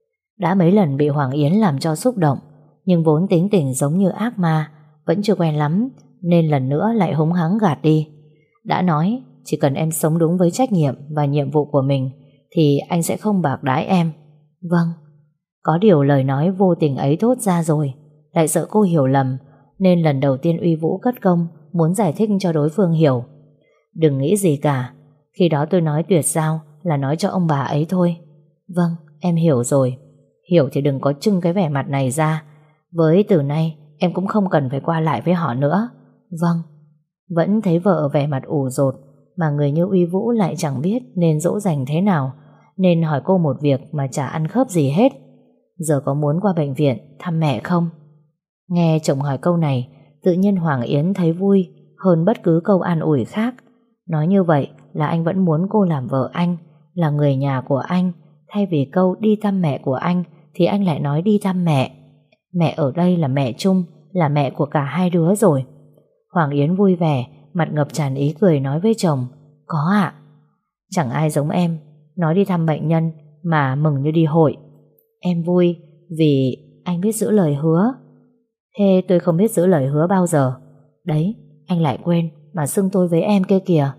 Đã mấy lần bị Hoàng Yến làm cho xúc động, nhưng vốn tính tình giống như ác ma, vẫn chưa quen lắm, nên lần nữa lại húng hắng gạt đi. Đã nói chỉ cần em sống đúng với trách nhiệm và nhiệm vụ của mình thì anh sẽ không bạc đãi em. Vâng. Có điều lời nói vô tình ấy thốt ra rồi, lại sợ cô hiểu lầm, nên lần đầu tiên Uy Vũ cất công muốn giải thích cho đối phương hiểu. Đừng nghĩ gì cả, khi đó tôi nói tuyệt giao là nói cho ông bà ấy thôi. Vâng, em hiểu rồi. Hiểu thì đừng có trưng cái vẻ mặt này ra. Với từ nay em cũng không cần phải qua lại với họ nữa. Vâng. Vẫn thấy vợ vẻ mặt ủ rột, mà người như Uy Vũ lại chẳng biết nên dỗ dành thế nào, nên hỏi cô một việc mà chả ăn khớp gì hết. Giờ có muốn qua bệnh viện thăm mẹ không? Nghe chồng hỏi câu này, tự nhiên Hoàng Yến thấy vui hơn bất cứ câu an ủi khác. Nói như vậy là anh vẫn muốn cô làm vợ anh, là người nhà của anh. Thay vì câu đi thăm mẹ của anh thì anh lại nói đi thăm mẹ. Mẹ ở đây là mẹ chung, là mẹ của cả hai đứa rồi. Hoàng Yến vui vẻ, mặt ngập tràn ý cười nói với chồng: Có ạ. Chẳng ai giống em, nói đi thăm bệnh nhân mà mừng như đi hội. Em vui vì anh biết giữ lời hứa. Thế tôi không biết giữ lời hứa bao giờ. Đấy, anh lại quên mà xưng tôi với em kia kìa.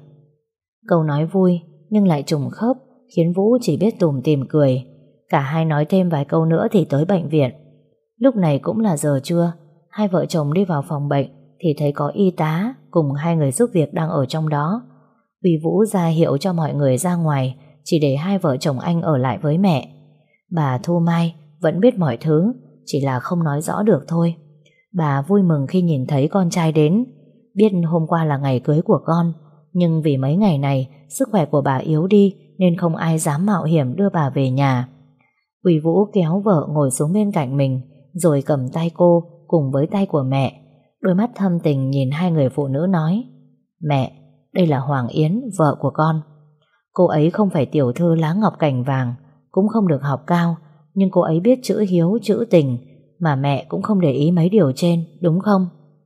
Câu nói vui nhưng lại trùng khớp, khiến Vũ chỉ biết tủm tỉm cười. Cả hai nói thêm vài câu nữa thì tới bệnh viện. Lúc này cũng là giờ trưa. Hai vợ chồng đi vào phòng bệnh thì thấy có y tá cùng hai người giúp việc đang ở trong đó. Uy Vũ ra hiệu cho mọi người ra ngoài, chỉ để hai vợ chồng anh ở lại với mẹ. Bà Thu Mai vẫn biết mọi thứ, chỉ là không nói rõ được thôi. Bà vui mừng khi nhìn thấy con trai đến. Biết hôm qua là ngày cưới của con, nhưng vì mấy ngày này sức khỏe của bà yếu đi nên không ai dám mạo hiểm đưa bà về nhà. Uy Vũ kéo vợ ngồi xuống bên cạnh mình, rồi cầm tay cô cùng với tay của mẹ. Đôi mắt thâm tình nhìn hai người phụ nữ nói: Mẹ, đây là Hoàng Yến, vợ của con. Cô ấy không phải tiểu thư lá ngọc cành vàng, cũng không được học cao, nhưng cô ấy biết chữ hiếu, chữ tình, mà mẹ cũng không để ý mấy điều trên, đúng không?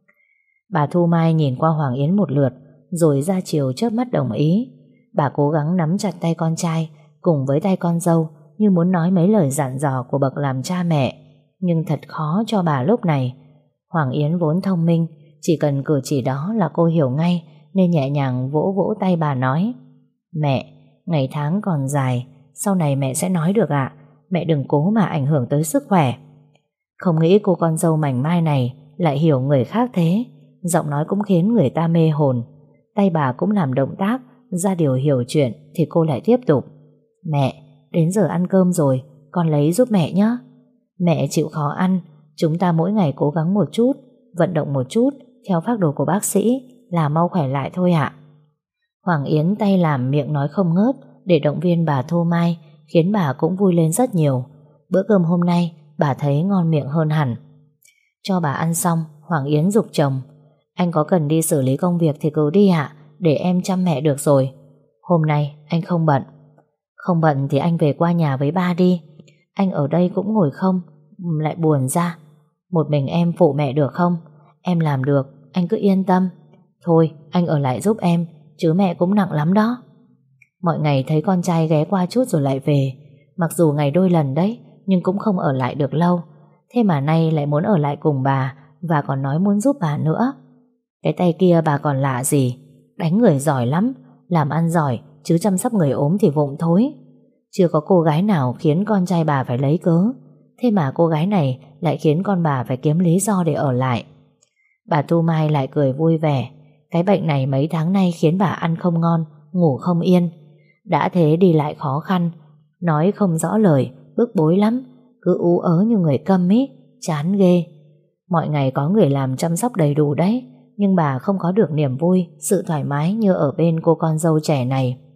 Bà Thu Mai nhìn qua Hoàng Yến một lượt, rồi ra chiều chớp mắt đồng ý. Bà cố gắng nắm chặt tay con trai cùng với tay con dâu, như muốn nói mấy lời dặn dò của bậc làm cha mẹ, nhưng thật khó cho bà lúc này. Hoàng Yến vốn thông minh, chỉ cần cử chỉ đó là cô hiểu ngay, nên nhẹ nhàng vỗ vỗ tay bà nói: Mẹ, ngày tháng còn dài, sau này mẹ sẽ nói được ạ. Mẹ đừng cố mà ảnh hưởng tới sức khỏe. Không nghĩ cô con dâu mảnh mai này lại hiểu người khác thế. Giọng nói cũng khiến người ta mê hồn. Tay bà cũng làm động tác ra điều hiểu chuyện, thì cô lại tiếp tục: Mẹ, đến giờ ăn cơm rồi, con lấy giúp mẹ nhé. Mẹ chịu khó ăn, chúng ta mỗi ngày cố gắng một chút, vận động một chút theo phác đồ của bác sĩ là mau khỏe lại thôi ạ. Hoàng Yến tay làm miệng nói không ngớt để động viên bà Thu Mai, khiến bà cũng vui lên rất nhiều. Bữa cơm hôm nay bà thấy ngon miệng hơn hẳn. Cho bà ăn xong, Hoàng Yến giục chồng: Anh có cần đi xử lý công việc thì cứ đi ạ, để em chăm mẹ được rồi. Hôm nay anh không bận. Không bận thì anh về qua nhà với ba đi. Anh ở đây cũng ngồi không, lại buồn ra. Một mình em phụ mẹ được không? Em làm được, anh cứ yên tâm. Thôi, anh ở lại giúp em, chứ mẹ cũng nặng lắm đó. Mọi ngày thấy con trai ghé qua chút rồi lại về. Mặc dù ngày đôi lần đấy, nhưng cũng không ở lại được lâu. Thế mà nay lại muốn ở lại cùng bà, và còn nói muốn giúp bà nữa. Cái tay kia bà còn lạ gì? Đánh người giỏi lắm, làm ăn giỏi, chứ chăm sóc người ốm thì vụng thối. Chưa có cô gái nào khiến con trai bà phải lấy cớ, thế mà cô gái này lại khiến con bà phải kiếm lý do để ở lại. Bà Thu Mai lại cười vui vẻ. Cái bệnh này mấy tháng nay khiến bà ăn không ngon, ngủ không yên. Đã thế đi lại khó khăn, nói không rõ lời, bức bối lắm, cứ ú ớ như người câm ý, chán ghê. Mọi ngày có người làm chăm sóc đầy đủ đấy, nhưng bà không có được niềm vui, sự thoải mái như ở bên cô con dâu trẻ này.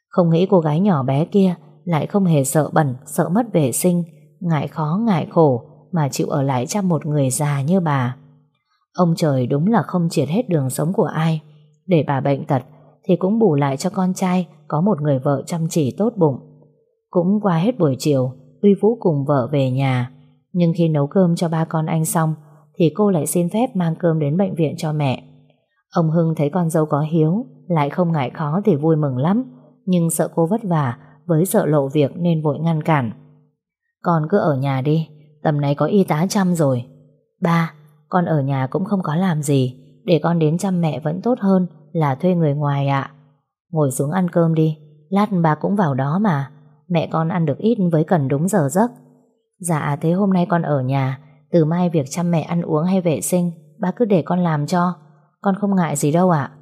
Không nghĩ cô gái nhỏ bé kia lại không hề sợ bẩn, sợ mất vệ sinh, ngại khó ngại khổ mà chịu ở lại chăm một người già như bà. Ông trời đúng là không triệt hết đường sống của ai. Để bà bệnh tật thì cũng bù lại cho con trai có một người vợ chăm chỉ tốt bụng. Cũng qua hết buổi chiều, Uy Vũ cùng vợ về nhà. Nhưng khi nấu cơm cho ba con anh xong thì cô lại xin phép mang cơm đến bệnh viện cho mẹ. Ông Hưng thấy con dâu có hiếu, lại không ngại khó thì vui mừng lắm, nhưng sợ cô vất vả với sợ lộ việc nên vội ngăn cản. Con cứ ở nhà đi, tầm này có y tá chăm rồi. Ba, con ở nhà cũng không có làm gì, để con đến chăm mẹ vẫn tốt hơn là thuê người ngoài ạ. Ngồi xuống ăn cơm đi, lát ba cũng vào đó mà. Mẹ con ăn được ít với cần đúng giờ giấc. Dạ thế hôm nay con ở nhà, từ mai việc chăm mẹ ăn uống hay vệ sinh ba cứ để con làm cho. Con không ngại gì đâu ạ.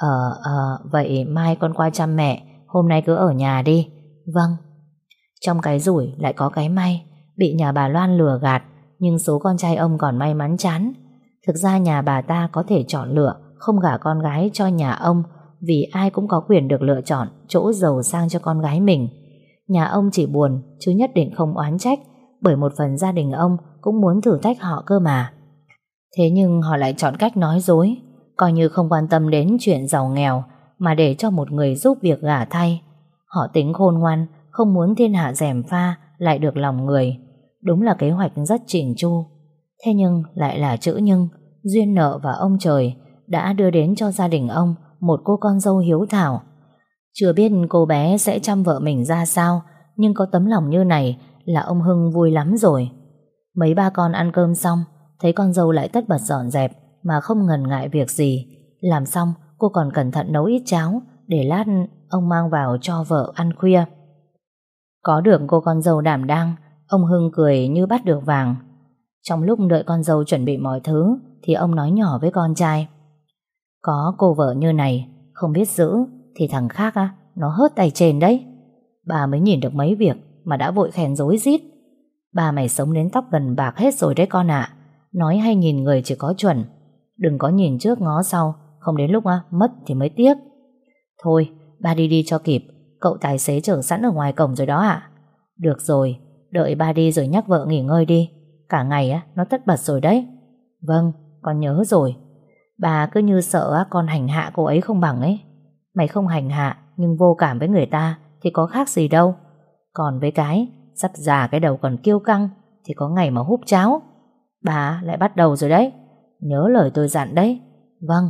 Vậy mai con qua chăm mẹ, hôm nay cứ ở nhà đi. Vâng. Trong cái rủi lại có cái may, bị nhà bà Loan lừa gạt, nhưng số con trai ông còn may mắn chán. Thực ra nhà bà ta có thể chọn lựa không gả con gái cho nhà ông, vì ai cũng có quyền được lựa chọn chỗ giàu sang cho con gái mình. Nhà ông chỉ buồn chứ nhất định không oán trách, bởi một phần gia đình ông cũng muốn thử thách họ cơ mà. Thế nhưng họ lại chọn cách nói dối, coi như không quan tâm đến chuyện giàu nghèo, mà để cho một người giúp việc gả thay. Họ tính khôn ngoan, không muốn thiên hạ gièm pha lại được lòng người. Đúng là kế hoạch rất chỉn chu. Thế nhưng lại là chữ nhưng, duyên nợ và ông trời đã đưa đến cho gia đình ông một cô con dâu hiếu thảo. Chưa biết cô bé sẽ chăm vợ mình ra sao, nhưng có tấm lòng như này là ông Hưng vui lắm rồi. Mấy ba con ăn cơm xong, thấy con dâu lại tất bật dọn dẹp mà không ngần ngại việc gì. Làm xong, cô còn cẩn thận nấu ít cháo để lát ông mang vào cho vợ ăn khuya. Có được cô con dâu đảm đang, ông Hưng cười như bắt được vàng. Trong lúc đợi con dâu chuẩn bị mọi thứ thì ông nói nhỏ với con trai: có cô vợ như này, không biết giữ thì thằng khác nó hớt tay trên đấy. Bà mới nhìn được mấy việc mà đã vội khen rối rít. Bà mày sống đến tóc gần bạc hết rồi đấy con ạ. Nói hay nhìn người chỉ có chuẩn, đừng có nhìn trước ngó sau, không đến lúc mất thì mới tiếc. Thôi ba đi cho kịp, cậu tài xế chờ sẵn ở ngoài cổng rồi đó ạ. Được rồi, đợi ba đi rồi nhắc vợ nghỉ ngơi đi, cả ngày nó tất bật rồi đấy. Vâng, con nhớ rồi. Bà cứ như sợ con hành hạ cô ấy không bằng ấy. Mày không hành hạ nhưng vô cảm với người ta thì có khác gì đâu. Còn với cái sắp già cái đầu còn kiêu căng thì có ngày mà húp cháo. Bà lại bắt đầu rồi đấy. Nhớ lời tôi dặn đấy. Vâng.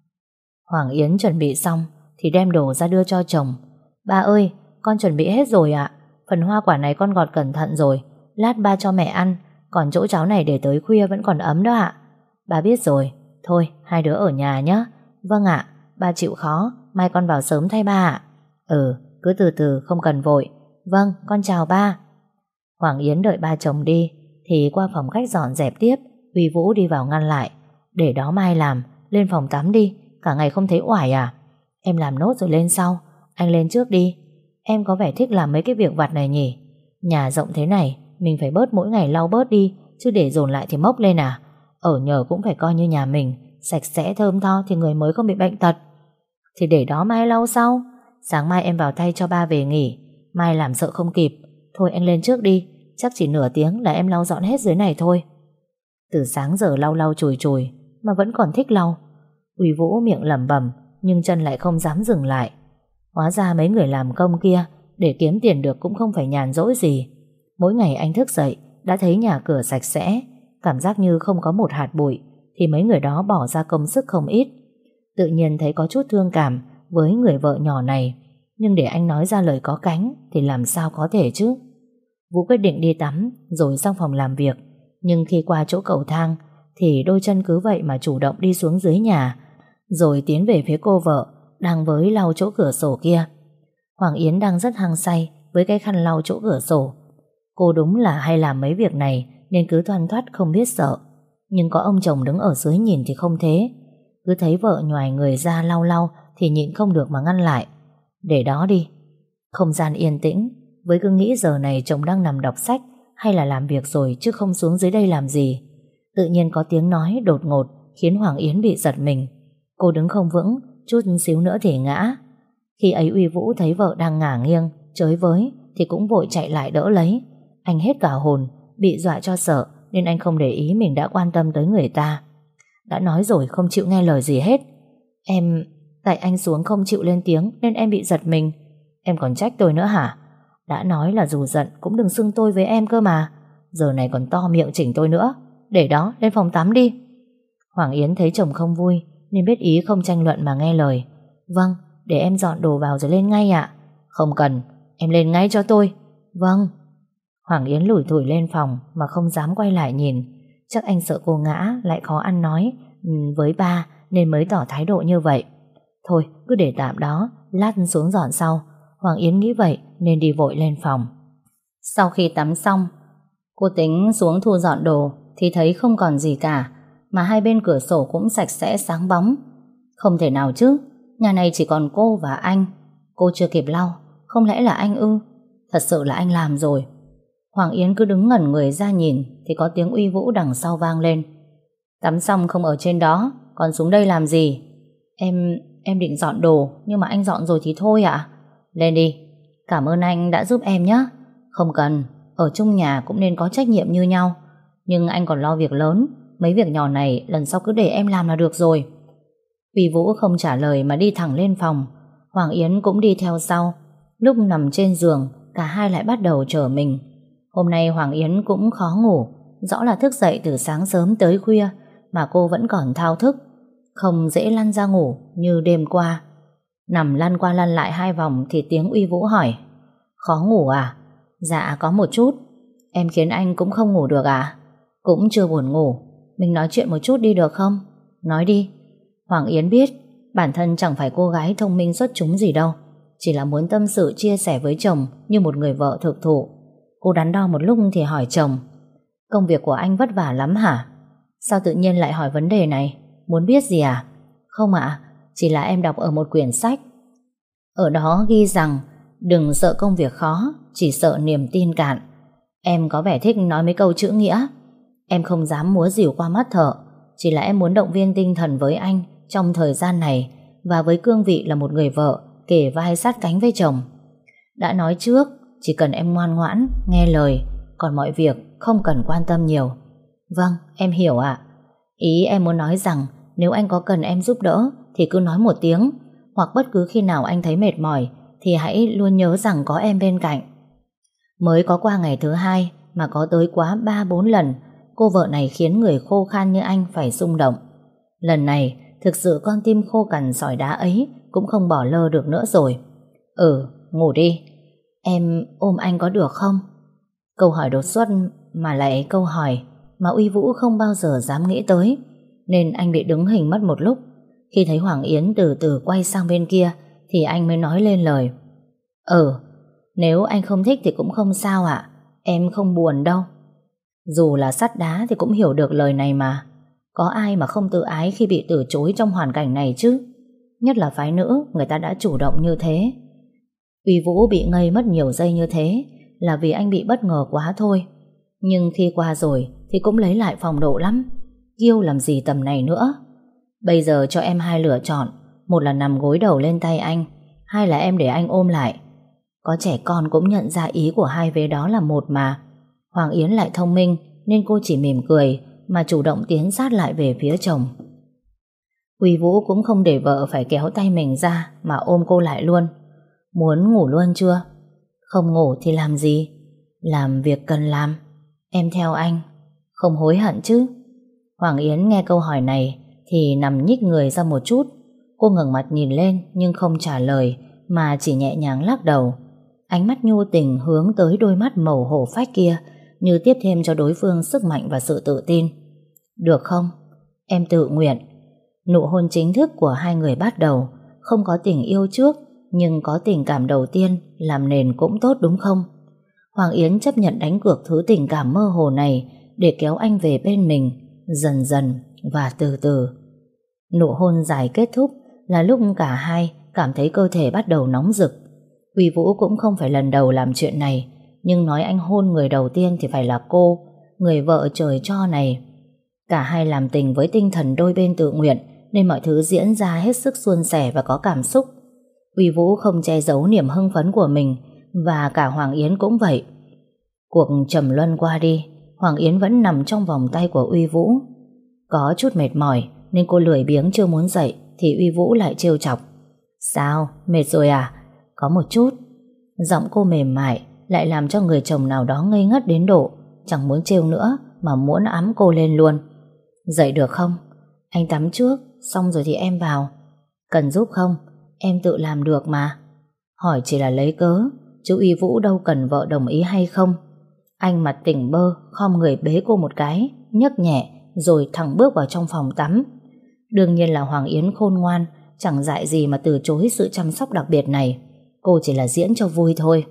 Hoàng Yến chuẩn bị xong thì đem đồ ra đưa cho chồng. Ba ơi, con chuẩn bị hết rồi ạ. Phần hoa quả này con gọt cẩn thận rồi, lát ba cho mẹ ăn. Còn chỗ cháo này để tới khuya vẫn còn ấm đó ạ. Ba biết rồi. Thôi hai đứa ở nhà nhé. Vâng ạ, ba chịu khó, mai con vào sớm thay ba ạ. Cứ từ từ không cần vội. Vâng, con chào ba. Hoàng Yến đợi ba chồng đi thì qua phòng khách dọn dẹp tiếp. Uy Vũ đi vào ngăn lại: để đó mai làm, lên phòng tắm đi, cả ngày không thấy oải à? Em làm nốt rồi lên sau, anh lên trước đi. Em có vẻ thích làm mấy cái việc vặt này nhỉ? Nhà rộng thế này, mình phải bớt mỗi ngày lau bớt đi, chứ để dồn lại thì mốc lên à? Ở nhờ cũng phải coi như nhà mình, sạch sẽ thơm tho thì người mới không bị bệnh tật. Thì để đó mai lau sau. Sáng mai em vào thay cho ba về nghỉ, mai làm sợ không kịp. Thôi anh lên trước đi, chắc chỉ nửa tiếng là em lau dọn hết dưới này thôi. Từ sáng giờ lau chùi chùi mà vẫn còn thích lau. Uy Vũ miệng lẩm bẩm nhưng chân lại không dám dừng lại. Hóa ra mấy người làm công kia để kiếm tiền được cũng không phải nhàn rỗi gì. Mỗi ngày anh thức dậy đã thấy nhà cửa sạch sẽ, cảm giác như không có một hạt bụi, thì mấy người đó bỏ ra công sức không ít. Tự nhiên thấy có chút thương cảm với người vợ nhỏ này, nhưng để anh nói ra lời có cánh thì làm sao có thể chứ. Vũ quyết định đi tắm rồi sang phòng làm việc, nhưng khi qua chỗ cầu thang thì đôi chân cứ vậy mà chủ động đi xuống dưới nhà, rồi tiến về phía cô vợ đang với lau chỗ cửa sổ kia. Hoàng Yến đang rất hăng say với cái khăn lau chỗ cửa sổ. Cô đúng là hay làm mấy việc này nên cứ thoăn thoắt không biết sợ. Nhưng có ông chồng đứng ở dưới nhìn thì không thế. Cứ thấy vợ nhoài người ra lau thì nhịn không được mà ngăn lại: để đó đi. Không gian yên tĩnh, với cứ nghĩ giờ này chồng đang nằm đọc sách hay là làm việc rồi chứ không xuống dưới đây làm gì. Tự nhiên có tiếng nói đột ngột khiến Hoàng Yến bị giật mình. Cô đứng không vững, chút xíu nữa thì ngã. Khi ấy Uy Vũ thấy vợ đang ngả nghiêng chới với thì cũng vội chạy lại đỡ lấy. Anh hết cả hồn, bị dọa cho sợ nên anh không để ý mình đã quan tâm tới người ta. Đã nói rồi không chịu nghe lời gì hết. Tại anh xuống không chịu lên tiếng nên em bị giật mình. Em còn trách tôi nữa hả? Đã nói là dù giận cũng đừng xưng tôi với em cơ mà. Giờ này còn to miệng chỉnh tôi nữa. Để đó, lên phòng tắm đi. Hoàng Yến thấy chồng không vui nên biết ý không tranh luận mà nghe lời. Vâng, để em dọn đồ vào rồi lên ngay ạ. Không cần, em lên ngay cho tôi. Vâng. Hoàng Yến lủi thủi lên phòng mà không dám quay lại nhìn. Chắc anh sợ cô ngã lại khó ăn nói với ba nên mới tỏ thái độ như vậy. Thôi cứ để tạm đó, lát xuống dọn sau. Hoàng Yến nghĩ vậy nên đi vội lên phòng. Sau khi tắm xong, cô tính xuống thu dọn đồ thì thấy không còn gì cả, mà hai bên cửa sổ cũng sạch sẽ sáng bóng. Không thể nào chứ, nhà này chỉ còn cô và anh. Cô chưa kịp lau, không lẽ là anh ư? Thật sự là anh làm rồi. Hoàng Yến cứ đứng ngẩn người ra nhìn thì có tiếng Uy Vũ đằng sau vang lên. Tắm xong không ở trên đó, còn xuống đây làm gì? Em định dọn đồ, nhưng mà anh dọn rồi thì thôi ạ. Lên đi, cảm ơn anh đã giúp em nhé. Không cần, ở chung nhà cũng nên có trách nhiệm như nhau. Nhưng anh còn lo việc lớn, mấy việc nhỏ này lần sau cứ để em làm là được rồi. Uy Vũ không trả lời mà đi thẳng lên phòng. Hoàng Yến cũng đi theo sau. Lúc nằm trên giường, cả hai lại bắt đầu trở mình. Hôm nay Hoàng Yến cũng khó ngủ, rõ là thức dậy từ sáng sớm tới khuya mà cô vẫn còn thao thức, không dễ lăn ra ngủ như đêm qua. Nằm lăn qua lăn lại 2 vòng thì tiếng Uy Vũ hỏi: Khó ngủ à? Dạ có một chút. Em khiến anh cũng không ngủ được à? Cũng chưa buồn ngủ. Mình nói chuyện một chút đi được không? Nói đi. Hoàng Yến biết bản thân chẳng phải cô gái thông minh xuất chúng gì đâu, chỉ là muốn tâm sự chia sẻ với chồng như một người vợ thực thụ. Cô đắn đo một lúc thì hỏi chồng: Công việc của anh vất vả lắm hả? Sao tự nhiên lại hỏi vấn đề này? Muốn biết gì à? Không ạ, chỉ là em đọc ở một quyển sách. Ở đó ghi rằng đừng sợ công việc khó, chỉ sợ niềm tin cạn. Em có vẻ thích nói mấy câu chữ nghĩa. Em không dám múa rìu qua mắt thợ, chỉ là em muốn động viên tinh thần với anh trong thời gian này, và với cương vị là một người vợ kề vai sát cánh với chồng. Đã nói trước, chỉ cần em ngoan ngoãn, nghe lời, còn mọi việc không cần quan tâm nhiều. Vâng, em hiểu ạ. Ý em muốn nói rằng nếu anh có cần em giúp đỡ thì cứ nói một tiếng, hoặc bất cứ khi nào anh thấy mệt mỏi thì hãy luôn nhớ rằng có em bên cạnh. Mới có qua ngày thứ 2 mà có tới quá 3-4 lần cô vợ này khiến người khô khan như anh phải rung động. Lần này thực sự con tim khô cằn sỏi đá ấy cũng không bỏ lơ được nữa rồi. Ngủ đi. Em ôm anh có được không? Câu hỏi đột xuất mà lại câu hỏi mà Uy Vũ không bao giờ dám nghĩ tới, nên anh bị đứng hình mất một lúc. Khi thấy Hoàng Yến từ từ quay sang bên kia thì anh mới nói lên lời: Nếu anh không thích thì cũng không sao ạ. Em không buồn đâu. Dù là sắt đá thì cũng hiểu được lời này mà. Có ai mà không tự ái khi bị từ chối trong hoàn cảnh này chứ? Nhất là phái nữ, người ta đã chủ động như thế. Uy Vũ bị ngây mất nhiều giây như thế là vì anh bị bất ngờ quá thôi. Nhưng khi qua rồi thì cũng lấy lại phong độ lắm. Kiêu làm gì tầm này nữa. Bây giờ cho em 2 lựa chọn. Một là nằm gối đầu lên tay anh, 2 là em để anh ôm lại. Có trẻ con cũng nhận ra ý của hai vế đó là một mà. Hoàng Yến lại thông minh nên cô chỉ mỉm cười mà chủ động tiến sát lại về phía chồng. Uy Vũ cũng không để vợ phải kéo tay mình ra mà ôm cô lại luôn. Muốn ngủ luôn chưa? Không ngủ thì làm gì? Làm việc cần làm. Em theo anh. Không hối hận chứ? Hoàng Yến nghe câu hỏi này thì nằm nhích người ra một chút. Cô ngẩng mặt nhìn lên nhưng không trả lời mà chỉ nhẹ nhàng lắc đầu. Ánh mắt nhu tình hướng tới đôi mắt màu hổ phách kia, như tiếp thêm cho đối phương sức mạnh và sự tự tin. Được không? Em tự nguyện. Nụ hôn chính thức của hai người bắt đầu. Không có tình yêu trước, nhưng có tình cảm đầu tiên làm nền cũng tốt đúng không? Hoàng Yến chấp nhận đánh cược thứ tình cảm mơ hồ này để kéo anh về bên mình, dần dần và từ từ. Nụ hôn dài kết thúc là lúc cả hai cảm thấy cơ thể bắt đầu nóng rực. Uy Vũ cũng không phải lần đầu làm chuyện này, nhưng nói anh hôn người đầu tiên thì phải là cô, người vợ trời cho này. Cả hai làm tình với tinh thần đôi bên tự nguyện nên mọi thứ diễn ra hết sức suôn sẻ và có cảm xúc. Uy Vũ không che giấu niềm hưng phấn của mình, và cả Hoàng Yến cũng vậy. Cuộc trầm luân qua đi, Hoàng Yến vẫn nằm trong vòng tay của Uy Vũ. Có chút mệt mỏi nên cô lười biếng chưa muốn dậy thì Uy Vũ lại trêu chọc. Sao, mệt rồi à? Có một chút. Giọng cô mềm mại lại làm cho người chồng nào đó ngây ngất đến độ chẳng muốn trêu nữa mà muốn ẵm cô lên luôn. Dậy được không? Anh tắm trước, xong rồi thì em vào. Cần giúp không? Em tự làm được mà. Hỏi chỉ là lấy cớ, chứ Uy Vũ đâu cần vợ đồng ý hay không. Anh mặt tỉnh bơ, khom người bế cô một cái, nhấc nhẹ rồi thẳng bước vào trong phòng tắm. Đương nhiên là Hoàng Yến khôn ngoan, chẳng dại gì mà từ chối sự chăm sóc đặc biệt này. Cô chỉ là diễn cho vui thôi.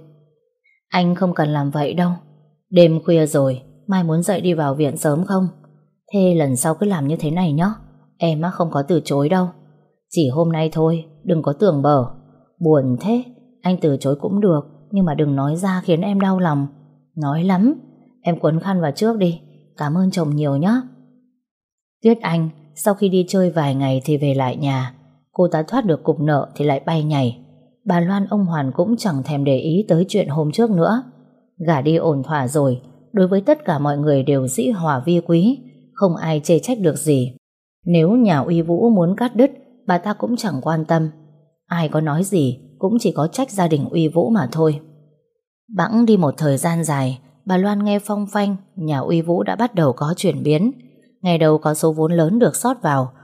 Anh không cần làm vậy đâu. Đêm khuya rồi, mai muốn dậy đi vào viện sớm không? Thế lần sau cứ làm như thế này nhé. Em á không có từ chối đâu. Chỉ hôm nay thôi, đừng có tưởng bở. Buồn thế, anh từ chối cũng được, nhưng mà đừng nói ra khiến em đau lòng. Nói lắm. Em quấn khăn vào trước đi. Cảm ơn chồng nhiều nhé. Tuyết Anh sau khi đi chơi vài ngày thì về lại nhà. Cô ta thoát được cục nợ thì lại bay nhảy. Bà Loan ông Hoàn cũng chẳng thèm để ý tới chuyện hôm trước nữa. Gả đi ổn thỏa rồi, đối với tất cả mọi người đều dĩ hòa vi quý, không ai chê trách được gì. Nếu nhà Uy Vũ muốn cắt đứt, bà ta cũng chẳng quan tâm. Ai có nói gì cũng chỉ có trách gia đình Uy Vũ mà thôi. Bẵng đi một thời gian dài, bà Loan nghe phong phanh nhà Uy Vũ đã bắt đầu có chuyển biến. Ngày đầu có số vốn lớn được rót vào,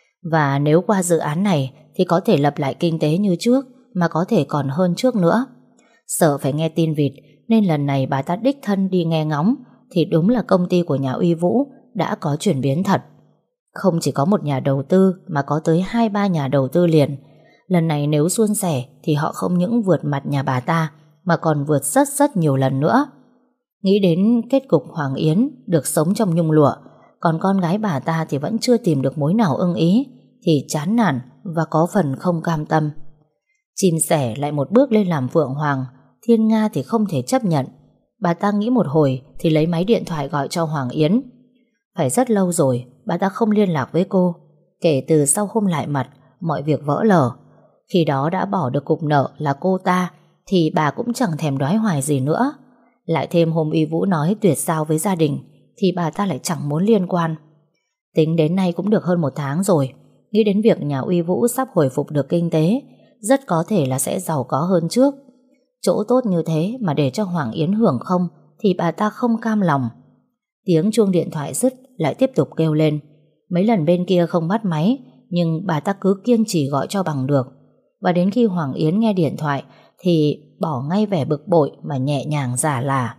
và nếu qua dự án này thì có thể lập lại kinh tế như trước, mà có thể còn hơn trước nữa. Sợ phải nghe tin vịt nên lần này bà ta đích thân đi nghe ngóng, thì đúng là công ty của nhà Uy Vũ đã có chuyển biến thật. Không chỉ có một nhà đầu tư mà có tới 2-3 nhà đầu tư liền. Lần này nếu suôn sẻ thì họ không những vượt mặt nhà bà ta mà còn vượt rất rất nhiều lần nữa. Nghĩ đến kết cục Hoàng Yến được sống trong nhung lụa, còn con gái bà ta thì vẫn chưa tìm được mối nào ưng ý, thì chán nản và có phần không cam tâm. Chim sẻ lại một bước lên làm phượng hoàng, Thiên Nga thì không thể chấp nhận. Bà ta nghĩ một hồi thì lấy máy điện thoại gọi cho Hoàng Yến. Phải rất lâu rồi bà ta không liên lạc với cô. Kể từ sau hôm lại mặt, mọi việc vỡ lở. Khi đó đã bỏ được cục nợ là cô ta, thì bà cũng chẳng thèm đoái hoài gì nữa. Lại thêm hôm Uy Vũ nói tuyệt giao với gia đình, thì bà ta lại chẳng muốn liên quan. Tính đến nay cũng được hơn 1 tháng rồi. Nghĩ đến việc nhà Uy Vũ sắp hồi phục được kinh tế, rất có thể là sẽ giàu có hơn trước. Chỗ tốt như thế mà để cho Hoàng Yến hưởng không, thì bà ta không cam lòng. Tiếng chuông điện thoại dứt lại tiếp tục kêu lên. Mấy lần bên kia không bắt máy, nhưng bà ta cứ kiên trì gọi cho bằng được. Và đến khi Hoàng Yến nghe điện thoại thì bỏ ngay vẻ bực bội mà nhẹ nhàng giả là: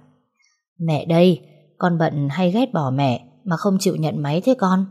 Mẹ đây, con bận hay ghét bỏ mẹ mà không chịu nhận máy thế con?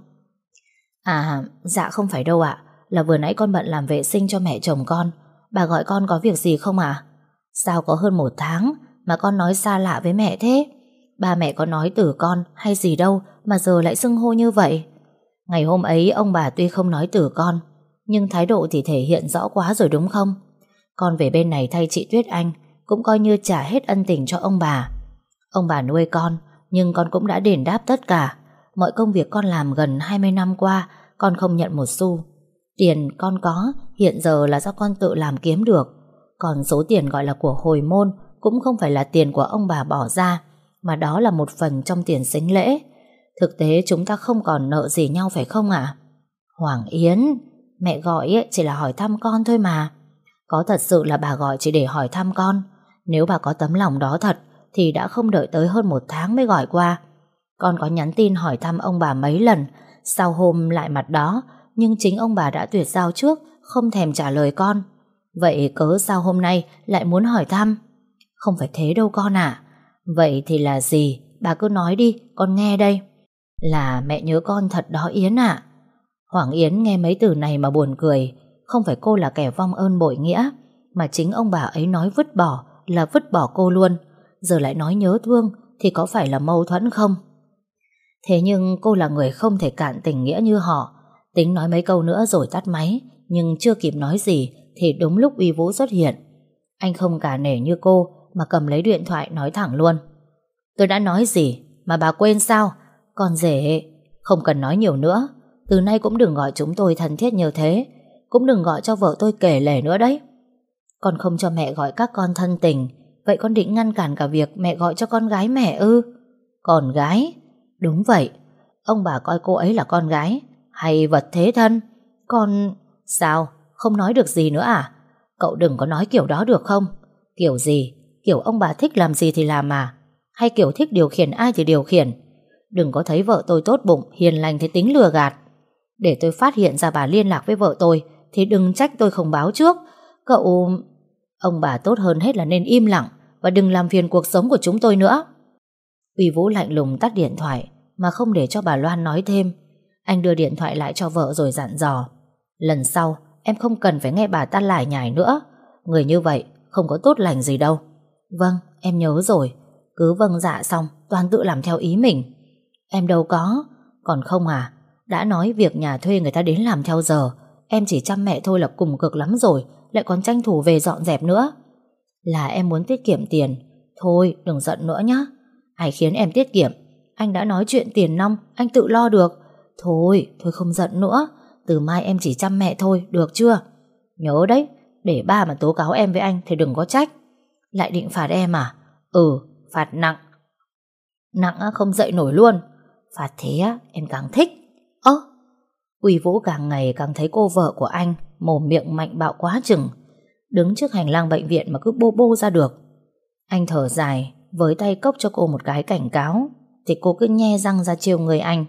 À, dạ không phải đâu ạ. Là vừa nãy con bận làm vệ sinh cho mẹ chồng con. Bà gọi con có việc gì không ạ? Sao có hơn 1 tháng mà con nói xa lạ với mẹ thế? Ba mẹ có nói từ con hay gì đâu mà giờ lại xưng hô như vậy. Ngày hôm ấy ông bà tuy không nói từ con, nhưng thái độ thì thể hiện rõ quá rồi đúng không? Con về bên này thay chị Tuyết Anh, cũng coi như trả hết ân tình cho ông bà. Ông bà nuôi con, nhưng con cũng đã đền đáp tất cả. Mọi công việc con làm gần 20 năm qua, con không nhận một xu. Tiền con có hiện giờ là do con tự làm kiếm được. Còn số tiền gọi là của hồi môn cũng không phải là tiền của ông bà bỏ ra, mà đó là một phần trong tiền sính lễ. Thực tế chúng ta không còn nợ gì nhau phải không ạ? Hoàng Yến, mẹ gọi chỉ là hỏi thăm con thôi mà. Có thật sự là bà gọi chỉ để hỏi thăm con? Nếu bà có tấm lòng đó thật thì đã không đợi tới hơn 1 tháng mới gọi qua. Con có nhắn tin hỏi thăm ông bà mấy lần sau hôm lại mặt đó, nhưng chính ông bà đã tuyệt giao trước, không thèm trả lời con. Vậy cớ sao hôm nay lại muốn hỏi thăm? Không phải thế đâu con ạ. Vậy thì là gì? Bà cứ nói đi, con nghe đây. Là mẹ nhớ con thật đó Yến ạ. Hoàng Yến nghe mấy từ này mà buồn cười. Không phải cô là kẻ vong ơn bội nghĩa, mà chính ông bà ấy nói vứt bỏ là vứt bỏ cô luôn. Giờ lại nói nhớ thương thì có phải là mâu thuẫn không? Thế nhưng cô là người không thể cạn tình nghĩa như họ. Tính nói mấy câu nữa rồi tắt máy, nhưng chưa kịp nói gì thì đúng lúc Uy Vũ xuất hiện. Anh không cả nể như cô mà cầm lấy điện thoại nói thẳng luôn: Tôi đã nói gì mà bà quên sao? Con rể, không cần nói nhiều nữa. Từ nay cũng đừng gọi chúng tôi thân thiết như thế. Cũng đừng gọi cho vợ tôi kể lể nữa đấy. Con không cho mẹ gọi các con thân tình, vậy con định ngăn cản cả việc mẹ gọi cho con gái mẹ ư? Con gái? Đúng vậy. Ông bà coi cô ấy là con gái hay vật thế thân? Con... Sao? Không nói được gì nữa à? Cậu đừng có nói kiểu đó được không? Kiểu gì? Kiểu ông bà thích làm gì thì làm mà. Hay kiểu thích điều khiển ai thì điều khiển? Đừng có thấy vợ tôi tốt bụng, hiền lành thì tính lừa gạt. Để tôi phát hiện ra bà liên lạc với vợ tôi thì đừng trách tôi không báo trước. Cậu... Ông bà tốt hơn hết là nên im lặng và đừng làm phiền cuộc sống của chúng tôi nữa. Uy Vũ lạnh lùng tắt điện thoại mà không để cho bà Loan nói thêm. Anh đưa điện thoại lại cho vợ rồi dặn dò: lần sau em không cần phải nghe bà ta lải nhải nữa. Người như vậy không có tốt lành gì đâu. Vâng, em nhớ rồi. Cứ vâng dạ xong toàn tự làm theo ý mình. Em đâu có. Còn không à? Đã nói việc nhà thuê người ta đến làm theo giờ, em chỉ chăm mẹ thôi là cùng cực lắm rồi, lại còn tranh thủ về dọn dẹp nữa. Là em muốn tiết kiệm tiền. Thôi đừng giận nữa nhá. Ai khiến em tiết kiệm? Anh đã nói chuyện tiền nong, anh tự lo được. Thôi không giận nữa. Từ mai em chỉ chăm mẹ thôi, được chưa? Nhớ đấy, để ba mà tố cáo em với anh thì đừng có trách. Lại định phạt em à? Ừ, phạt nặng. Nặng không dậy nổi luôn. Phạt thế em càng thích. Uy Vũ càng ngày càng thấy cô vợ của anh mồm miệng mạnh bạo quá chừng. Đứng trước hành lang bệnh viện mà cứ bô bô ra được. Anh thở dài, với tay cốc cho cô một cái cảnh cáo, thì cô cứ nhe răng ra trêu người anh.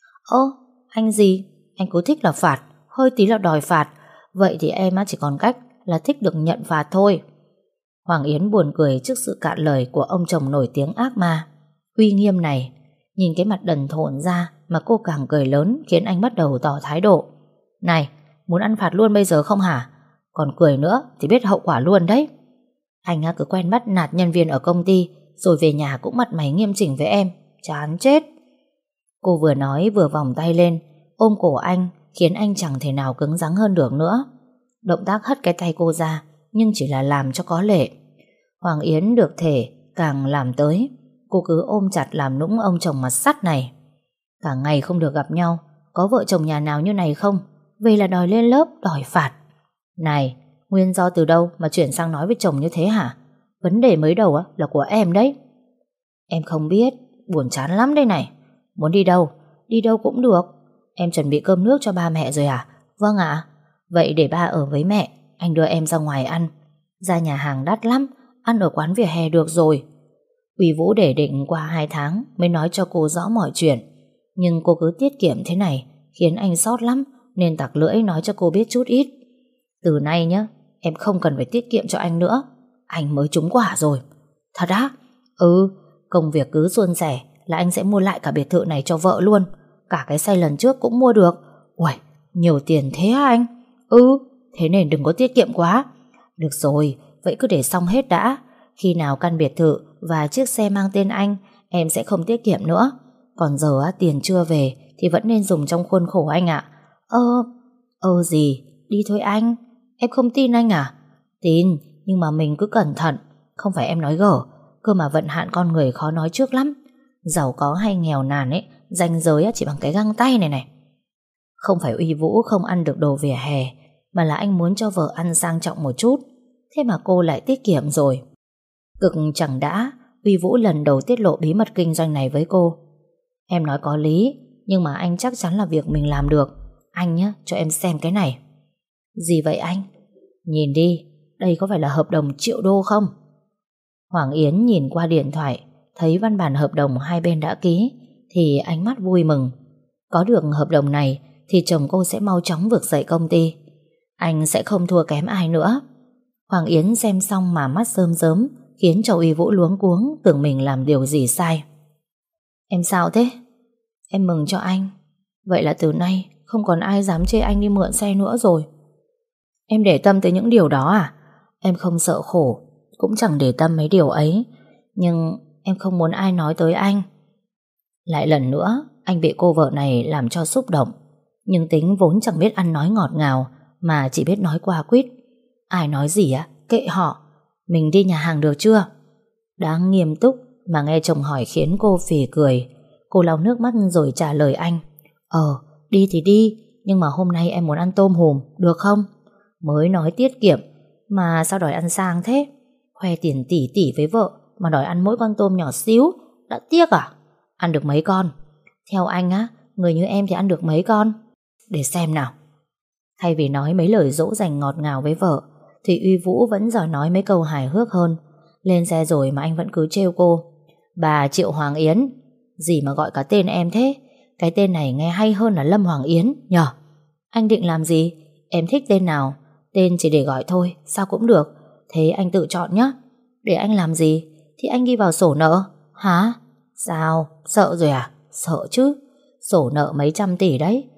Anh gì? Anh cứ thích là phạt, hơi tí là đòi phạt. Vậy thì em chỉ còn cách là thích được nhận phạt thôi. Hoàng Yến buồn cười trước sự cạn lời của ông chồng nổi tiếng ác ma uy nghiêm này. Nhìn cái mặt đần thộn ra mà cô càng cười lớn, khiến anh bắt đầu tỏ thái độ. Này, muốn ăn phạt luôn bây giờ không hả? Còn cười nữa thì biết hậu quả luôn đấy. Anh cứ quen bắt nạt nhân viên ở công ty, rồi về nhà cũng mặt mày nghiêm chỉnh với em. Chán chết. Cô vừa nói vừa vòng tay lên ôm cổ anh, khiến anh chẳng thể nào cứng rắn hơn được nữa. Động tác hất cái tay cô ra, nhưng chỉ là làm cho có lệ. Hoàng Yến được thể càng làm tới. Cô cứ ôm chặt làm nũng ông chồng mặt sắt này. Cả ngày không được gặp nhau, có vợ chồng nhà nào như này không? Về là đòi lên lớp, đòi phạt. Này, nguyên do từ đâu mà chuyển sang nói với chồng như thế hả? Vấn đề mới đầu là của em đấy. Em không biết, buồn chán lắm đây này. Muốn đi đâu? Đi đâu cũng được. Em chuẩn bị cơm nước cho ba mẹ rồi à? Vâng ạ. Vậy để ba ở với mẹ, anh đưa em ra ngoài ăn. Ra nhà hàng đắt lắm, ăn ở quán vỉa hè được rồi. Uy Vũ để định qua 2 tháng mới nói cho cô rõ mọi chuyện. Nhưng cô cứ tiết kiệm thế này khiến anh sót lắm, nên tặc lưỡi nói cho cô biết chút ít. Từ nay nhá, em không cần phải tiết kiệm cho anh nữa. Anh mới trúng quả rồi. Thật á? Ừ, công việc cứ suôn sẻ là anh sẽ mua lại cả biệt thự này cho vợ luôn. Cả cái xe lần trước cũng mua được. Uầy, nhiều tiền thế hả anh? Ừ, thế nên đừng có tiết kiệm quá. Được rồi, vậy cứ để xong hết đã. Khi nào căn biệt thự và chiếc xe mang tên anh, em sẽ không tiết kiệm nữa. Còn giờ tiền chưa về thì vẫn nên dùng trong khuôn khổ anh ạ. Gì? Đi thôi anh. Em không tin anh à? Tin, nhưng mà mình cứ cẩn thận. Không phải em nói gở, cơ mà vận hạn con người khó nói trước lắm. Giàu có hay nghèo nàn ranh giới chỉ bằng cái găng tay này này. Không phải Uy Vũ không ăn được đồ vỉa hè, mà là anh muốn cho vợ ăn sang trọng một chút. Thế mà cô lại tiết kiệm rồi. Cực chẳng đã, Uy Vũ lần đầu tiết lộ bí mật kinh doanh này với cô. Em nói có lý, nhưng mà anh chắc chắn là việc mình làm được. Anh nhá, cho em xem cái này. Gì vậy anh? Nhìn đi, đây có phải là hợp đồng $1 triệu không? Hoàng Yến nhìn qua điện thoại, thấy văn bản hợp đồng hai bên đã ký, thì ánh mắt vui mừng. Có được hợp đồng này thì chồng cô sẽ mau chóng vực dậy công ty. Anh sẽ không thua kém ai nữa. Hoàng Yến xem xong mà mắt rơm rớm, khiến cho Uy Vũ luống cuống, tưởng mình làm điều gì sai. Em sao thế? Em mừng cho anh. Vậy là từ nay không còn ai dám chê anh đi mượn xe nữa rồi. Em để tâm tới những điều đó à? Em không sợ khổ, cũng chẳng để tâm mấy điều ấy, nhưng em không muốn ai nói tới anh. Lại lần nữa anh bị cô vợ này làm cho xúc động. Nhưng tính vốn chẳng biết ăn nói ngọt ngào, mà chỉ biết nói qua quýt. Ai nói gì kệ họ. Mình đi nhà hàng được chưa? Đáng nghiêm túc mà nghe chồng hỏi khiến cô phì cười. Cô lau nước mắt rồi trả lời anh. Đi thì đi, nhưng mà hôm nay em muốn ăn tôm hùm, được không? Mới nói tiết kiệm, Mà sao đòi ăn sang thế? Khoe tiền tỷ tỷ với vợ mà đòi ăn mỗi con tôm nhỏ xíu, đã tiếc à? Ăn được mấy con? Theo anh á, người như em thì ăn được mấy con? Để xem nào. Thay vì nói mấy lời dỗ dành ngọt ngào với vợ thì Uy Vũ vẫn giỏi nói mấy câu hài hước hơn. Lên xe rồi mà anh vẫn cứ trêu cô. Bà Triệu Hoàng Yến. Gì mà gọi cả tên em thế? Cái tên này nghe hay hơn là Lâm Hoàng Yến nhờ. Anh định làm gì? Em thích tên nào? Tên chỉ để gọi thôi, sao cũng được. Thế anh tự chọn nhé. Để anh làm gì? Thì anh ghi vào sổ nợ. Hả? Sao? Sợ rồi à? Sợ chứ. Sổ nợ mấy trăm tỷ đấy.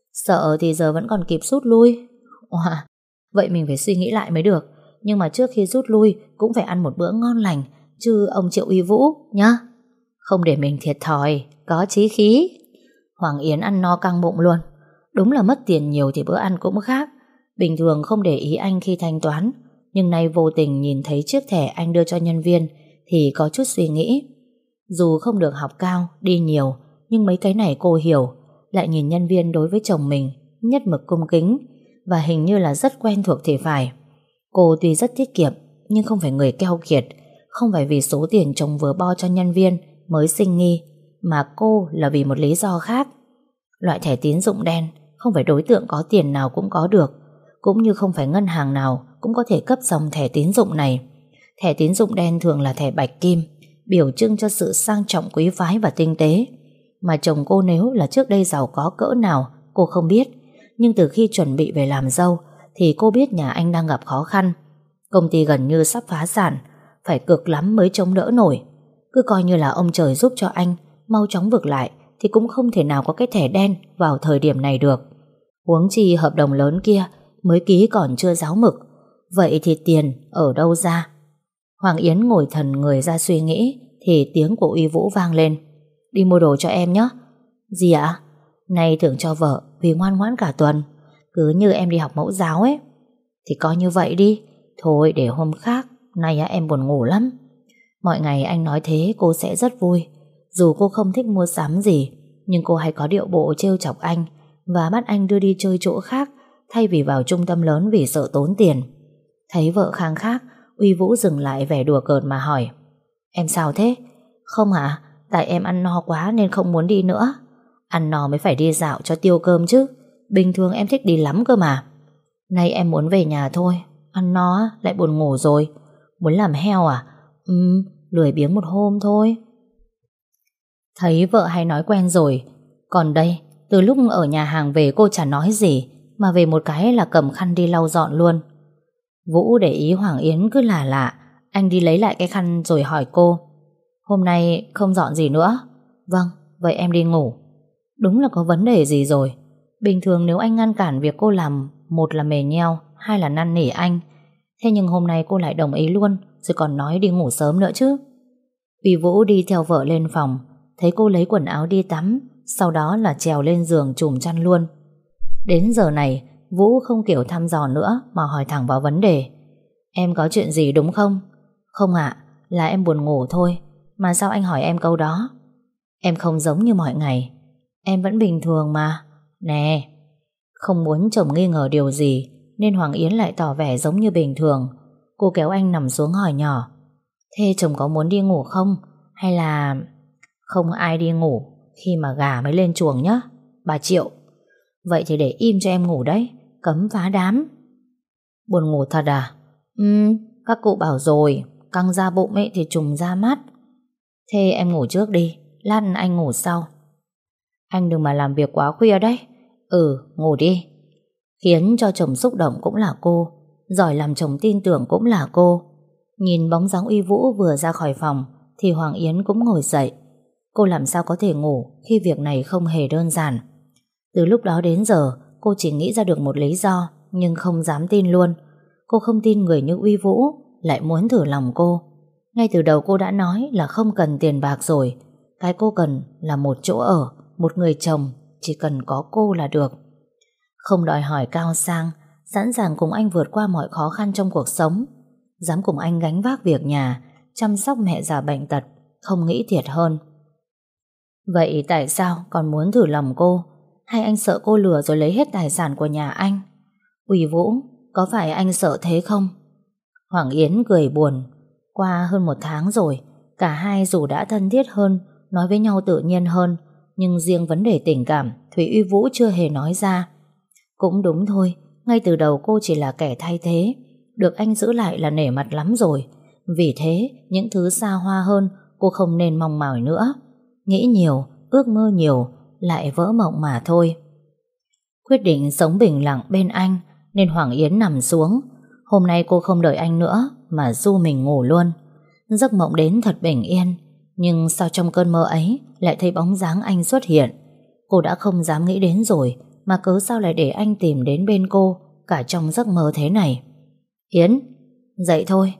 Sợ thì giờ vẫn còn kịp rút lui. Wow. Vậy mình phải suy nghĩ lại mới được. Nhưng mà trước khi rút lui cũng phải ăn một bữa ngon lành, chứ ông Triệu Uy Vũ nhá. Không để mình thiệt thòi, có chí khí. Hoàng Yến ăn no căng bụng luôn. Đúng là mất tiền nhiều thì bữa ăn cũng khác. Bình thường không để ý anh khi thanh toán, nhưng nay vô tình nhìn thấy chiếc thẻ anh đưa cho nhân viên thì có chút suy nghĩ. Dù không được học cao, đi nhiều, nhưng mấy cái này cô hiểu. Lại nhìn nhân viên đối với chồng mình nhất mực cung kính, và hình như là rất quen thuộc thì phải. Cô tuy rất tiết kiệm nhưng không phải người keo kiệt. Không phải vì số tiền chồng vừa bo cho nhân viên mới sinh nghi, mà cô là vì một lý do khác. Loại thẻ tín dụng đen không phải đối tượng có tiền nào cũng có được, cũng như không phải ngân hàng nào cũng có thể cấp dòng thẻ tín dụng này. Thẻ tín dụng đen thường là thẻ bạch kim, biểu trưng cho sự sang trọng quý phái và tinh tế. Mà chồng cô nếu là trước đây giàu có cỡ nào cô không biết, nhưng từ khi chuẩn bị về làm dâu thì cô biết nhà anh đang gặp khó khăn. Công ty gần như sắp phá sản, phải cực lắm mới chống đỡ nổi. Cứ coi như là ông trời giúp cho anh mau chóng vực lại thì cũng không thể nào có cái thẻ đen vào thời điểm này được. Huống chi hợp đồng lớn kia mới ký còn chưa ráo mực. Vậy thì tiền ở đâu ra? Hoàng Yến ngồi thần người ra suy nghĩ thì tiếng của Uy Vũ vang lên. Đi mua đồ cho em nhé. Gì ạ? Nay thưởng cho vợ vì ngoan ngoãn cả tuần. Cứ như em đi học mẫu giáo ấy. Thì coi như vậy đi. Thôi để hôm khác. Nay em buồn ngủ lắm. Mọi ngày anh nói thế cô sẽ rất vui. Dù cô không thích mua sắm gì, nhưng cô hay có điệu bộ trêu chọc anh và bắt anh đưa đi chơi chỗ khác thay vì vào trung tâm lớn vì sợ tốn tiền. Thấy vợ khang khác, Uy Vũ dừng lại vẻ đùa cợt mà hỏi. Em sao thế? Không hả? Tại em ăn no quá nên không muốn đi nữa. Ăn no mới phải đi dạo cho tiêu cơm chứ. Bình thường em thích đi lắm cơ mà. Nay em muốn về nhà thôi. Ăn no lại buồn ngủ rồi. Muốn làm heo à? Lười biếng một hôm thôi. Thấy vợ hay nói quen rồi. Còn đây, từ lúc ở nhà hàng về cô chả nói gì, mà về một cái là cầm khăn đi lau dọn luôn. Vũ để ý Hoàng Yến cứ lạ lạ. Anh đi lấy lại cái khăn rồi hỏi cô. Hôm nay không dọn gì nữa? Vâng, vậy em đi ngủ. Đúng là có vấn đề gì rồi. Bình thường nếu anh ngăn cản việc cô làm, một là mề nheo, hai là năn nỉ anh. Thế nhưng hôm nay cô lại đồng ý luôn, rồi còn nói đi ngủ sớm nữa chứ. Uy Vũ đi theo vợ lên phòng, thấy cô lấy quần áo đi tắm, sau đó là trèo lên giường trùm chăn luôn. Đến giờ này Vũ không kiểu thăm dò nữa mà hỏi thẳng vào vấn đề. Em có chuyện gì đúng không? Không ạ, là em buồn ngủ thôi. Mà sao anh hỏi em câu đó? Em không giống như mọi ngày. Em vẫn bình thường mà. Nè. Không muốn chồng nghi ngờ điều gì nên Hoàng Yến lại tỏ vẻ giống như bình thường. Cô kéo anh nằm xuống hỏi nhỏ. Thế chồng có muốn đi ngủ không? Hay là... Không ai đi ngủ khi mà gà mới lên chuồng nhá. Bà Triệu. Vậy thì để im cho em ngủ đấy. Cấm phá đám. Buồn ngủ thật à? Các cụ bảo rồi, căng da bụng ấy thì trùng da mắt. Thế em ngủ trước đi, lát anh ngủ sau. Anh đừng mà làm việc quá khuya đấy. Ngủ đi. Khiến cho chồng xúc động cũng là cô, giỏi làm chồng tin tưởng cũng là cô. Nhìn bóng dáng Uy Vũ vừa ra khỏi phòng thì Hoàng Yến cũng ngồi dậy. Cô làm sao có thể ngủ khi việc này không hề đơn giản. Từ lúc đó đến giờ cô chỉ nghĩ ra được một lý do, nhưng không dám tin luôn. Cô không tin người như Uy Vũ lại muốn thử lòng cô. Ngay từ đầu cô đã nói là không cần tiền bạc rồi. Cái cô cần là một chỗ ở, một người chồng, chỉ cần có cô là được. Không đòi hỏi cao sang, sẵn sàng cùng anh vượt qua mọi khó khăn trong cuộc sống, dám cùng anh gánh vác việc nhà, chăm sóc mẹ già bệnh tật, không nghĩ thiệt hơn. Vậy tại sao còn muốn thử lòng cô? Hay anh sợ cô lừa rồi lấy hết tài sản của nhà anh? Uy Vũ, có phải anh sợ thế không? Hoàng Yến cười buồn. Qua hơn 1 tháng rồi, cả hai dù đã thân thiết hơn, nói với nhau tự nhiên hơn, nhưng riêng vấn đề tình cảm Thủy Uy Vũ chưa hề nói ra. Cũng đúng thôi, ngay từ đầu cô chỉ là kẻ thay thế, được anh giữ lại là nể mặt lắm rồi. Vì thế, những thứ xa hoa hơn cô không nên mong mỏi nữa. Nghĩ nhiều, ước mơ nhiều, lại vỡ mộng mà thôi. Quyết định sống bình lặng bên anh, nên Hoàng Yến nằm xuống. Hôm nay cô không đợi anh nữa, mà du mình ngủ luôn. Giấc mộng đến thật bình yên, nhưng sao trong cơn mơ ấy lại thấy bóng dáng anh xuất hiện. Cô đã không dám nghĩ đến rồi, mà cớ sao lại để anh tìm đến bên cô cả trong giấc mơ thế này. Yến, dậy thôi.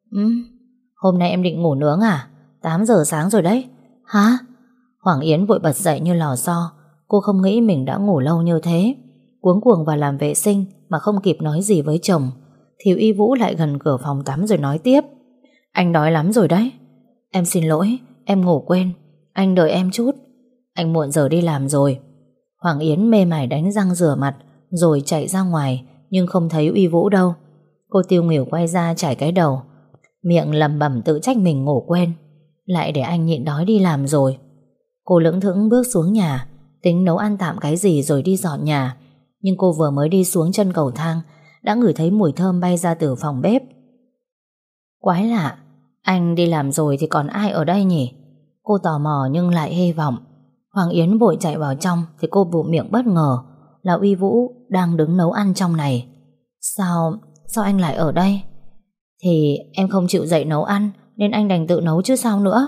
Hôm nay em định ngủ nướng à? 8 giờ sáng rồi đấy. Hả? Hoàng Yến vội bật dậy như lò xo. Cô không nghĩ mình đã ngủ lâu như thế. Cuống cuồng vào làm vệ sinh mà không kịp nói gì với chồng, thì Y Vũ lại gần cửa phòng tắm rồi nói tiếp. Anh đói lắm rồi đấy. Em xin lỗi, em ngủ quên. Anh đợi em chút. Anh muộn giờ đi làm rồi. Hoàng Yến mê mải đánh răng rửa mặt rồi chạy ra ngoài, nhưng không thấy Uy Vũ đâu. Cô tiêu nghỉu quay ra chải cái đầu, miệng lẩm bẩm tự trách mình ngủ quên, lại để anh nhịn đói đi làm rồi. Cô lững thững bước xuống nhà, tính nấu ăn tạm cái gì rồi đi dọn nhà. Nhưng cô vừa mới đi xuống chân cầu thang đã ngửi thấy mùi thơm bay ra từ phòng bếp. Quái lạ, anh đi làm rồi thì còn ai ở đây nhỉ? Cô tò mò nhưng lại hy vọng. Hoàng Yến vội chạy vào trong thì cô bụm miệng bất ngờ là Uy Vũ đang đứng nấu ăn trong này. Sao anh lại ở đây? Thì em không chịu dậy nấu ăn nên anh đành tự nấu chứ sao nữa.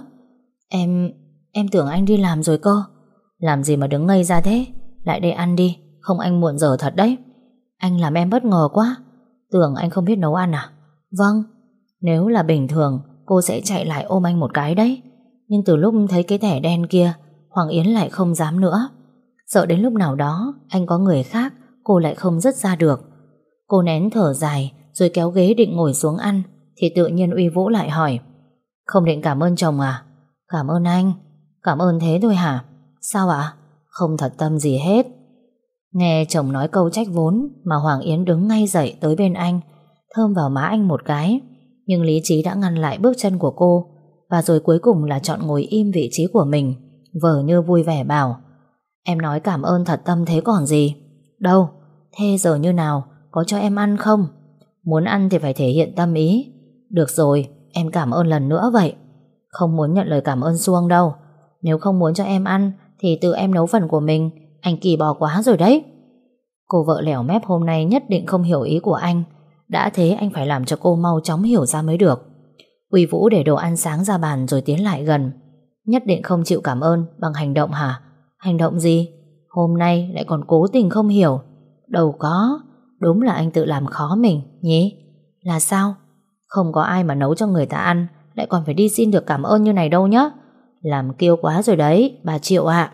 Em tưởng anh đi làm rồi cơ. Làm gì mà đứng ngây ra thế? Lại đây ăn đi, không anh muộn giờ thật đấy. Anh làm em bất ngờ quá. Tưởng anh không biết nấu ăn à? Vâng. Nếu là bình thường cô sẽ chạy lại ôm anh một cái đấy. Nhưng từ lúc thấy cái thẻ đen kia, Hoàng Yến lại không dám nữa. Sợ đến lúc nào đó anh có người khác, cô lại không dứt ra được. Cô nén thở dài rồi kéo ghế định ngồi xuống ăn, thì tự nhiên Uy Vũ lại hỏi. Không định cảm ơn chồng à? Cảm ơn anh. Cảm ơn thế thôi hả? Sao ạ? Không thật tâm gì hết. Nghe chồng nói câu trách vốn mà Hoàng Yến đứng ngay dậy tới bên anh, thơm vào má anh một cái. Nhưng lý trí đã ngăn lại bước chân của cô, và rồi cuối cùng là chọn ngồi im vị trí của mình, vờ như vui vẻ bảo. Em nói cảm ơn thật tâm thế còn gì. Đâu, thế giờ như nào, có cho em ăn không? Muốn ăn thì phải thể hiện tâm ý. Được rồi, em cảm ơn lần nữa vậy. Không muốn nhận lời cảm ơn suông đâu. Nếu không muốn cho em ăn thì tự em nấu phần của mình. Anh kỳ bò quá rồi đấy. Cô vợ lẻo mép hôm nay nhất định không hiểu ý của anh. Đã thế anh phải làm cho cô mau chóng hiểu ra mới được. Uy Vũ để đồ ăn sáng ra bàn rồi tiến lại gần. Nhất định không chịu cảm ơn bằng hành động hả? Hành động gì? Hôm nay lại còn cố tình không hiểu. Đâu có. Đúng là anh tự làm khó mình nhỉ? Là sao? Không có ai mà nấu cho người ta ăn lại còn phải đi xin được cảm ơn như này đâu nhá. Làm kiêu quá rồi đấy, bà Triệu ạ.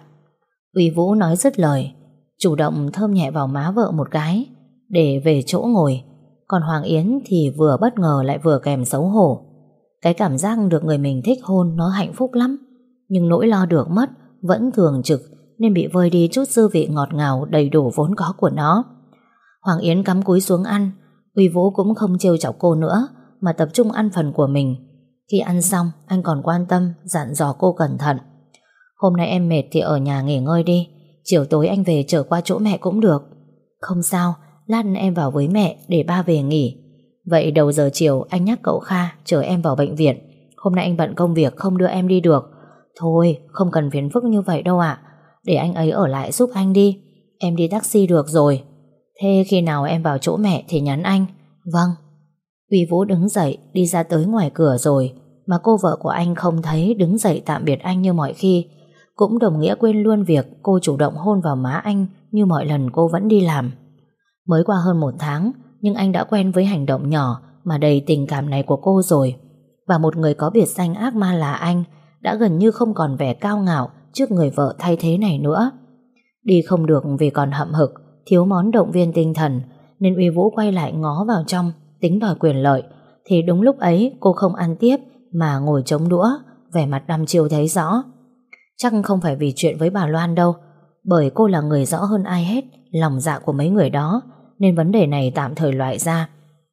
Uy Vũ nói dứt lời, chủ động thơm nhẹ vào má vợ một cái để về chỗ ngồi. Còn Hoàng Yến thì vừa bất ngờ lại vừa kèm xấu hổ. Cái cảm giác được người mình thích hôn nó hạnh phúc lắm, nhưng nỗi lo được mất vẫn thường trực, nên bị vơi đi chút dư vị ngọt ngào đầy đủ vốn có của nó. Hoàng Yến cắm cúi xuống ăn. Uy Vũ cũng không trêu chọc cô nữa, mà tập trung ăn phần của mình. Khi ăn xong, anh còn quan tâm dặn dò cô cẩn thận. Hôm nay em mệt thì ở nhà nghỉ ngơi đi, chiều tối anh về chở qua chỗ mẹ cũng được. Không sao, lát em vào với mẹ để ba về nghỉ. Vậy đầu giờ chiều anh nhắc cậu Kha chở em vào bệnh viện. Hôm nay anh bận công việc không đưa em đi được. Thôi, không cần phiền phức như vậy đâu ạ. Để anh ấy ở lại giúp anh đi. Em đi taxi được rồi. Thế khi nào em vào chỗ mẹ thì nhắn anh. Vâng. Uy Vũ đứng dậy đi ra tới ngoài cửa rồi, mà cô vợ của anh không thấy đứng dậy tạm biệt anh như mọi khi. Cũng đồng nghĩa quên luôn việc cô chủ động hôn vào má anh như mọi lần cô vẫn đi làm. Mới qua hơn 1 tháng, nhưng anh đã quen với hành động nhỏ mà đầy tình cảm này của cô rồi. Và một người có biệt danh ác ma là anh đã gần như không còn vẻ cao ngạo trước người vợ thay thế này nữa. Đi không được vì còn hậm hực, thiếu món động viên tinh thần, nên Uy Vũ quay lại ngó vào trong tính đòi quyền lợi. Thì đúng lúc ấy cô không ăn tiếp mà ngồi chống đũa, vẻ mặt đăm chiêu thấy rõ. Chắc không phải vì chuyện với bà Loan đâu, bởi cô là người rõ hơn ai hết lòng dạ của mấy người đó, nên vấn đề này tạm thời loại ra.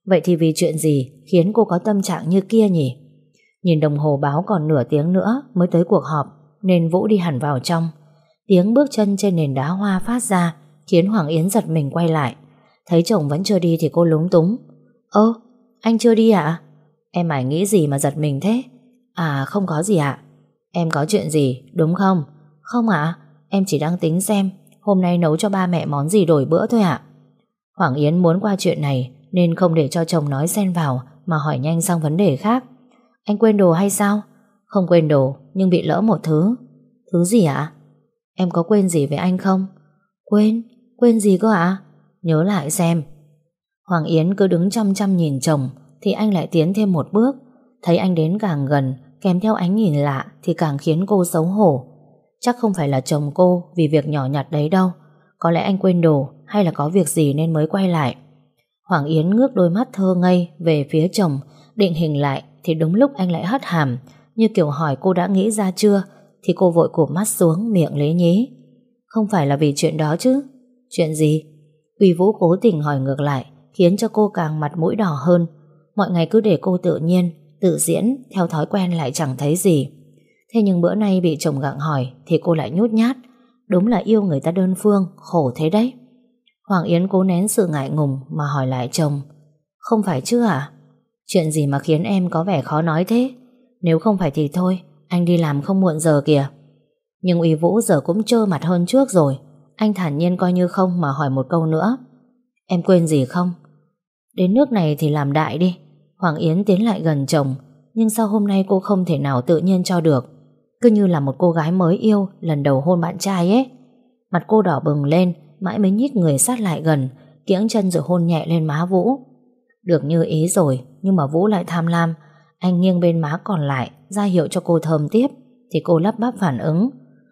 Vậy thì vì chuyện gì khiến cô có tâm trạng như kia nhỉ? Nhìn đồng hồ báo còn nửa tiếng nữa mới tới cuộc họp, nên Vũ đi hẳn vào trong. Tiếng bước chân trên nền đá hoa phát ra khiến Hoàng Yến giật mình quay lại. Thấy chồng vẫn chưa đi thì cô lúng túng. Ơ, anh chưa đi ạ? Em mải nghĩ gì mà giật mình thế? À không có gì ạ. Em có chuyện gì đúng không? Không ạ, em chỉ đang tính xem hôm nay nấu cho ba mẹ món gì đổi bữa thôi ạ. Hoàng Yến muốn qua chuyện này nên không để cho chồng nói xen vào mà hỏi nhanh sang vấn đề khác. Anh quên đồ hay sao? Không quên đồ, nhưng bị lỡ một thứ. Thứ gì ạ? Em có quên gì với anh không? Quên? Quên gì cơ ạ? Nhớ lại xem. Hoàng Yến cứ đứng chăm chăm nhìn chồng thì anh lại tiến thêm một bước. Thấy anh đến càng gần, kèm theo ánh nhìn lạ thì càng khiến cô xấu hổ. Chắc không phải là chồng cô vì việc nhỏ nhặt đấy đâu. Có lẽ anh quên đồ hay là có việc gì nên mới quay lại. Hoàng Yến ngước đôi mắt thơ ngây về phía chồng, định hình lại thì đúng lúc anh lại hất hàm, như kiểu hỏi cô đã nghĩ ra chưa, thì cô vội cụp mắt xuống, miệng lế nhí. Không phải là vì chuyện đó chứ? Chuyện gì? Uy Vũ cố tình hỏi ngược lại, khiến cho cô càng mặt mũi đỏ hơn. Mọi ngày cứ để cô tự nhiên, tự diễn, theo thói quen lại chẳng thấy gì. Thế nhưng bữa nay bị chồng gặng hỏi thì cô lại nhút nhát. Đúng là yêu người ta đơn phương, khổ thế đấy. Hoàng Yến cố nén sự ngại ngùng mà hỏi lại chồng. Không phải chứ à? Chuyện gì mà khiến em có vẻ khó nói thế? Nếu không phải thì thôi, anh đi làm không muộn giờ kìa. Nhưng Uy Vũ giờ cũng trơ mặt hơn trước rồi. Anh thản nhiên coi như không mà hỏi một câu nữa. Em quên gì không? Đến nước này thì làm đại đi. Hoàng Yến tiến lại gần chồng, nhưng sao hôm nay cô không thể nào tự nhiên cho được? Cứ như là một cô gái mới yêu lần đầu hôn bạn trai ấy. Mặt cô đỏ bừng lên, mãi mới nhích người sát lại gần, kiễng chân rồi hôn nhẹ lên má Vũ. Được như ý rồi, nhưng mà Vũ lại tham lam. Anh nghiêng bên má còn lại ra hiệu cho cô thơm tiếp, thì cô lắp bắp phản ứng.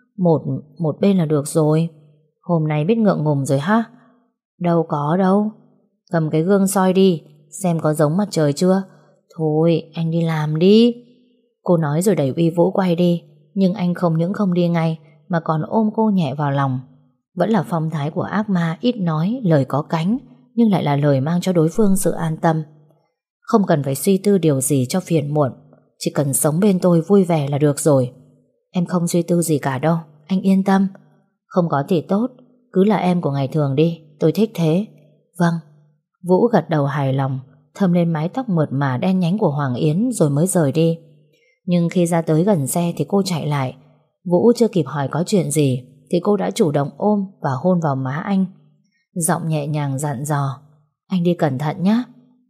Một bên là được rồi. Hôm nay biết ngượng ngùng rồi ha? Đâu có đâu. Cầm cái gương soi đi, xem có giống mặt trời chưa. Thôi anh đi làm đi. Cô nói rồi đẩy Uy Vũ quay đi. Nhưng anh không những không đi ngay, mà còn ôm cô nhẹ vào lòng. Vẫn là phong thái của ác ma, ít nói, lời có cánh, nhưng lại là lời mang cho đối phương sự an tâm. Không cần phải suy tư điều gì cho phiền muộn, chỉ cần sống bên tôi vui vẻ là được rồi. Em không suy tư gì cả đâu, anh yên tâm. Không có thì tốt, cứ là em của ngày thường đi, tôi thích thế. Vâng. Vũ gật đầu hài lòng, thơm lên mái tóc mượt mà đen nhánh của Hoàng Yến rồi mới rời đi. Nhưng khi ra tới gần xe thì cô chạy lại. Vũ chưa kịp hỏi có chuyện gì thì cô đã chủ động ôm và hôn vào má anh. Giọng nhẹ nhàng dặn dò. Anh đi cẩn thận nhé.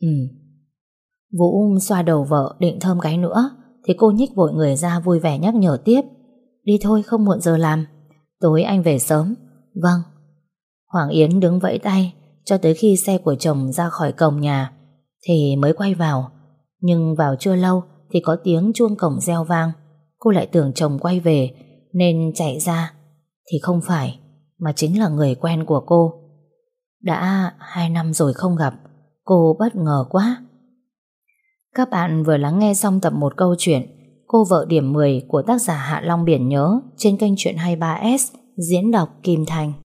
Vũ xoa đầu vợ định thơm cái nữa thì cô nhích vội người ra vui vẻ nhắc nhở tiếp. Đi thôi, không muộn giờ làm. Tối anh về sớm. Vâng. Hoàng Yến đứng vẫy tay cho tới khi xe của chồng ra khỏi cổng nhà thì mới quay vào. Nhưng vào chưa lâu thì có tiếng chuông cổng reo vang. Cô lại tưởng chồng quay về nên chạy ra. Thì không phải, mà chính là người quen của cô. Đã 2 năm rồi không gặp, cô bất ngờ quá. Các bạn vừa lắng nghe xong tập 1 câu chuyện Cô vợ điểm 10 của tác giả Hạ Long Biển Nhớ trên kênh Chuyện 23S, diễn đọc Kim Thành.